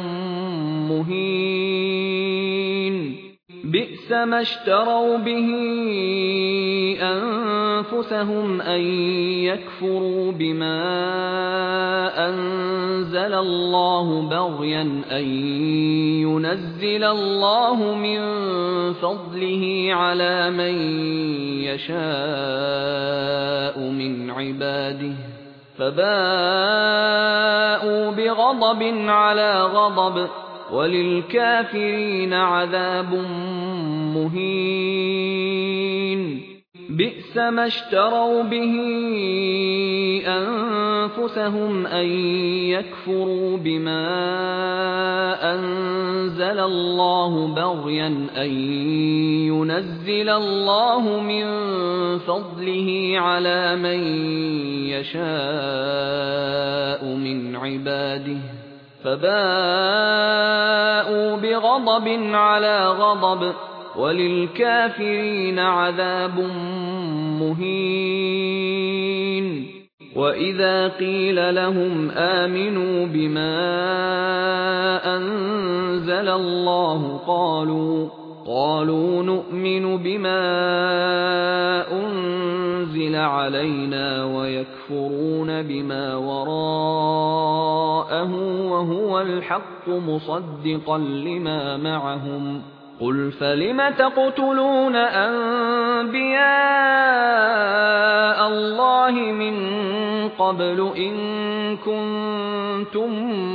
مهين. بئس ما اشتروا به أنفسهم أن يكفروا بما أنزل الله بغيا أن ينزل الله من فضله على من يشاء من عباده فباءوا بغضب على غضب وللكافرين عذاب مهين. بئس ما اشتروا به أنفسهم أن يكفروا بما أنزل الله بغيا أن ينزل الله من فضله على من يشاء من عباده فباءوا بغضب على غضب وللكافرين عذاب مهين. وإذا قيل لهم آمنوا بما أنزل الله قالوا نؤمن بما أنزل علينا ويكفرون بما وراءه وهو الحق مصدقا لما معهم. قل فلم تقتلون أنبياء الله من قبل إن كنتم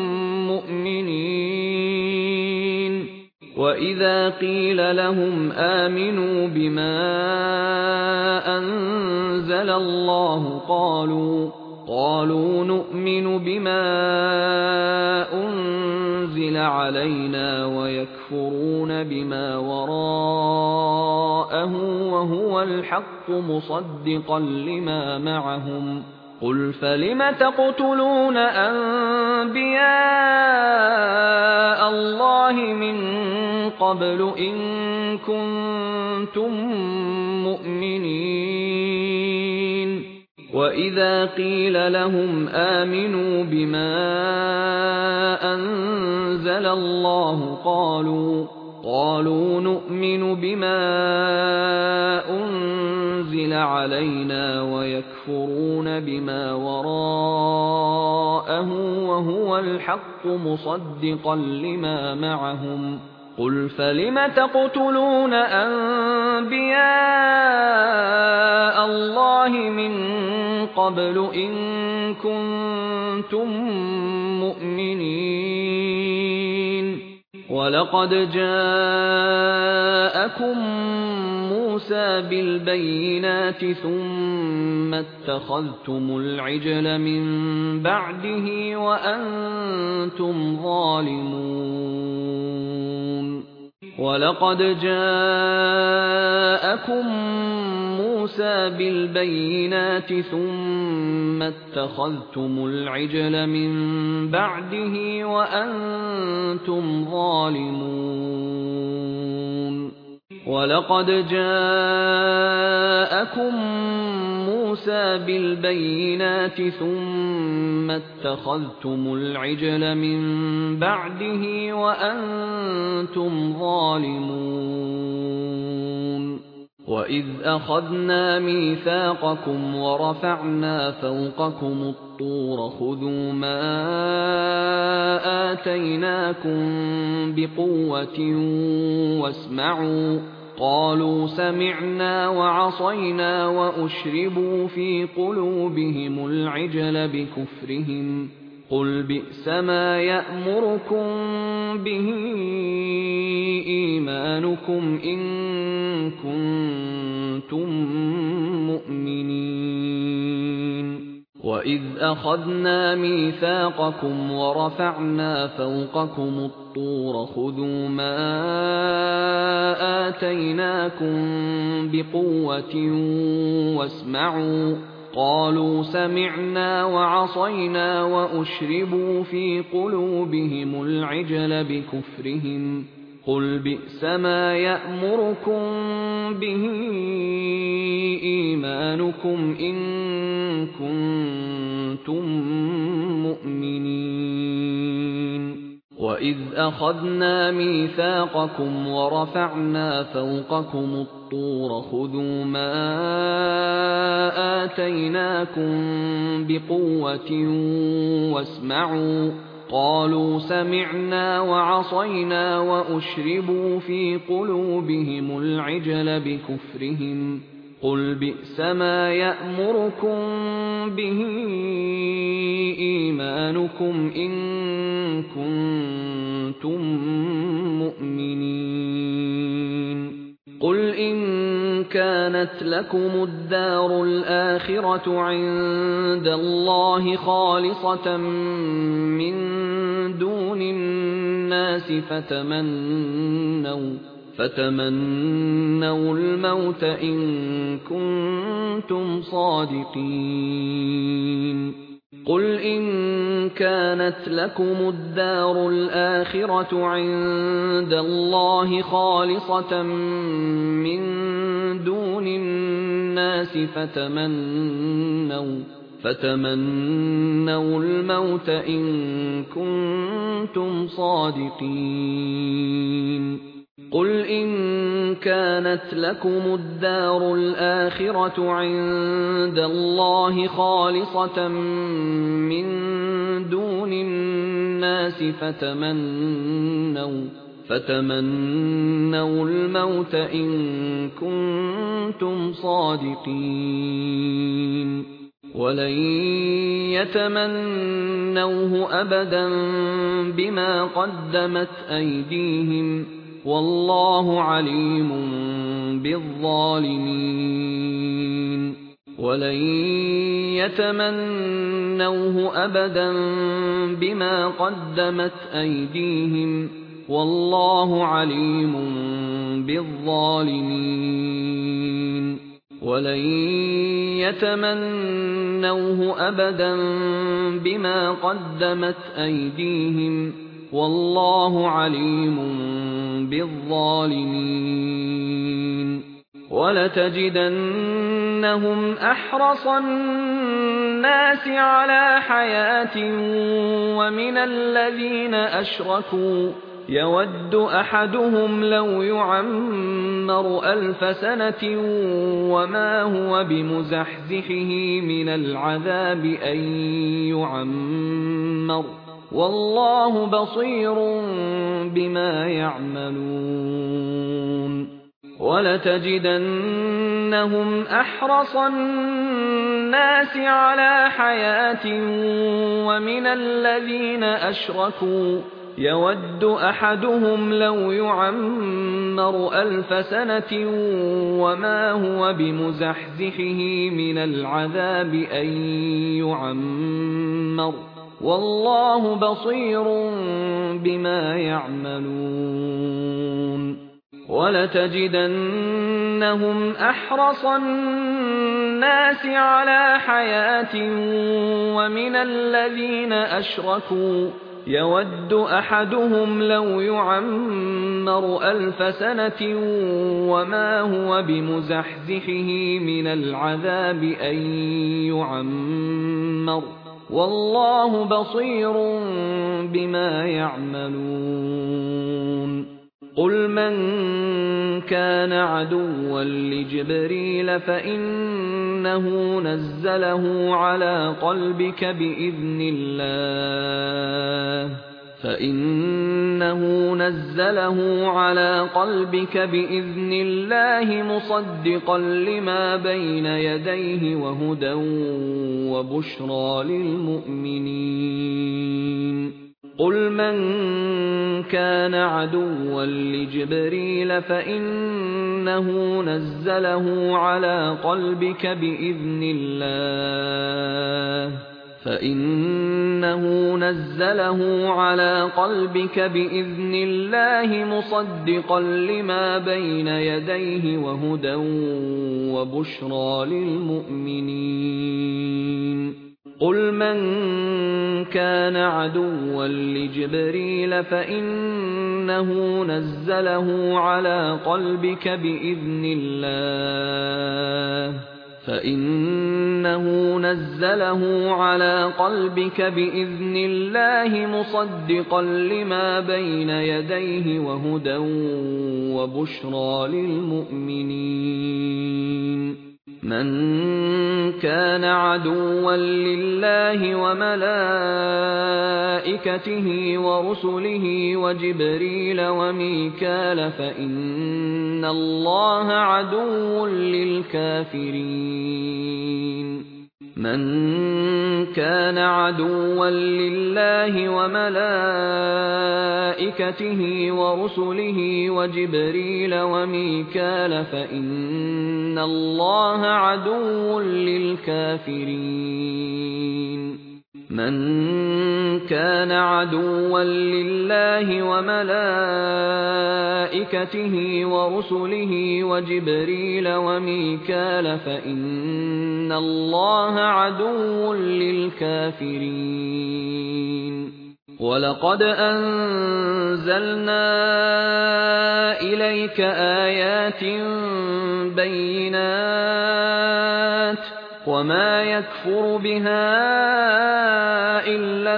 مؤمنين. وإذا قيل لهم آمنوا بما أنزل الله قالوا نؤمن بما أنزل علينا ويكفرون بما وراءه وهو الحق مصدقا لما معهم. قل فلم تقتلون أنبياء الله من قبل إن كنتم مؤمنين. وإذا قيل لهم آمنوا بما أنزل الله قالوا نؤمن بما أنزل علينا ويكفرون بما وراءه وهو الحق مصدقا لما معهم. قل فلم تقتلون أنبياء الله من قبل إن كنتم مؤمنين. ولقد جاءكم موسى بالبينات ثم اتخذتم العجل من بعده وأنتم ظالمون. ولقد جاءكم موسى بالبينات ثم اتخذتم العجل من بعده وأنتم ظالمون. ولقد جاءكم موسى بالبينات ثم اتخذتم العجل من بعده وأنتم ظالمون. وإذ أخذنا ميثاقكم ورفعنا فوقكم الطور خذوا ما آتيناكم بقوة واسمعوا قالوا سمعنا وعصينا وأشربوا في قلوبهم العجل بكفرهم. قل بئس ما يأمركم به إيمانكم إن كنتم مؤمنين. وَإِذْ أَخَذْنَا مِيثَاقَكُمْ وَرَفَعْنَا فَوْقَكُمُ الطُّورَ خُذُوا مَا آتَيْنَاكُمْ بِقُوَّةٍ وَاسْمَعُوا قَالُوا سَمِعْنَا وَعَصَيْنَا وَأُشْرِبُوا فِي قُلُوبِهِمُ الْعِجْلَ بِكُفْرِهِمْ قُلْ بِئْسَ مَا يَأْمُرُكُم بِهِ إِيمَانُكُمْ إِن كُنتُم مُّؤْمِنِينَ وَإِذْ أَخَذْنَا مِيثَاقَكُمْ وَرَفَعْنَا فَوْقَكُمُ الطُّورَ خُذُوا مَا آتَيْنَاكُمْ بِقُوَّةٍ وَاسْمَعُوا قَالُوا سَمِعْنَا وَعَصَيْنَا وَأُشْرِبُوا فِي قُلُوبِهِمُ الْعِجْلَ بِكُفْرِهِمْ قُلْ بِئْسَ مَا يَأْمُرُكُم بِهِ إِيمَانُكُمْ إِن كُنتُم مُّؤْمِنِينَ قُلْ إِن كَانَتْ لَكُمُ الدَّارُ الْآخِرَةُ عِندَ اللَّهِ خَالِصَةً مِّن دُونِ النَّاسِ فتمنوا الموت إن كنتم صادقين قل إن كانت لكم الدار الآخرة عند الله خالصة من دون الناس فتمنوا الموت إن كنتم صادقين قل إن كانت لكم الدار الآخرة عند الله خالصة من دون الناس فتمنوا الموت إن كنتم صادقين ولن يتمنوه أبدا بما قدمت أيديهم والله عليم بالظالمين ولن يتمنوه أبدا بما قدمت أيديهم والله عليم بالظالمين ولن يتمنوه أبدا بما قدمت أيديهم والله عليم بالظالمين ولتجدنهم أحرص الناس على حياة ومن الذين أشركوا يود أحدهم لو يعمر 1000 سنة وما هو بمزحزحه من العذاب أن يعمر والله بصير بما يعملون ولتجدنهم أحرص الناس على حياة ومن الذين أشركوا يود أحدهم لو يعمر 1000 سنة وما هو بمزحزحه من العذاب أن يعمر والله بصير بما يعملون ولتجدنهم أحرص الناس على حياة ومن الذين أشركوا يود أحدهم لو يعمر 1000 سنة وما هو بمزحزحه من العذاب أن يعمر والله بصير بما يعملون قل من كان عدوا لجبريل فإنه نزله على قلبك بإذن الله مصدقا لما بين يديه وهدى وبشرى للمؤمنين قل من كان عدوا لجبريل فإنه نزله على قلبك بإذن الله فإنه نزله على قلبك بإذن الله مصدقا لما بين يديه وهدى وبشرى للمؤمنين قل من كان عدوا لجبريل فإنه نزله على قلبك بإذن الله مصدقا لما بين يديه وهدى وبشرى للمؤمنين من كان عدوا لله وملائكته ورسله وجبريل وميكال فإن الله عدو للكافرين من كان عدوا لله وملائكته ورسله وجبريل وميكال فإن الله عدو للكافرين من كان عدوا لله وملائكته ورسله وجبريل وميكال فإن الله عدو للكافرين ولقد أنزلنا إليك آيات بينات وما يكفر بها إلا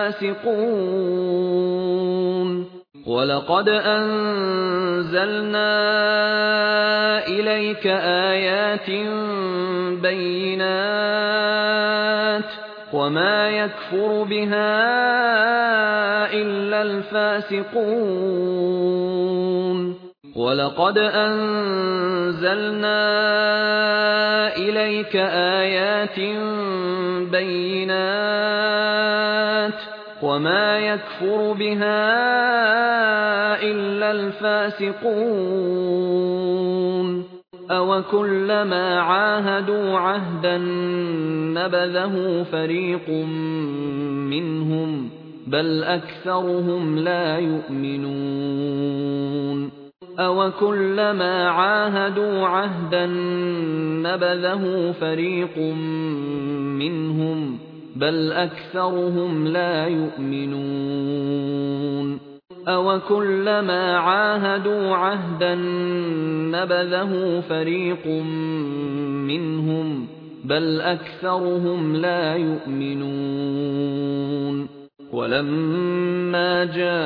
الفاسقون ولقد أنزلنا إليك آيات بينات وما يكفر بها إلا الفاسقون ولقد أنزلنا إليك آيات بينات وما يكفر بها إلا الفاسقون أوكلما عاهدوا عهدا نبذه فريق منهم بل أكثرهم لا يؤمنون أوكلما عاهدوا عهدا نبذه فريق منهم بل أكثرهم لا يؤمنون أوكلما عاهدوا عهدا نبذه فريق منهم بل أكثرهم لا يؤمنون ولما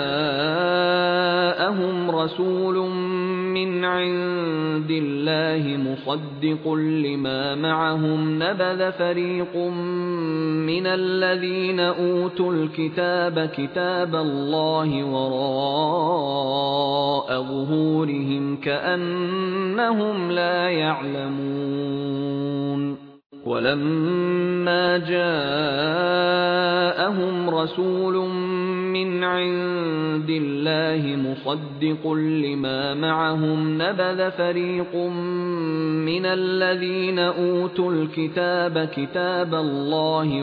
جاءهم رسول من عند الله مصدق لما معهم نبذ فريق من الذين أوتوا الكتاب كتاب الله وراء ظهورهم كأنهم لا يعلمون ولما جاءهم رسول من عند الله مصدق لما معهم نبذ فريق من الذين أوتوا الكتاب كتاب الله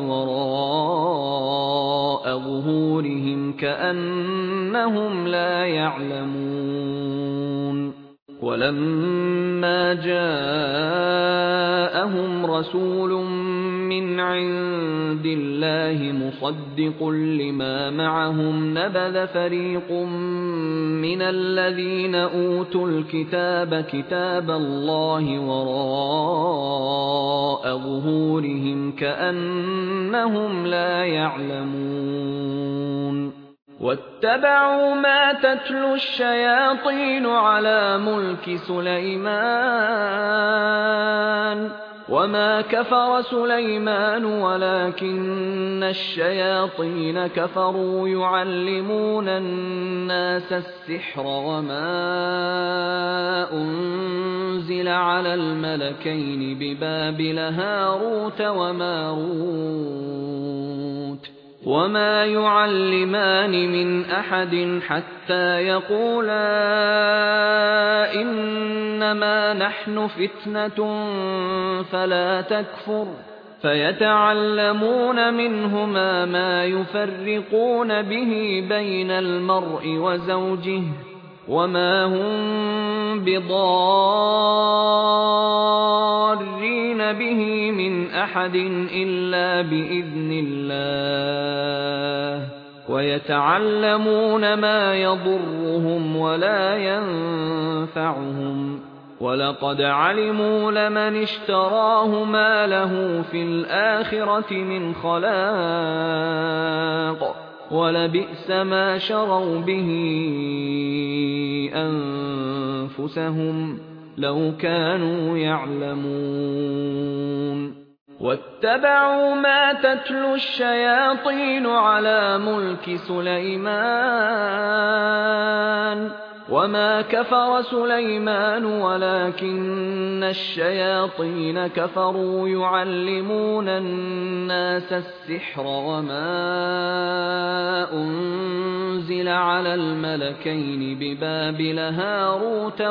وراء ظهورهم كأنهم لا يعلمون ولما جاءهم رسول من عند الله مصدق لما معهم نبذ فريق من الذين أوتوا الكتاب كتاب الله وراء ظهورهم كأنهم لا يعلمون واتبعوا ما تتلو الشياطين على ملك سليمان وما كفر سليمان ولكن الشياطين كفروا يعلمون الناس السحر وما أنزل على الملكين ببابل هاروت وماروت وما يعلمان من أحد حتى يقولا إنما نحن فتنة فلا تكفر فيتعلمون منهما ما يفرقون به بين المرء وزوجه وما هم بضارين به من أحد إلا بإذن الله ويتعلمون ما يضرهم ولا ينفعهم ولقد علموا لمن اشتراه ما له في الآخرة من خلاق ولبئس ما شروا به أنفسهم لو كانوا يعلمون واتبعوا ما تتلو الشياطين على ملك سليمان وما كفر سليمان ولكن الشياطين كفروا يعلمون الناس السحر وما أنزل على الملكين ببابل هاروت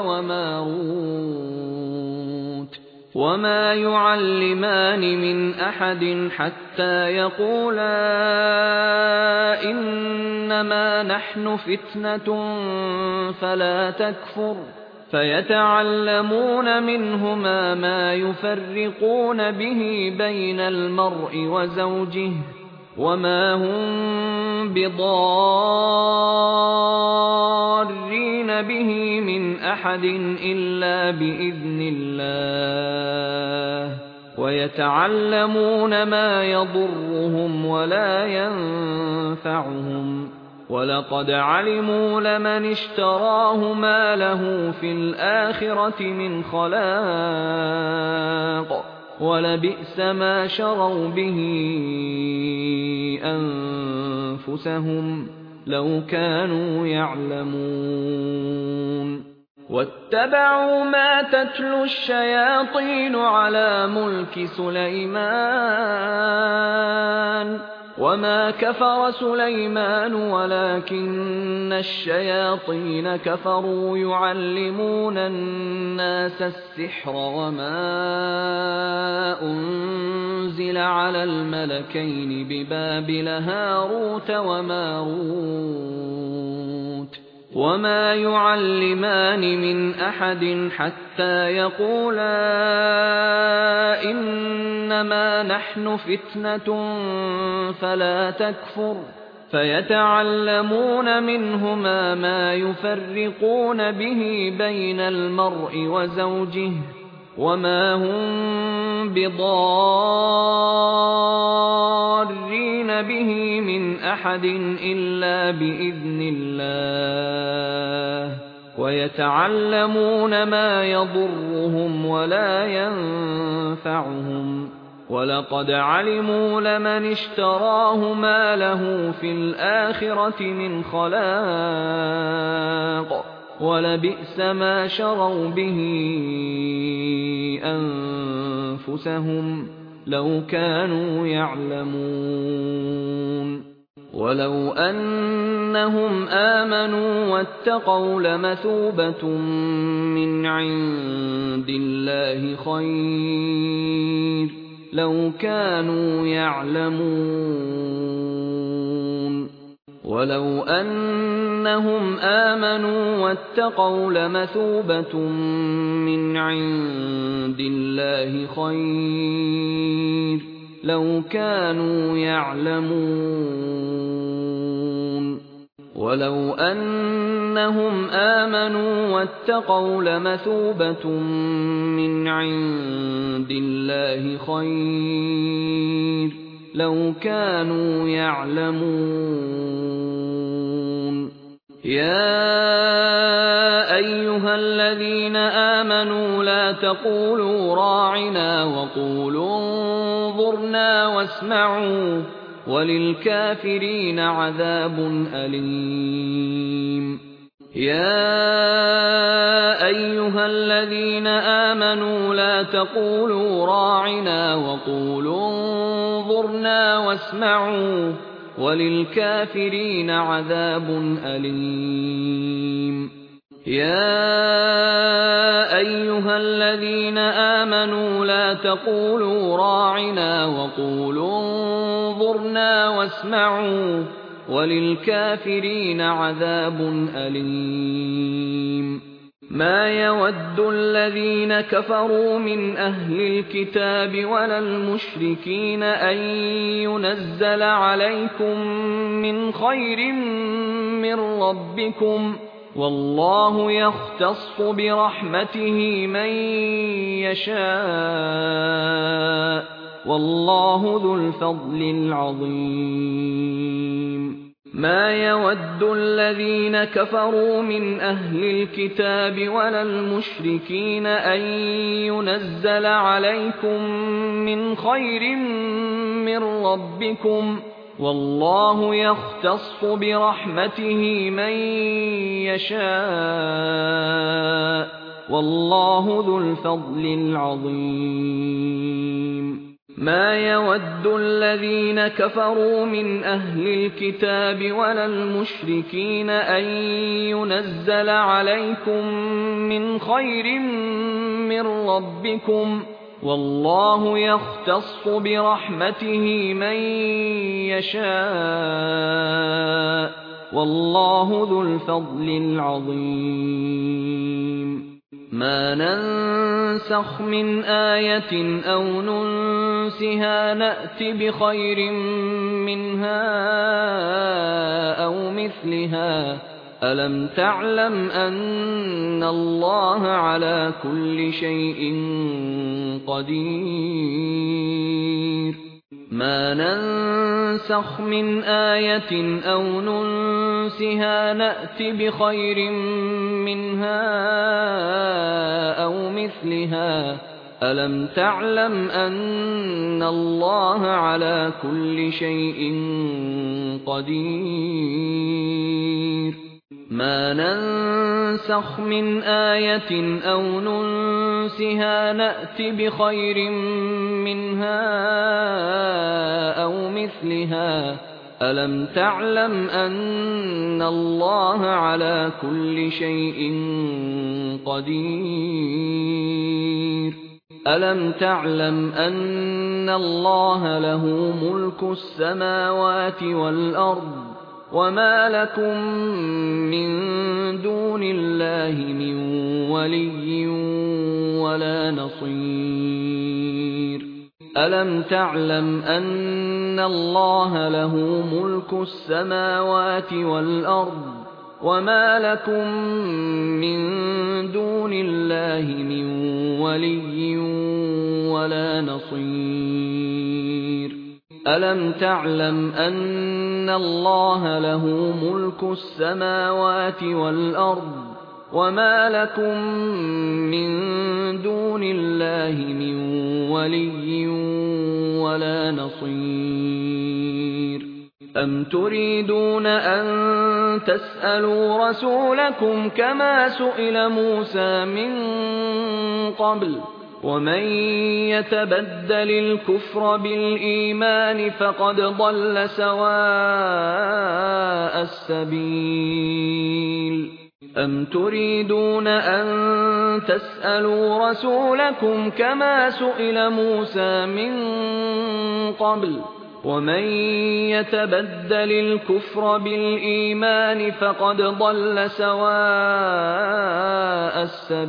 وماروت وما يعلمان من أحد حتى يقولا إنما نحن فتنة فلا تكفر فيتعلمون منهما ما يفرقون به بين المرء وزوجه وما هم بضارين به من أحد إلا بإذن الله ويتعلمون ما يضرهم ولا ينفعهم ولقد علموا لمن اشتراه ما له في الآخرة من خلاق ولبئس ما شروا به أنفسهم لو كانوا يعلمون واتبعوا ما تتلو الشياطين على ملك سليمان وما كفر سليمان ولكن الشياطين كفروا يعلمون الناس السحر وما أنزل على الملكين ببابل هاروت وماروت وما يعلمان من أحد حتى يقولا إنما نحن فتنة فلا تكفر فيتعلمون منهما ما يفرقون به بين المرء وزوجه وما هم بضارين به من أحد إلا بإذن الله ويتعلمون ما يضرهم ولا ينفعهم ولقد علموا لمن اشتراه ما له في الآخرة من خلاق ولبئس ما شروا به أنفسهم لو كانوا يعلمون ولو أنهم آمنوا واتقوا لمثوبة من عند الله خير لو كانوا يعلمون ولو أنهم آمنوا واتقوا لمثوبة من عند الله خير لو كانوا يعلمون ولو أنهم آمنوا واتقوا لمثوبة من عند الله خير لو كانوا يعلمون يا أيها الذين آمنوا لا تقولوا راعنا وقولوا انظرنا واسمعوا وللكافرين عذاب أليم يا أيها الذين آمنوا لا تقولوا راعنا وقولوا انظرنا واسمعوا وللكافرين عذاب أليم يا أيها الذين آمنوا لا تقولوا راعنا وقولوا انظرنا واسمعوا وللكافرين عذاب أليم ما يود الذين كفروا من أهل الكتاب ولا المشركين أن ينزل عليكم من خير من ربكم والله يختص برحمته من يشاء والله ذو الفضل العظيم ما يود الذين كفروا من أهل الكتاب ولا المشركين أن ينزل عليكم من خير من ربكم والله يختص برحمته من يشاء والله ذو الفضل العظيم ما يود الذين كفروا من أهل الكتاب ولا المشركين أن ينزل عليكم من خير من ربكم والله يختص برحمته من يشاء والله ذو الفضل العظيم ما ننسخ من آية أو ننسها نأت بخير منها أو مثلها ألم تعلم أن الله على كل شيء قدير ما ننسخ من آية أو ننسها نأت بخير منها أو مثلها ألم تعلم أن الله على كل شيء قدير ما ننسخ من آية أو ننسها نأت بخير منها أو مثلها ألم تعلم أن الله على كل شيء قدير ألم تعلم أن الله له ملك السماوات والأرض وما لكم من دون الله من ولي ولا نصير ألم تعلم أن الله له ملك السماوات والأرض وما لكم من دون الله من ولي ولا نصير ألم تعلم أن الله له ملك السماوات والأرض وما لكم من دون الله من ولي ولا نصير أم تريدون أن تسألوا رسولكم كما سئل موسى من قبل ومن يتبدل الكفر بالإيمان فقد ضل سواء السبيل أم تريدون أن تسألوا رسولكم كما سئل موسى من قبل ومن يتبدل الكفر بالإيمان فقد ضل سواء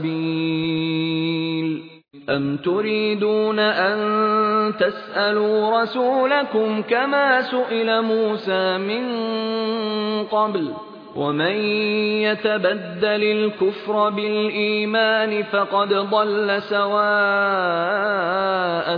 السبيل أم تريدون أن تسألوا رسولكم كما سئل موسى من قبل ومن يتبدل الكفر بالإيمان فقد ضل سواء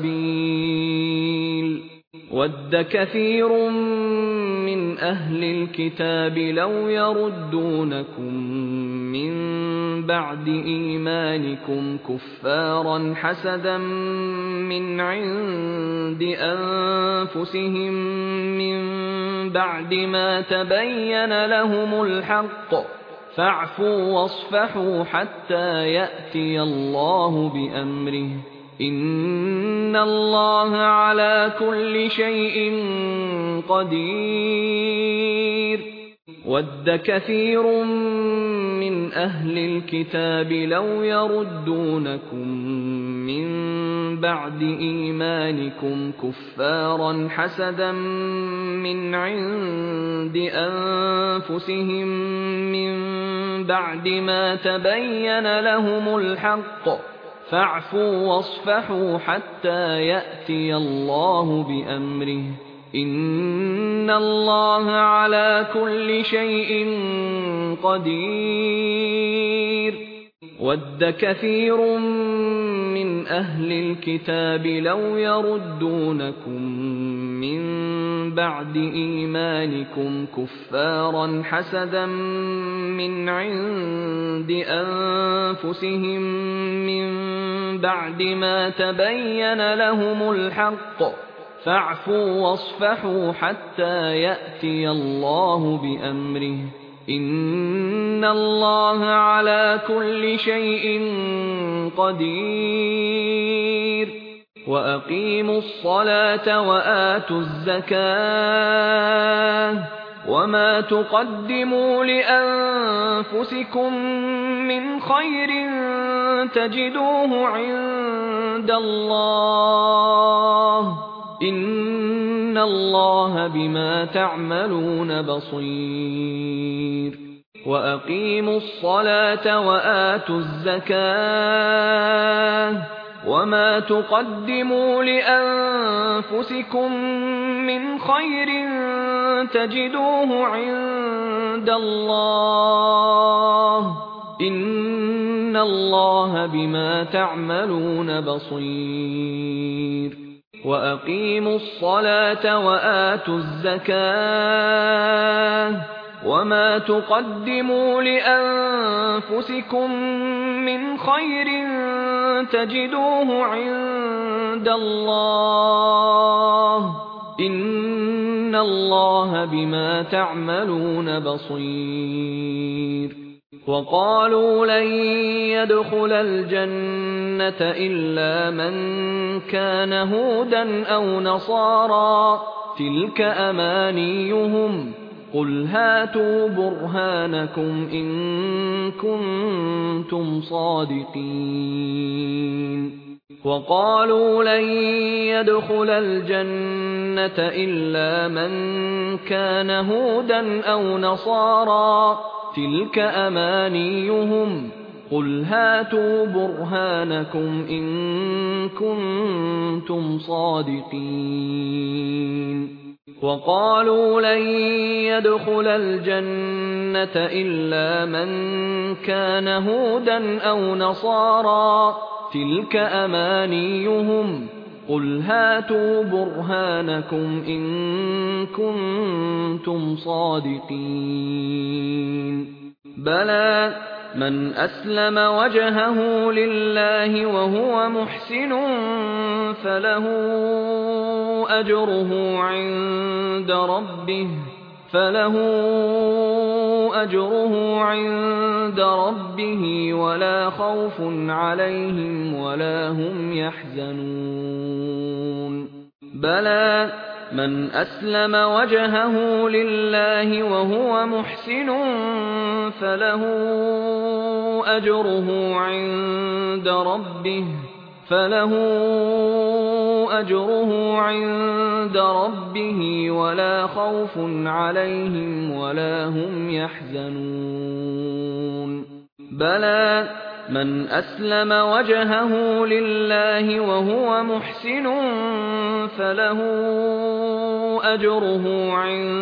السبيل ود كثير من أهل الكتاب لو يردونكم من بعد إيمانكم كفارا حسدا من عند أنفسهم من بعد ما تبين لهم الحق فاعفوا واصفحوا حتى يأتي الله بأمره إن الله على كل شيء قدير ود كثير مِّنْ أَهْلِ الْكِتَابِ لَوْ يَرُدُّونَكُم مِّن بَعْدِ إِيمَانِكُمْ كُفَّارًا حَسَدًا مِّنْ عِندِ أَنفُسِهِم مِّن بَعْدِ مَا تَبَيَّنَ لَهُمُ الْحَقُّ ۖ فَاعْفُوا وَاصْفَحُوا حَتَّىٰ يَأْتِيَ اللَّهُ بِأَمْرِهِ ۗ إِنَّ اللَّهَ عَلَىٰ كُلِّ شَيْءٍ قَدِيرٌ. وَدَّ كَثِيرٌ مِّنْ أَهْلِ الْكِتَابِ لَوْ يَرُدُّونَكُم مِّن بَعْدِ إِيمَانِكُمْ كُفَّارًا حَسَدًا مِّنْ عِندِ أَنفُسِهِم مِّن بَعْدِ مَا تَبَيَّنَ لَهُمُ الْحَقُّ ۖ فَاعْفُوا وَاصْفَحُوا حَتَّىٰ يَأْتِيَ اللَّهُ بِأَمْرِهِ ۗ إِنَّ اللَّهَ عَلَىٰ كُلِّ شَيْءٍ قَدِيرٌ. وَأَقِيمُوا الصَّلَاةَ وَآتُوا الزَّكَاةَ ۚ وَمَا تُقَدِّمُوا لِأَنفُسِكُم مِّنْ خَيْرٍ تَجِدُوهُ عِندَ اللَّهِ ۗ إِنَّ اللَّهَ بِمَا تَعْمَلُونَ بَصِيرٌ. وَأَقِيمُوا الصَّلَاةَ وَآتُوا الزَّكَاةَ ۚ وَمَا تُقَدِّمُوا لِأَنفُسِكُم مِّنْ خَيْرٍ تَجِدُوهُ عِندَ اللَّهِ ۗ إِنَّ اللَّهَ بِمَا تَعْمَلُونَ بَصِيرٌ. وَأَقِيمُوا الصَّلَاةَ وَآتُوا الزَّكَاةَ ۚ وَمَا تُقَدِّمُوا لِأَنفُسِكُم مِّنْ خَيْرٍ تَجِدُوهُ عِندَ اللَّهِ ۗ إِنَّ اللَّهَ بِمَا تَعْمَلُونَ بَصِيرٌ. وَقَالُوا لَن يَدْخُلَ الْجَنَّةَ إِلَّا مَن كَانَ هُودًا أَوْ نَصَارَىٰ ۗ تِلْكَ أَمَانِيُّهُمْ ۗ قُلْ هَاتُوا بُرْهَانَكُمْ إِن كُنتُمْ صَادِقِينَ. وَقَالُوا لَن يَدْخُلَ الْجَنَّةَ إِلَّا مَن كَانَ هُودًا أَوْ نَصَارَىٰ ۗ تِلْكَ أَمَانِيُّهُمْ ۗ قُلْ هَاتُوا بُرْهَانَكُمْ إِن كُنتُمْ صَادِقِينَ. وَقَالُوا لَن يَدْخُلَ الْجَنَّةَ إِلَّا مَن كَانَ هُودًا أَوْ نَصَارَىٰ ۗ تِلْكَ أَمَانِيُّهُمْ ۗ قُلْ هَاتُوا بُرْهَانَكُمْ إِن كُنتُمْ صَادِقِينَ. بَلَىٰ مَنْ أَسْلَمَ وَجْهَهُ لِلَّهِ وَهُوَ مُحْسِنٌ فَلَهُ أَجْرُهُ عِندَ رَبِّهِ وَلَا خَوْفٌ عَلَيْهِمْ وَلَا هُمْ يَحْزَنُونَ. بَلَىٰ مَنْ أَسْلَمَ وَجْهَهُ لِلَّهِ وَهُوَ مُحْسِنٌ فَلَهُ أَجْرُهُ عِندَ رَبِّهِ وَلَا خَوْفٌ عَلَيْهِمْ وَلَا هُمْ يَحْزَنُونَ. بَلَىٰ مَنْ أَسْلَمَ وَجْهَهُ لِلَّهِ وَهُوَ مُحْسِنٌ فَلَهُ أَجْرُهُ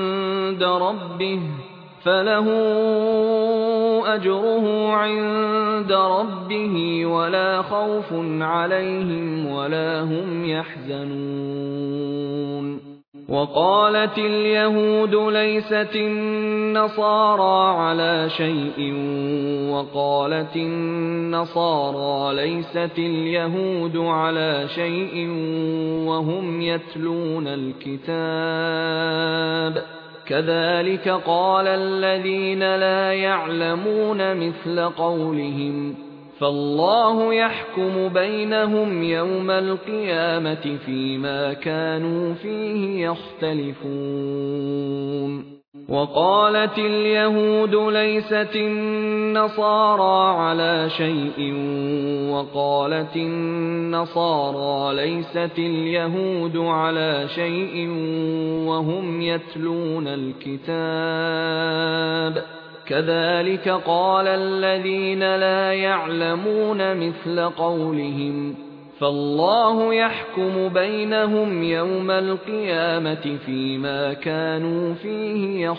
عِندَ رَبِّهِ وَلَا خَوْفٌ عَلَيْهِمْ وَلَا هُمْ يَحْزَنُونَ. وَقَالَتِ الْيَهُودُ لَيْسَتِ النَّصَارَىٰ عَلَىٰ شَيْءٍ وَقَالَتِ النَّصَارَىٰ لَيْسَتِ الْيَهُودُ عَلَىٰ شَيْءٍ وَهُمْ يَتْلُونَ الْكِتَابَ ۗ كَذَٰلِكَ قَالَ الَّذِينَ لَا يَعْلَمُونَ مِثْلَ قَوْلِهِمْ ۚ فَاللَّهُ يَحْكُمُ بَيْنَهُمْ يَوْمَ الْقِيَامَةِ فِيمَا كَانُوا فِيهِ يَخْتَلِفُونَ. وقالت اليهود ليست النصارى على شيء وقالت النصارى ليست اليهود على شيء وهم يتلون الكتاب كذلك قال الذين لا يعلمون مثل قولهم فالله يحكم بينهم يوم القيامة فيما كانوا فيه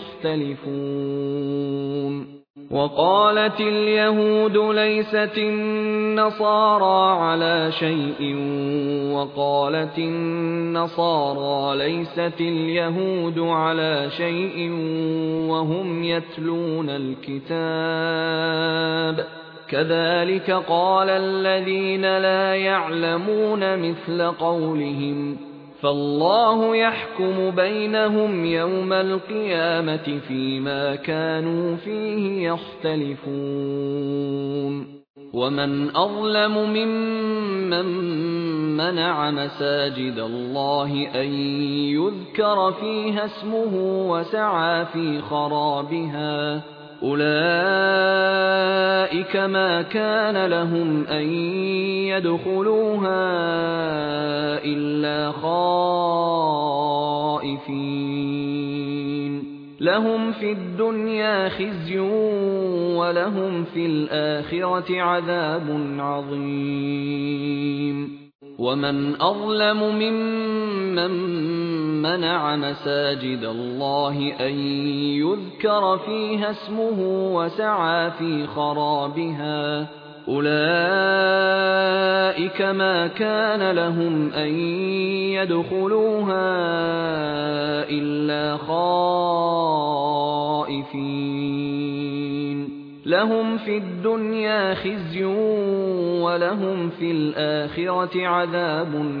يختلفون وقالت اليهود ليست النصارى على شيء وقالت النصارى ليست اليهود على شيء وهم يتلون الكتاب كذلك قال الذين لا يعلمون مثل قولهم فالله يحكم بينهم يوم القيامة فيما كانوا فيه يختلفون ومن أظلم ممن منع مساجد الله أن يذكر فيها اسمه وسعى في خرابها أولئك ما كان لهم أن يدخلوها إلا خائفين لهم في الدنيا خزي ولهم في الآخرة عذاب عظيم ومن أظلم ممن منع مساجد الله أن يذكر فيها اسمه وسعى في خرابها أولئك ما كان لهم أن يدخلوها إلا خائفين لهم في الدنيا خزي ولهم في الآخرة عذاب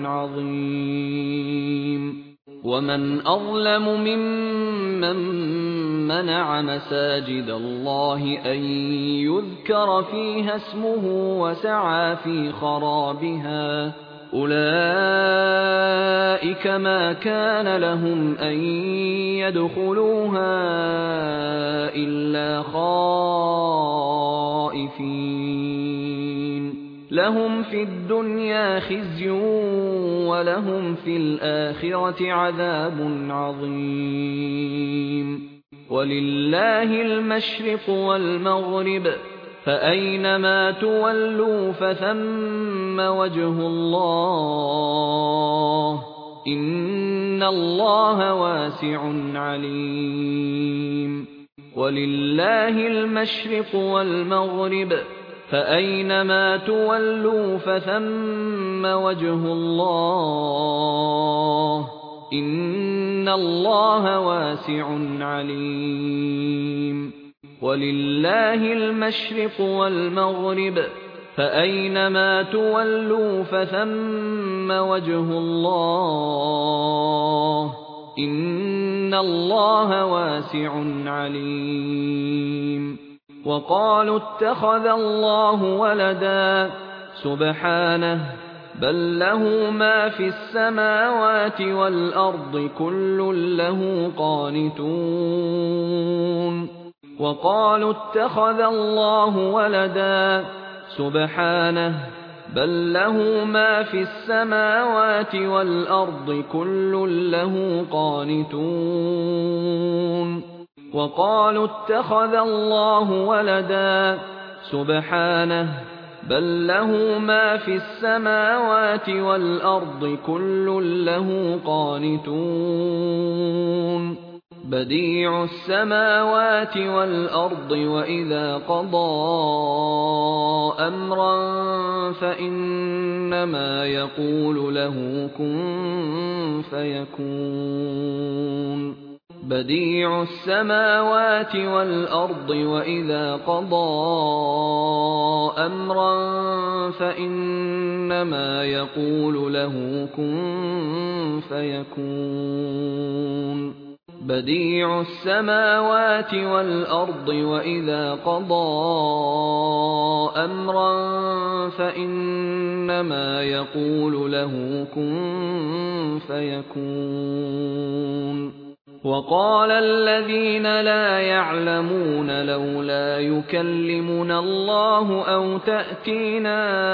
عظيم ومن أظلم ممن منع مساجد الله أن يذكر فيها اسمه وسعى في خرابها أولئك ما كان لهم أن يدخلوها إلا خائفين لهم في الدنيا خزي ولهم في الآخرة عذاب عظيم ولله المشرق والمغرب فأينما تولوا فثم وجه الله إن الله واسع عليم ولله المشرق والمغرب فأينما تولوا فثم وجه الله إن الله واسع عليم ولله المشرق والمغرب فأينما تولوا فثم وجه الله إن الله واسع عليم وقالوا اتخذ الله ولدا سبحانه بل له ما في السماوات والأرض كل له قانتون وقالوا اتخذ الله ولدا سبحانه بل له ما في السماوات والأرض كل له قانتون وقالوا اتخذ الله ولدا سبحانه بل له ما في السماوات والأرض كل له قانتون بديع السماوات والأرض وإذا قضى أمرا فإنما يقول له كن فيكون بديع السماوات والأرض وإذا قضى أمرا فإنما يقول له كن فيكون بديع السماوات والأرض وإذا قضى أمرا فإنما يقول له كن فيكون وقال الذين لا يعلمون لولا يكلمنا الله أو تأتينا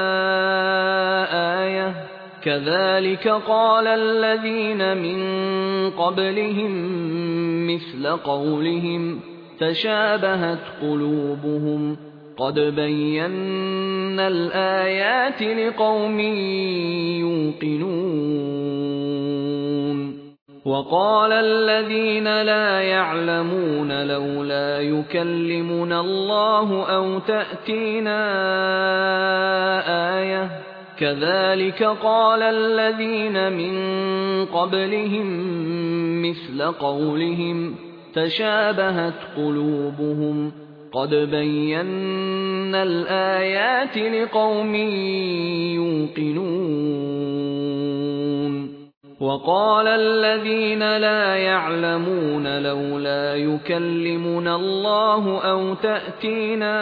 آية كذلك قال الذين من قبلهم مثل قولهم تشابهت قلوبهم قد بينا الآيات لقوم يوقنون وقال الذين لا يعلمون لولا يكلمنا الله أو تأتينا آية كذلك قال الذين من قبلهم مثل قولهم تشابهت قلوبهم قد بينا الآيات لقوم يوقنون وقال الذين لا يعلمون لولا يكلمنا الله أو تأتينا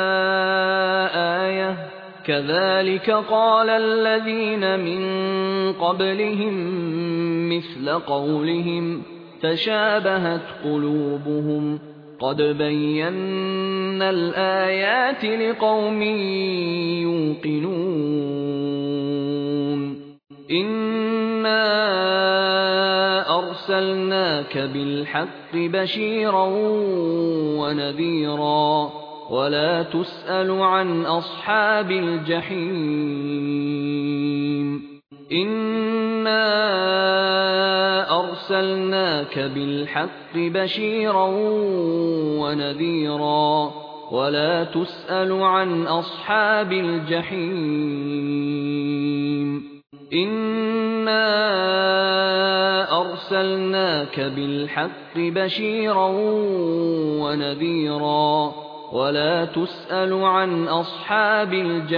آية كذلك قال الذين من قبلهم مثل قولهم تشابهت قلوبهم قد بينا الآيات لقوم يوقنون إنا أرسلناك بالحق بشيرا ونذيرا ولا تسأل عن أصحاب الجحيم إنا أرسلناك بالحق بشيرا ونذيرا ولا تسأل عن أصحاب الجحيم إنا أرسلناك بالحق بشيرا ونذيرا ولا تسأل عن أصحاب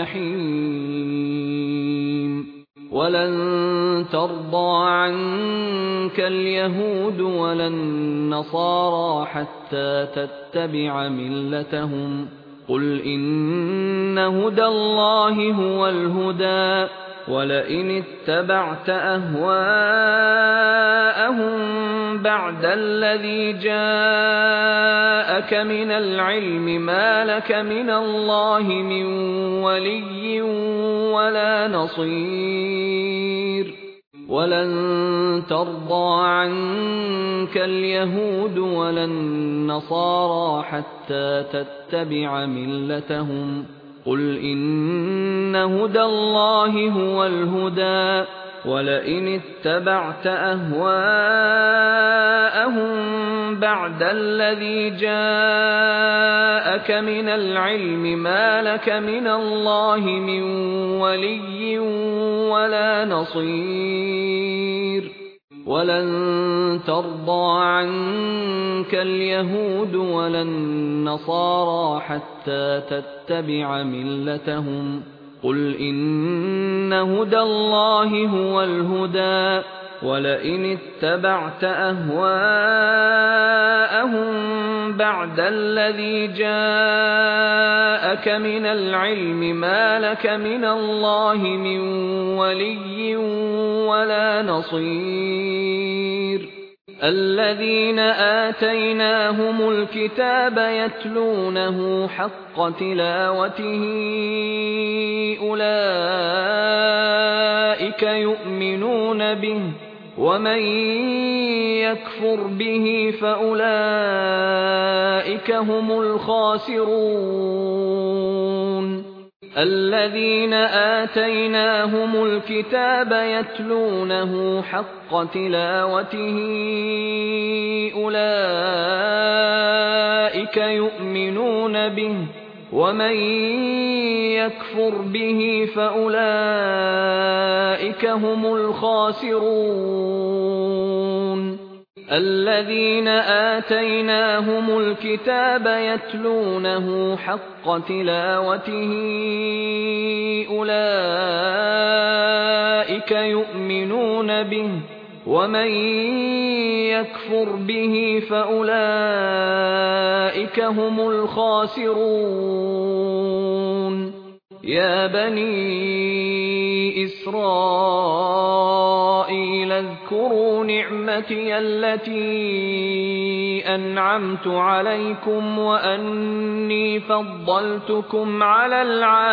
الجحيم ولن ترضى عنك اليهود ولا النصارى حتى تتبع ملتهم قل إن هدى الله هو الهدى ولئن اتبعت أهواءهم بعد الذي جاءك من العلم ما لك من الله من ولي ولا نصير ولن ترضى عنك اليهود ولا النصارى حتى تتبع ملتهم قل إن هدى الله هو الهدى ولئن اتبعت أهواءهم بعد الذي جاءك من العلم ما لك من الله من ولي ولا نصير ولن ترضى عنك اليهود ولا النصارى حتى تتبع ملتهم قل إن هدى الله هو الهدى ولئن اتبعت أهواءهم بعد الذي جاءك من العلم ما لك من الله من ولي ولا نصير الذين آتيناهم الكتاب يتلونه حق تلاوته أولئك يؤمنون به ومن يكفر به فأولئك هم الخاسرون الذين آتيناهم الكتاب يتلونه حق تلاوته أولئك يؤمنون به ومن يكفر به فأولئك هم الخاسرون الذين آتيناهم الكتاب يتلونه حق تلاوته أولئك يؤمنون به ومن يكفر به فأولئك هم الخاسرون يا بني إسرائيل اذْكُرُوا نِعْمَتِيَ الَّتِي أَنْعَمْتُ عَلَيْكُمْ وَأَنِّي فَضَّلْتُكُمْ عَلَى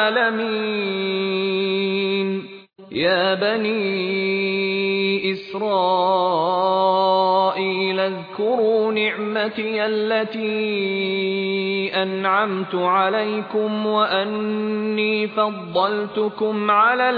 الْعَالَمِينَ يَا بَنِي إِسْرَائِيلَ اذْكُرُوا نِعْمَتِيَ الَّتِي أَنْعَمْتُ عَلَيْكُمْ وَأَنِّي فَضَّلْتُكُمْ عَلَى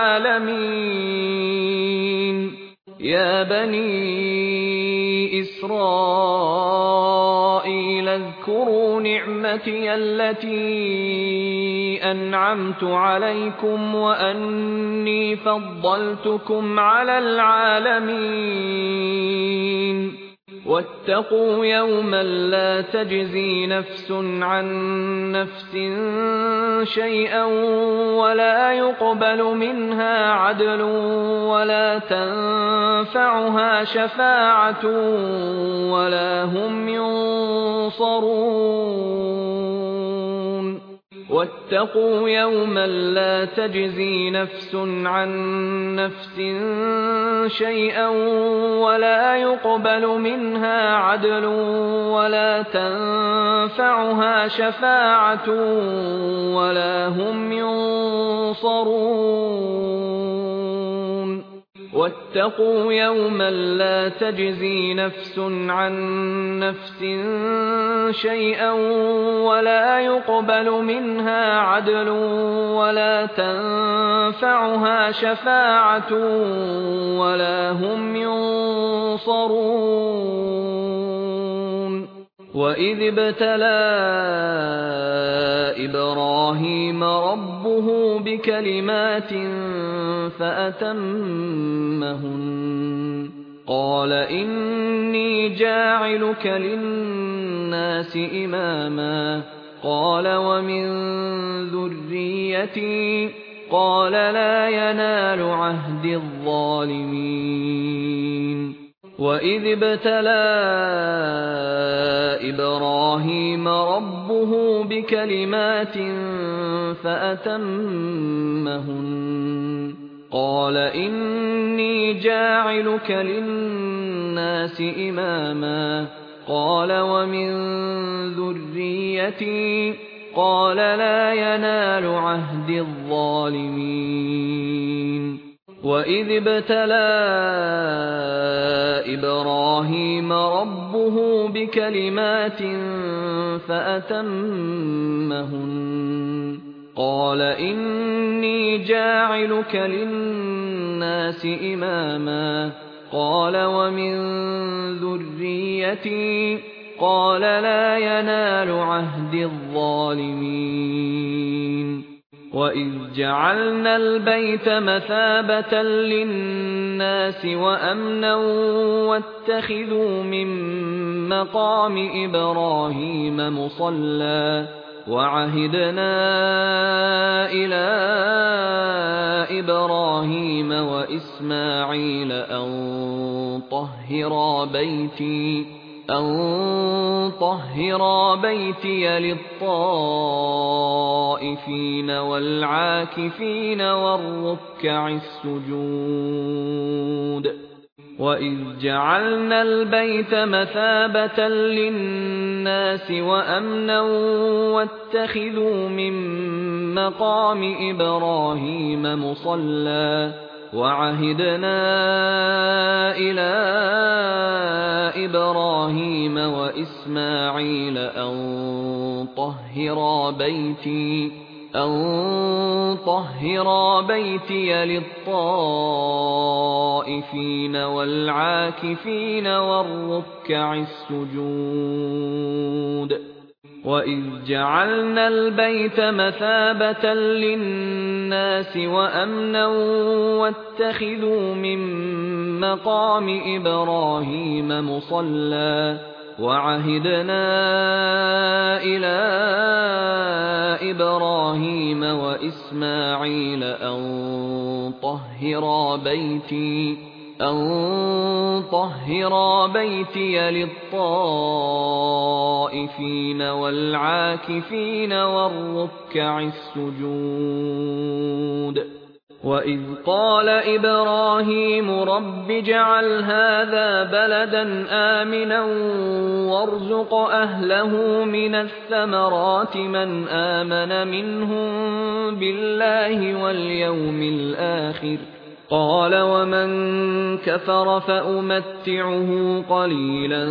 الْعَالَمِينَ يَا بَنِي إِسْرَائِيلَ اذْكُرُوا نِعْمَتِيَ الَّتِي أَنْعَمْتُ عَلَيْكُمْ وَأَنِّي فَضَّلْتُكُمْ عَلَى الْعَالَمِينَ وَاتَّقُوا يَوْمًا لَّا تَجْزِي نَفْسٌ عَن نَّفْسٍ شَيْئًا وَلَا يُقْبَلُ مِنْهَا عَدْلٌ وَلَا تَنفَعُهَا شَفَاعَةٌ وَلَا هُمْ يُنصَرُونَ وَاتَّقُوا يَوْمًا لَّا تَجْزِي نَفْسٌ عَن نَّفْسٍ شَيْئًا وَلَا يُقْبَلُ مِنْهَا عَدْلٌ وَلَا تَنفَعُهَا شَفَاعَةٌ وَلَا هُمْ يُنصَرُونَ وَاتَّقُوا يَوْمًا لَّا تَجْزِي نَفْسٌ عَن نَّفْسٍ شَيْئًا وَلَا يُقْبَلُ مِنْهَا عَدْلٌ وَلَا تَنفَعُهَا شَفَاعَةٌ وَلَا هُمْ يُنصَرُونَ وَإِذِ ابْتَلَىٰ إِبْرَاهِيمَ رَبُّهُ بِكَلِمَاتٍ فَأَتَمَّهُنَّ قَالَ إِنِّي جَاعِلُكَ لِلنَّاسِ إِمَامًا قَالَ وَمِن ذُرِّيَّتِي قَالَ لَا يَنَالُ عَهْدِي الظَّالِمِينَ وَإِذِ ابْتَلَىٰ إِبْرَاهِيمَ رَبُّهُ بِكَلِمَاتٍ فَأَتَمَّهُنَّ قَالَ إِنِّي جَاعِلُكَ لِلنَّاسِ إِمَامًا قَالَ وَمِن ذُرِّيَّتِي قَالَ لَا يَنَالُ عَهْدِي الظَّالِمِينَ وَإِذِ ابْتَلَىٰ إِبْرَاهِيمَ رَبُّهُ بِكَلِمَاتٍ فَأَتَمَّهُنَّ قَالَ إِنِّي جَاعِلُكَ لِلنَّاسِ إِمَامًا قَالَ وَمِن ذُرِّيَّتِي قَالَ لَا يَنَالُ عَهْدِي الظَّالِمِينَ وَإِذْ جَعَلْنَا الْبَيْتَ مَثَابَةً لِّلنَّاسِ وَأَمْنًا وَاتَّخِذُوا مِن مَّقَامِ إِبْرَاهِيمَ مُصَلًّى وَعَهِدْنَا إِلَىٰ إِبْرَاهِيمَ وَإِسْمَاعِيلَ أَن طَهِّرَا بَيْتِيَ لِلطَّائِفِينَ وَالْعَاكِفِينَ وَالرُّكَّعِ السُّجُودِ وَإِذْ جَعَلْنَا الْبَيْتَ مَثَابَةً لِّلنَّاسِ وَأَمْنًا وَاتَّخِذُوا مِن مَّقَامِ إِبْرَاهِيمَ مُصَلًّى وَعَهِدْنَا إِلَىٰ إِبْرَاهِيمَ وَإِسْمَاعِيلَ أَن طَهِّرَا بَيْتِيَ لِلطَّائِفِينَ وَالْعَاكِفِينَ وَالرُّكَّعِ السُّجُودِ وَإِذْ جَعَلْنَا الْبَيْتَ مَثَابَةً لِّلنَّاسِ وَأَمْنًا وَاتَّخِذُوا مِن مَّقَامِ إِبْرَاهِيمَ مُصَلًّى وَعَهِدْنَا إِلَىٰ إِبْرَاهِيمَ وَإِسْمَاعِيلَ أَن طَهِّرَا بَيْتِيَ لِلطَّائِفِينَ وَالْعَاكِفِينَ وَالرُّكَّعِ السُّجُودِ وَإِذْ قَالَ إِبْرَاهِيمُ رَبِّ اجْعَلْ هَٰذَا بَلَدًا آمِنًا وَارْزُقْ أَهْلَهُ مِنَ الثَّمَرَاتِ مَنْ آمَنَ مِنْهُم بِاللَّهِ وَالْيَوْمِ الْآخِرِ ۖ قَالَ وَمَن كَفَرَ فَأُمَتِّعُهُ قَلِيلًا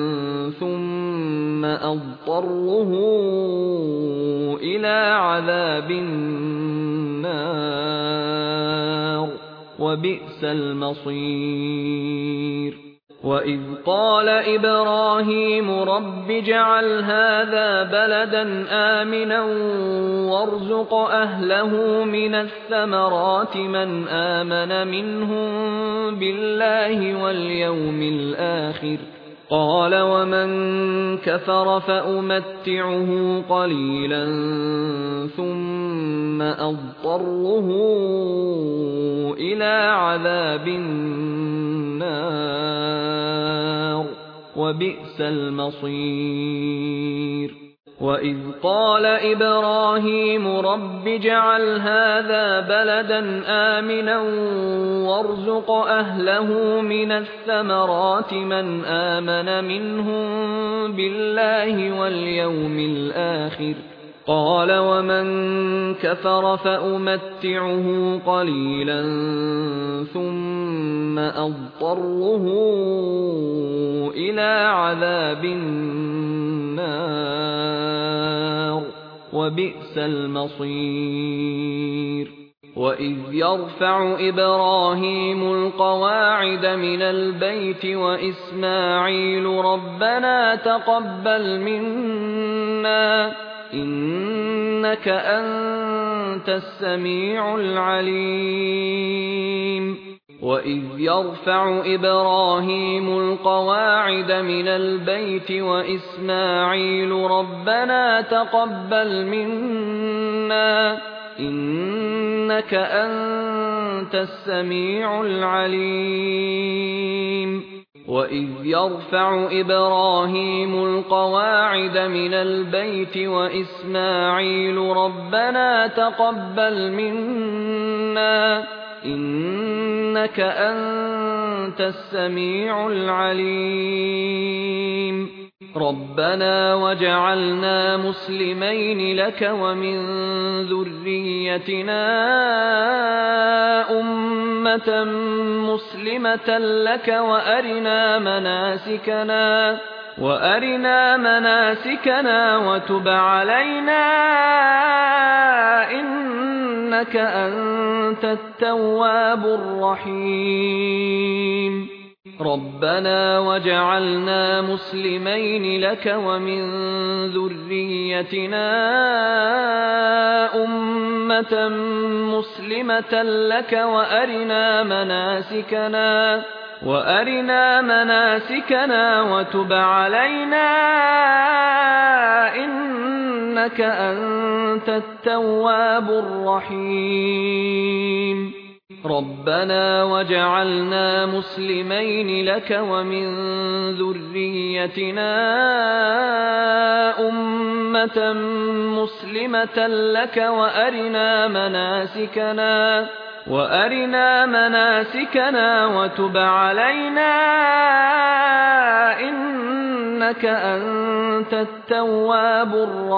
ثُمَّ أَضْطَرُّهُ إِلَىٰ عَذَابِ النَّارِ ۖ وَبِئْسَ الْمَصِيرُ وَإِذْ قَالَ إِبْرَاهِيمُ رَبِّ اجْعَلْ هَٰذَا بَلَدًا آمِنًا وَارْزُقْ أَهْلَهُ مِنَ الثَّمَرَاتِ مَنْ آمَنَ مِنْهُم بِاللَّهِ وَالْيَوْمِ الْآخِرِ ۖ قَالَ وَمَن كَفَرَ فَأُمَتِّعُهُ قَلِيلًا ثُمَّ أَضْطَرُّهُ إِلَىٰ عَذَابِ النَّارِ ۖ وَبِئْسَ الْمَصِيرُ وَإِذْ قَالَ إِبْرَاهِيمُ رَبِّ اجْعَلْ هَٰذَا بَلَدًا آمِنًا وَارْزُقْ أَهْلَهُ مِنَ الثَّمَرَاتِ مَنْ آمَنَ مِنْهُم بِاللَّهِ وَالْيَوْمِ الْآخِرِ ۖ قَالَ وَمَن كَفَرَ فَأُمَتِّعُهُ قَلِيلًا ثُمَّ أَضْطَرُّهُ إِلَىٰ عَذَابِ النَّارِ ۖ وَبِئْسَ الْمَصِيرُ وَإِذْ يَرْفَعُ إِبْرَاهِيمُ الْقَوَاعِدَ مِنَ الْبَيْتِ وَإِسْمَاعِيلُ رَبَّنَا تَقَبَّلْ مِنَّا إِنَّكَ أَنتَ السَّمِيعُ الْعَلِيمُ وَإِذْ يَرْفَعُ إِبْرَاهِيمُ الْقَوَاعِدَ مِنَ الْبَيْتِ وَإِسْمَاعِيلُ رَبَّنَا تَقَبَّلْ مِنَّا إِنَّكَ أَنتَ السَّمِيعُ الْعَلِيمُ وَإِذْ يَرْفَعُ إِبْرَاهِيمُ الْقَوَاعِدَ مِنَ الْبَيْتِ وَإِسْمَاعِيلُ رَبَّنَا تَقَبَّلْ مِنَّا إِنَّكَ أَنتَ السَّمِيعُ الْعَلِيمُ رَبَّنَا وَاجْعَلْنَا مُسْلِمَيْنِ لَكَ وَمِن ذُرِّيَّتِنَا أُمَّةً مُّسْلِمَةً لَّكَ وَأَرِنَا مَنَاسِكَنَا وَتُبْ عَلَيْنَا إِنَّكَ أَنتَ التَّوَّابُ الرَّحِيمُ رَبَّنَا وَاجْعَلْنَا مُسْلِمَيْنِ لَكَ وَمِن ذُرِّيَّتِنَا أُمَّةً مُّسْلِمَةً لَّكَ وَأَرِنَا مَنَاسِكَنَا وَتُبْ عَلَيْنَا إِنَّكَ أَنتَ التَّوَّابُ الرَّحِيمُ رَبَّنَا وَاجْعَلْنَا مُسْلِمَيْنِ لَكَ وَمِن ذُرِّيَّتِنَا أُمَّةً مُّسْلِمَةً لَّكَ وَأَرِنَا مَنَاسِكَنَا وَتُبْ عَلَيْنَا إِنَّكَ أَنتَ التَّوَّابُ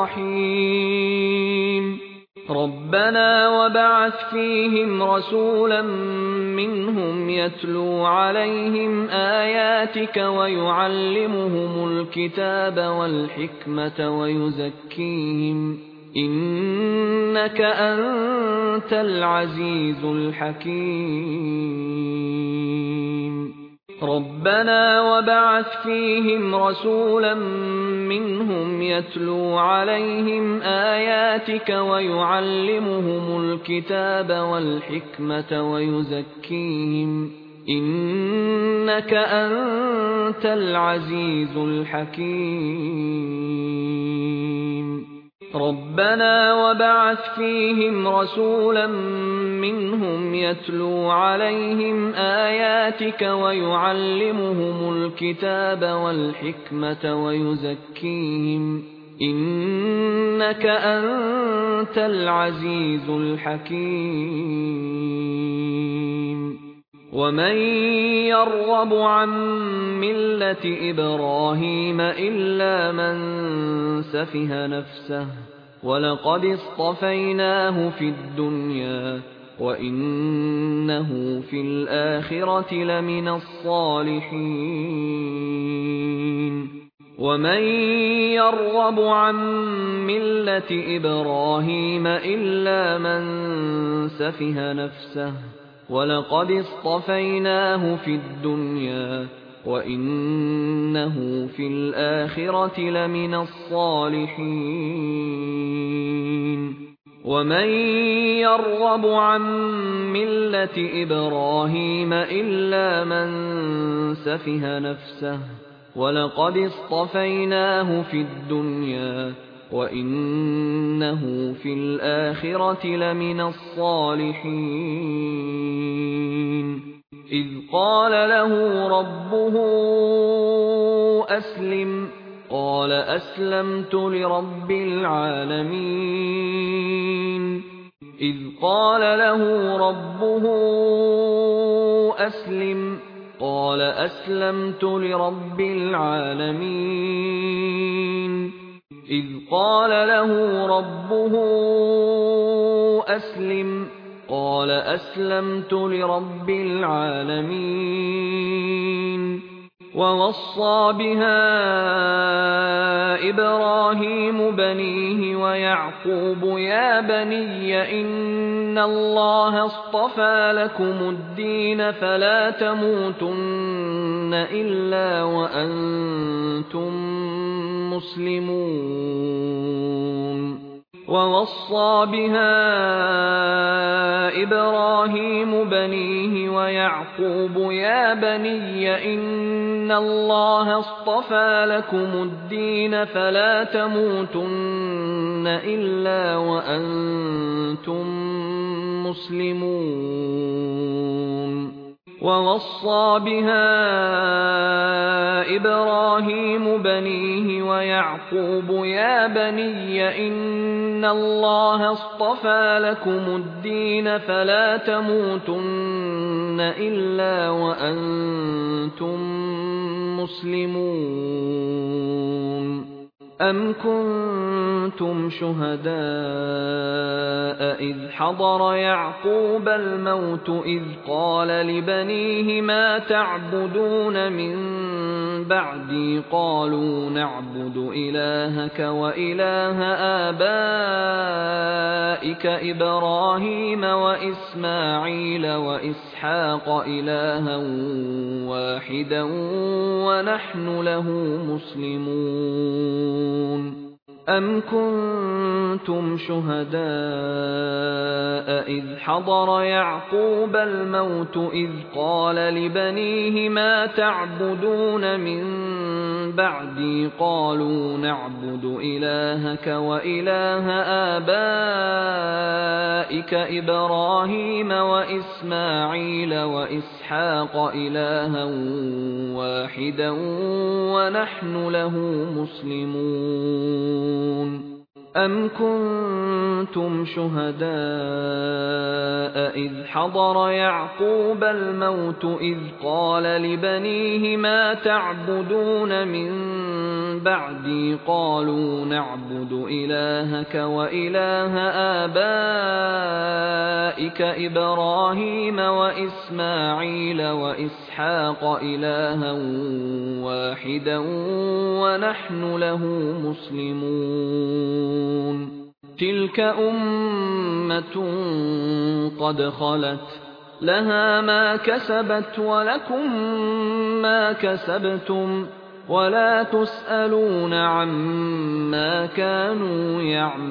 الرَّحِيمُ رَبَّنَا وَابْعَثْ فِيهِمْ رَسُولًا مِّنْهُمْ يَتْلُو عَلَيْهِمْ آيَاتِكَ وَيُعَلِّمُهُمُ الْكِتَابَ وَالْحِكْمَةَ وَيُزَكِّيهِمْ إِنَّكَ أَنتَ الْعَزِيزُ الْحَكِيمُ رَبَّنَا وَابْعَثْ فِيهِمْ رَسُولًا مِّنْهُمْ يَتْلُو عَلَيْهِمْ آيَاتِكَ وَيُعَلِّمُهُمُ الْكِتَابَ وَالْحِكْمَةَ وَيُزَكِّيهِمْ إِنَّكَ أَنتَ الْعَزِيزُ الْحَكِيمُ رَبَّنَا وَابْعَثْ فِيهِمْ رَسُولًا مِّنْهُمْ يَتْلُو عَلَيْهِمْ آيَاتِكَ وَيُعَلِّمُهُمُ الْكِتَابَ وَالْحِكْمَةَ وَيُزَكِّيهِمْ إِنَّكَ أَنتَ الْعَزِيزُ الْحَكِيمُ وَمَن يَرْغَبُ عَن مِّلَّةِ إِبْرَاهِيمَ إِلَّا مَن سَفِهَ نَفْسَهُ وَلَقَدِ اصْطَفَيْنَاهُ فِي الدُّنْيَا وَإِنَّهُ فِي الْآخِرَةِ لَمِنَ الصَّالِحِينَ وَمَن يَرْغَبُ عَن مِّلَّةِ إِبْرَاهِيمَ إِلَّا مَن سَفِهَ نَفْسَهُ وَلَقَدِ اصْطَفَيْنَاهُ فِي الدُّنْيَا وَإِنَّهُ فِي الْآخِرَةِ لَمِنَ الصَّالِحِينَ وَمَن يَرْغَبُ عَن مِّلَّةِ إِبْرَاهِيمَ إِلَّا مَن سَفِهَ نَفْسَهُ وَلَقَدِ اصْطَفَيْنَاهُ فِي الدُّنْيا وَإِنَّهُ فِي الْآخِرَةِ لَمِنَ الصَّالِحِينَ إِذْ قَالَ لَهُ رَبُّهُ أَسْلِمْ قَالَ أَسْلَمْتُ لِرَبِّ الْعَالَمِينَ إِذْ قَالَ لَهُ رَبُّهُ أَسْلِمْ قَالَ أَسْلَمْتُ لِرَبِّ الْعَالَمِينَ إِذْ قَالَ لَهُ رَبُّهُ أَسْلِمْ قَالَ أَسْلَمْتُ لِرَبِّ الْعَالَمِينَ وَوَصَّىٰ بِهَا إِبْرَاهِيمُ بَنِيهِ وَيَعْقُوبُ يَا بَنِيَّ إِنَّ اللَّهَ اصْطَفَىٰ لَكُمُ الدِّينَ فَلَا تَمُوتُنَّ إِلَّا وَأَنتُم مُّسْلِمُونَ وَوَصَّىٰ بِهَا إِبْرَاهِيمُ بَنِيهِ وَيَعْقُوبُ يَا بَنِيَّ إِنَّ اللَّهَ اصْطَفَىٰ لَكُمُ الدِّينَ فَلَا تَمُوتُنَّ إِلَّا وَأَنتُم مُّسْلِمُونَ وَوَصَّىٰ بِهَا إِبْرَاهِيمُ بَنِيهِ وَيَعْقُوبُ يَا بَنِيَّ إِنَّ اللَّهَ اصْطَفَىٰ لَكُمُ الدِّينَ فَلَا تَمُوتُنَّ إِلَّا وَأَنتُم مُّسْلِمُونَ أَمْ كُنتُمْ شُهَدَاءَ إِذْ حَضَرَ يَعْقُوبَ الْمَوْتُ إِذْ قَالَ لِبَنِيهِ مَا تَعْبُدُونَ مِن بَعْدِي قَالُوا نَعْبُدُ إِلَٰهَكَ وَإِلَٰهَ آبَائِكَ إِبْرَاهِيمَ وَإِسْمَاعِيلَ وَإِسْحَاقَ إِلَٰهًا وَاحِدًا وَنَحْنُ لَهُ مُسْلِمُونَ أَمْ كُنتُمْ شُهَدَاءَ إِذْ حَضَرَ يَعْقُوبَ الْمَوْتُ إِذْ قَالَ لِبَنِيهِ مَا تَعْبُدُونَ مِن بَعْدِي قَالُوا نَعْبُدُ إِلَٰهَكَ وَإِلَٰهَ آبَائِكَ إِبْرَاهِيمَ وَإِسْمَاعِيلَ وَإِسْحَاقَ إِلَٰهًا وَاحِدًا وَنَحْنُ لَهُ مُسْلِمُونَ أَمْ كُنتُمْ شُهَدَاءَ إِذْ حَضَرَ يَعْقُوبَ الْمَوْتُ إِذْ قَالَ لِبَنِيهِ مَا تَعْبُدُونَ مِن بَعْدِي قَالُوا نَعْبُدُ إِلَٰهَكَ وَإِلَٰهَ آبَائِكَ إِبْرَاهِيمَ وَإِسْمَاعِيلَ وَإِسْحَاقَ إِلَٰهًا وَاحِدًا وَنَحْنُ لَهُ مُسْلِمُونَ تِلْكَ أُمَّةٌ قَدْ خَلَتْ لَهَا مَا كَسَبَتْ وَلَكُم مَّا كَسَبْتُمْ وَلَا تُسْأَلُونَ عَمَّا كَانُوا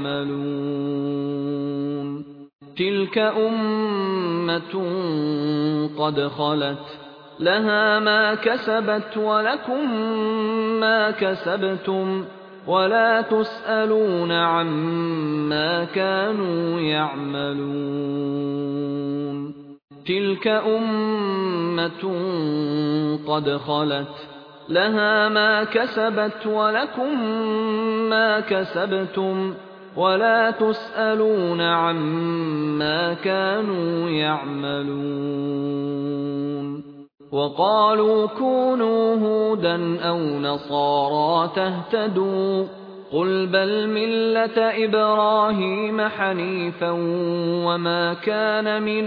يَعْمَلُونَ تِلْكَ أُمَّةٌ قَدْ خَلَتْ لَهَا مَا كَسَبَتْ وَلَكُم مَّا كَسَبْتُمْ وَلَا تُسْأَلُونَ عَمَّا كَانُوا يَعْمَلُونَ تِلْكَ أُمَّةٌ قَدْ خَلَتْ لها ما كسبت ولكم ما كسبتم ولا تسألون عما كانوا يعملون وقالوا كونوا هودا أو نصارى تهتدوا قل بل ملة إبراهيم حنيفا وما كان من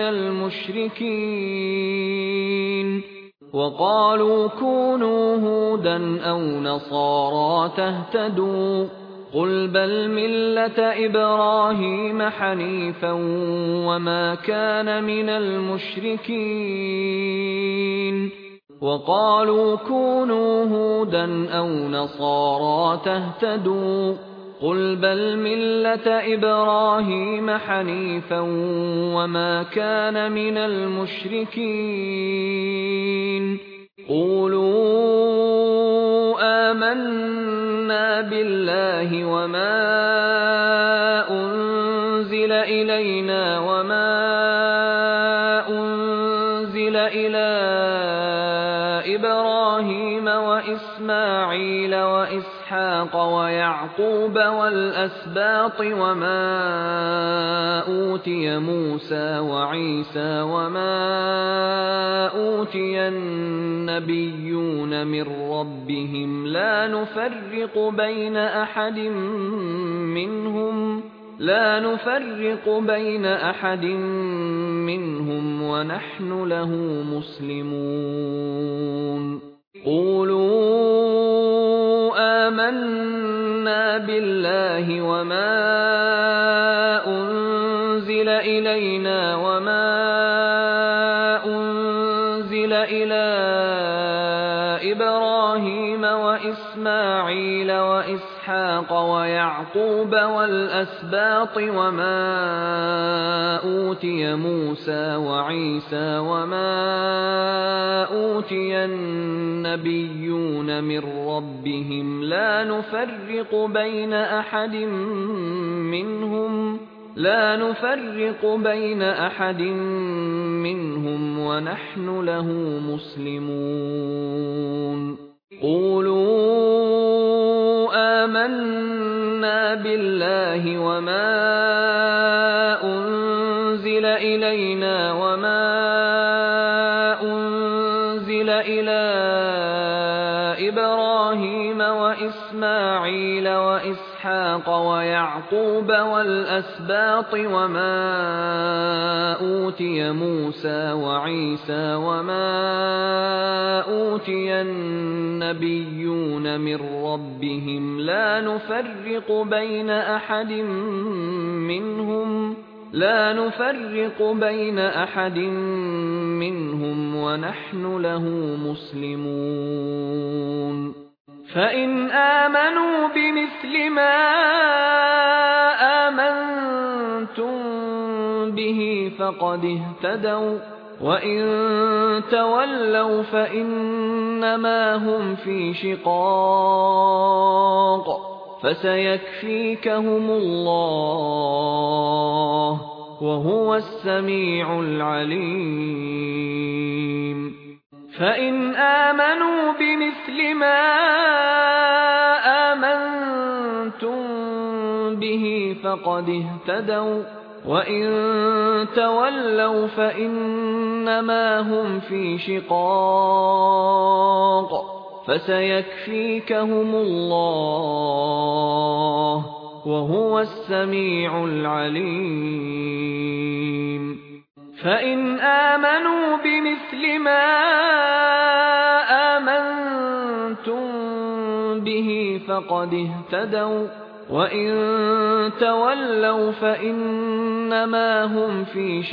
المشركين وقالوا كونوا هودا أو نصارى تهتدوا قل بل ملة إبراهيم حنيفا وما كان من المشركين وقالوا كونوا هودا أو نصارى تهتدوا قل بل ملة إبراهيم حنيفا وما كان من المشركين قولوا آمنا بالله وما أنزل إلينا وما أنزل إلى إبراهيم وإسماعيل وإسحاق ويعقوب والأسباط وما أوتي موسى وعيسى وما أوتي النبيون من ربهم لا نفرق بين أحد منهم ونحن له مسلمون قولوا آمنا بالله وما أنزل إلينا وما أنزل إلى إبراهيم وإسماعيل وإسحاق ويعقوب والأسباط وما أوتي موسى وعيسى وما أوتي النبيون من ربهم لا نفرق بين أحد منهم ونحن له مسلمون قولوا آمنا بالله وما أنزل إلينا وما أنزل إلى إبراهيم وإسماعيل وإسحاق ويعقوب والأسباط وما أوتي موسى وعيسى وما أوتي النبيون من ربهم لا نفرق بين أحد منهم ونحن له مسلمون فإن آمنوا بمثل ما آمنتم به فقد اهتدوا وإن تولوا فإنما هم في شقاق فسيكفيكهم الله وهو السميع العليم فإن آمنوا بمثل ما آمنتم به فقد اهتدوا وإن تولوا فإنما هم في شقاق فسيكفيكهم الله وهو السميع العليم فإن آمنوا بمثل ما آمنتم به فقد اهتدوا وإن تولوا فإنما هم في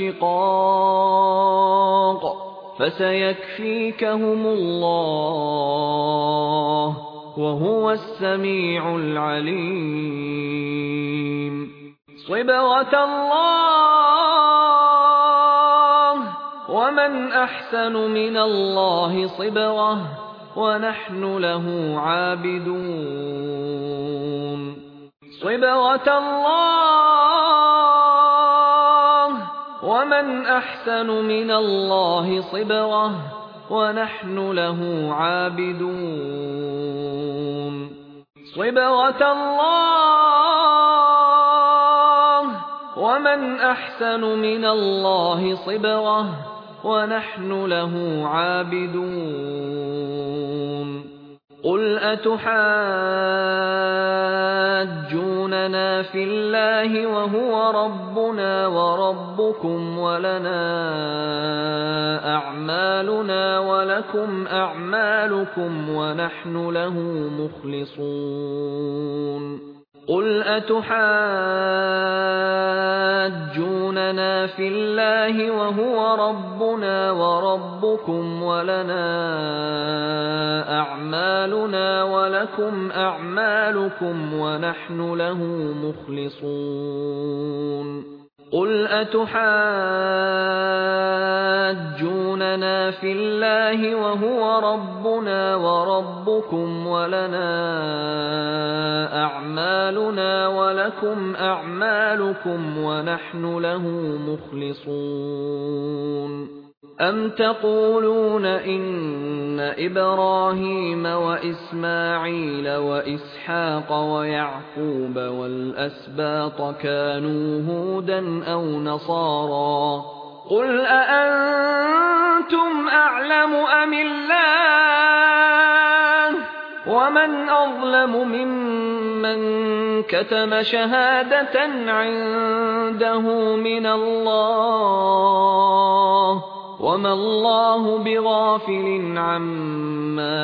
شقاق فسيكفيكهم الله وهو السميع العليم صبغة الله ومن أحسن من الله صبغة ونحن له عابدون صبغة الله ومن أحسن من الله صبغة ونحن له عابدون صبغة الله ومن أحسن من الله صبغة ونحن له عابدون قل أتحاجوننا في الله وهو ربنا وربكم ولنا أعمالنا ولكم أعمالكم ونحن له مخلصون قل أتحاجوننا في الله وهو ربنا وربكم ولنا أعمالنا ولكم أعمالكم ونحن له مخلصون قل أتحاجوننا في الله وهو ربنا وربكم ولنا أعمالنا ولكم أعمالكم ونحن له مخلصون أم تقولون إن إبراهيم وإسماعيل وإسحاق ويعقوب والأسباط كانوا هودا أو نصارى قل أأنتم أعلم أم الله ومن أظلم ممن كتم شهادة عنده من الله وما الله بغافل عما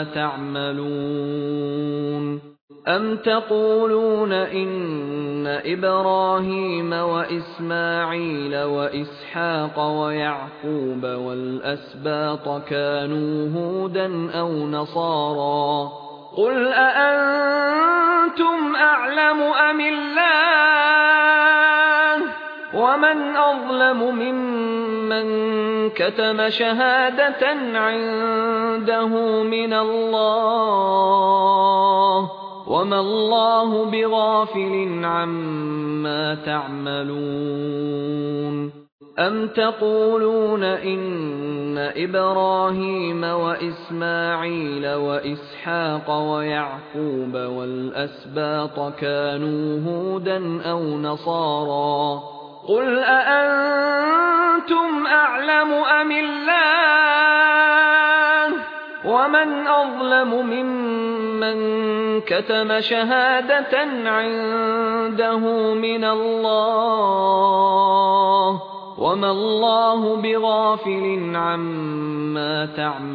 تعملون أم تقولون إن إبراهيم وإسماعيل وإسحاق ويعقوب والأسباط كانوا هودا أو نصارى قل أأنتم أعلم أم الله ومن أظلم ممن كتم شهادة عنده من الله وما الله بغافل عما تعملون أم تقولون إن إبراهيم وإسماعيل وإسحاق ويعقوب والأسباط كانوا هودا أو نصارى قل أأنتم أعلم أم الله ومن أظلم ممن كتم شهادة عنده من الله وما الله بغافل عما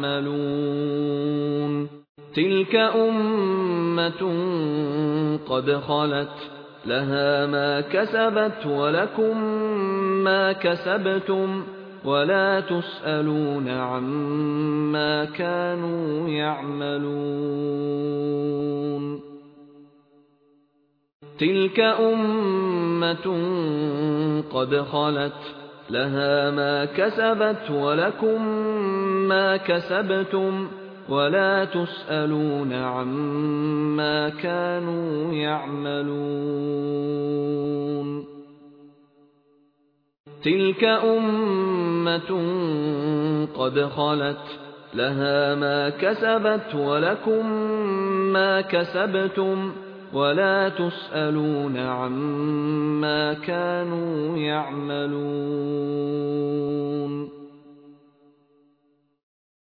تعملون تلك أمة قد خلت لها ما كسبت ولكم ما كسبتم ولا تسألون عما كانوا يعملون تلك أمة قد خلت لها ما كسبت ولكم ما كسبتم ولا تسألون عما كانوا يعملون تلك أمة قد خلت لها ما كسبت ولكم ما كسبتم ولا تسألون عما كانوا يعملون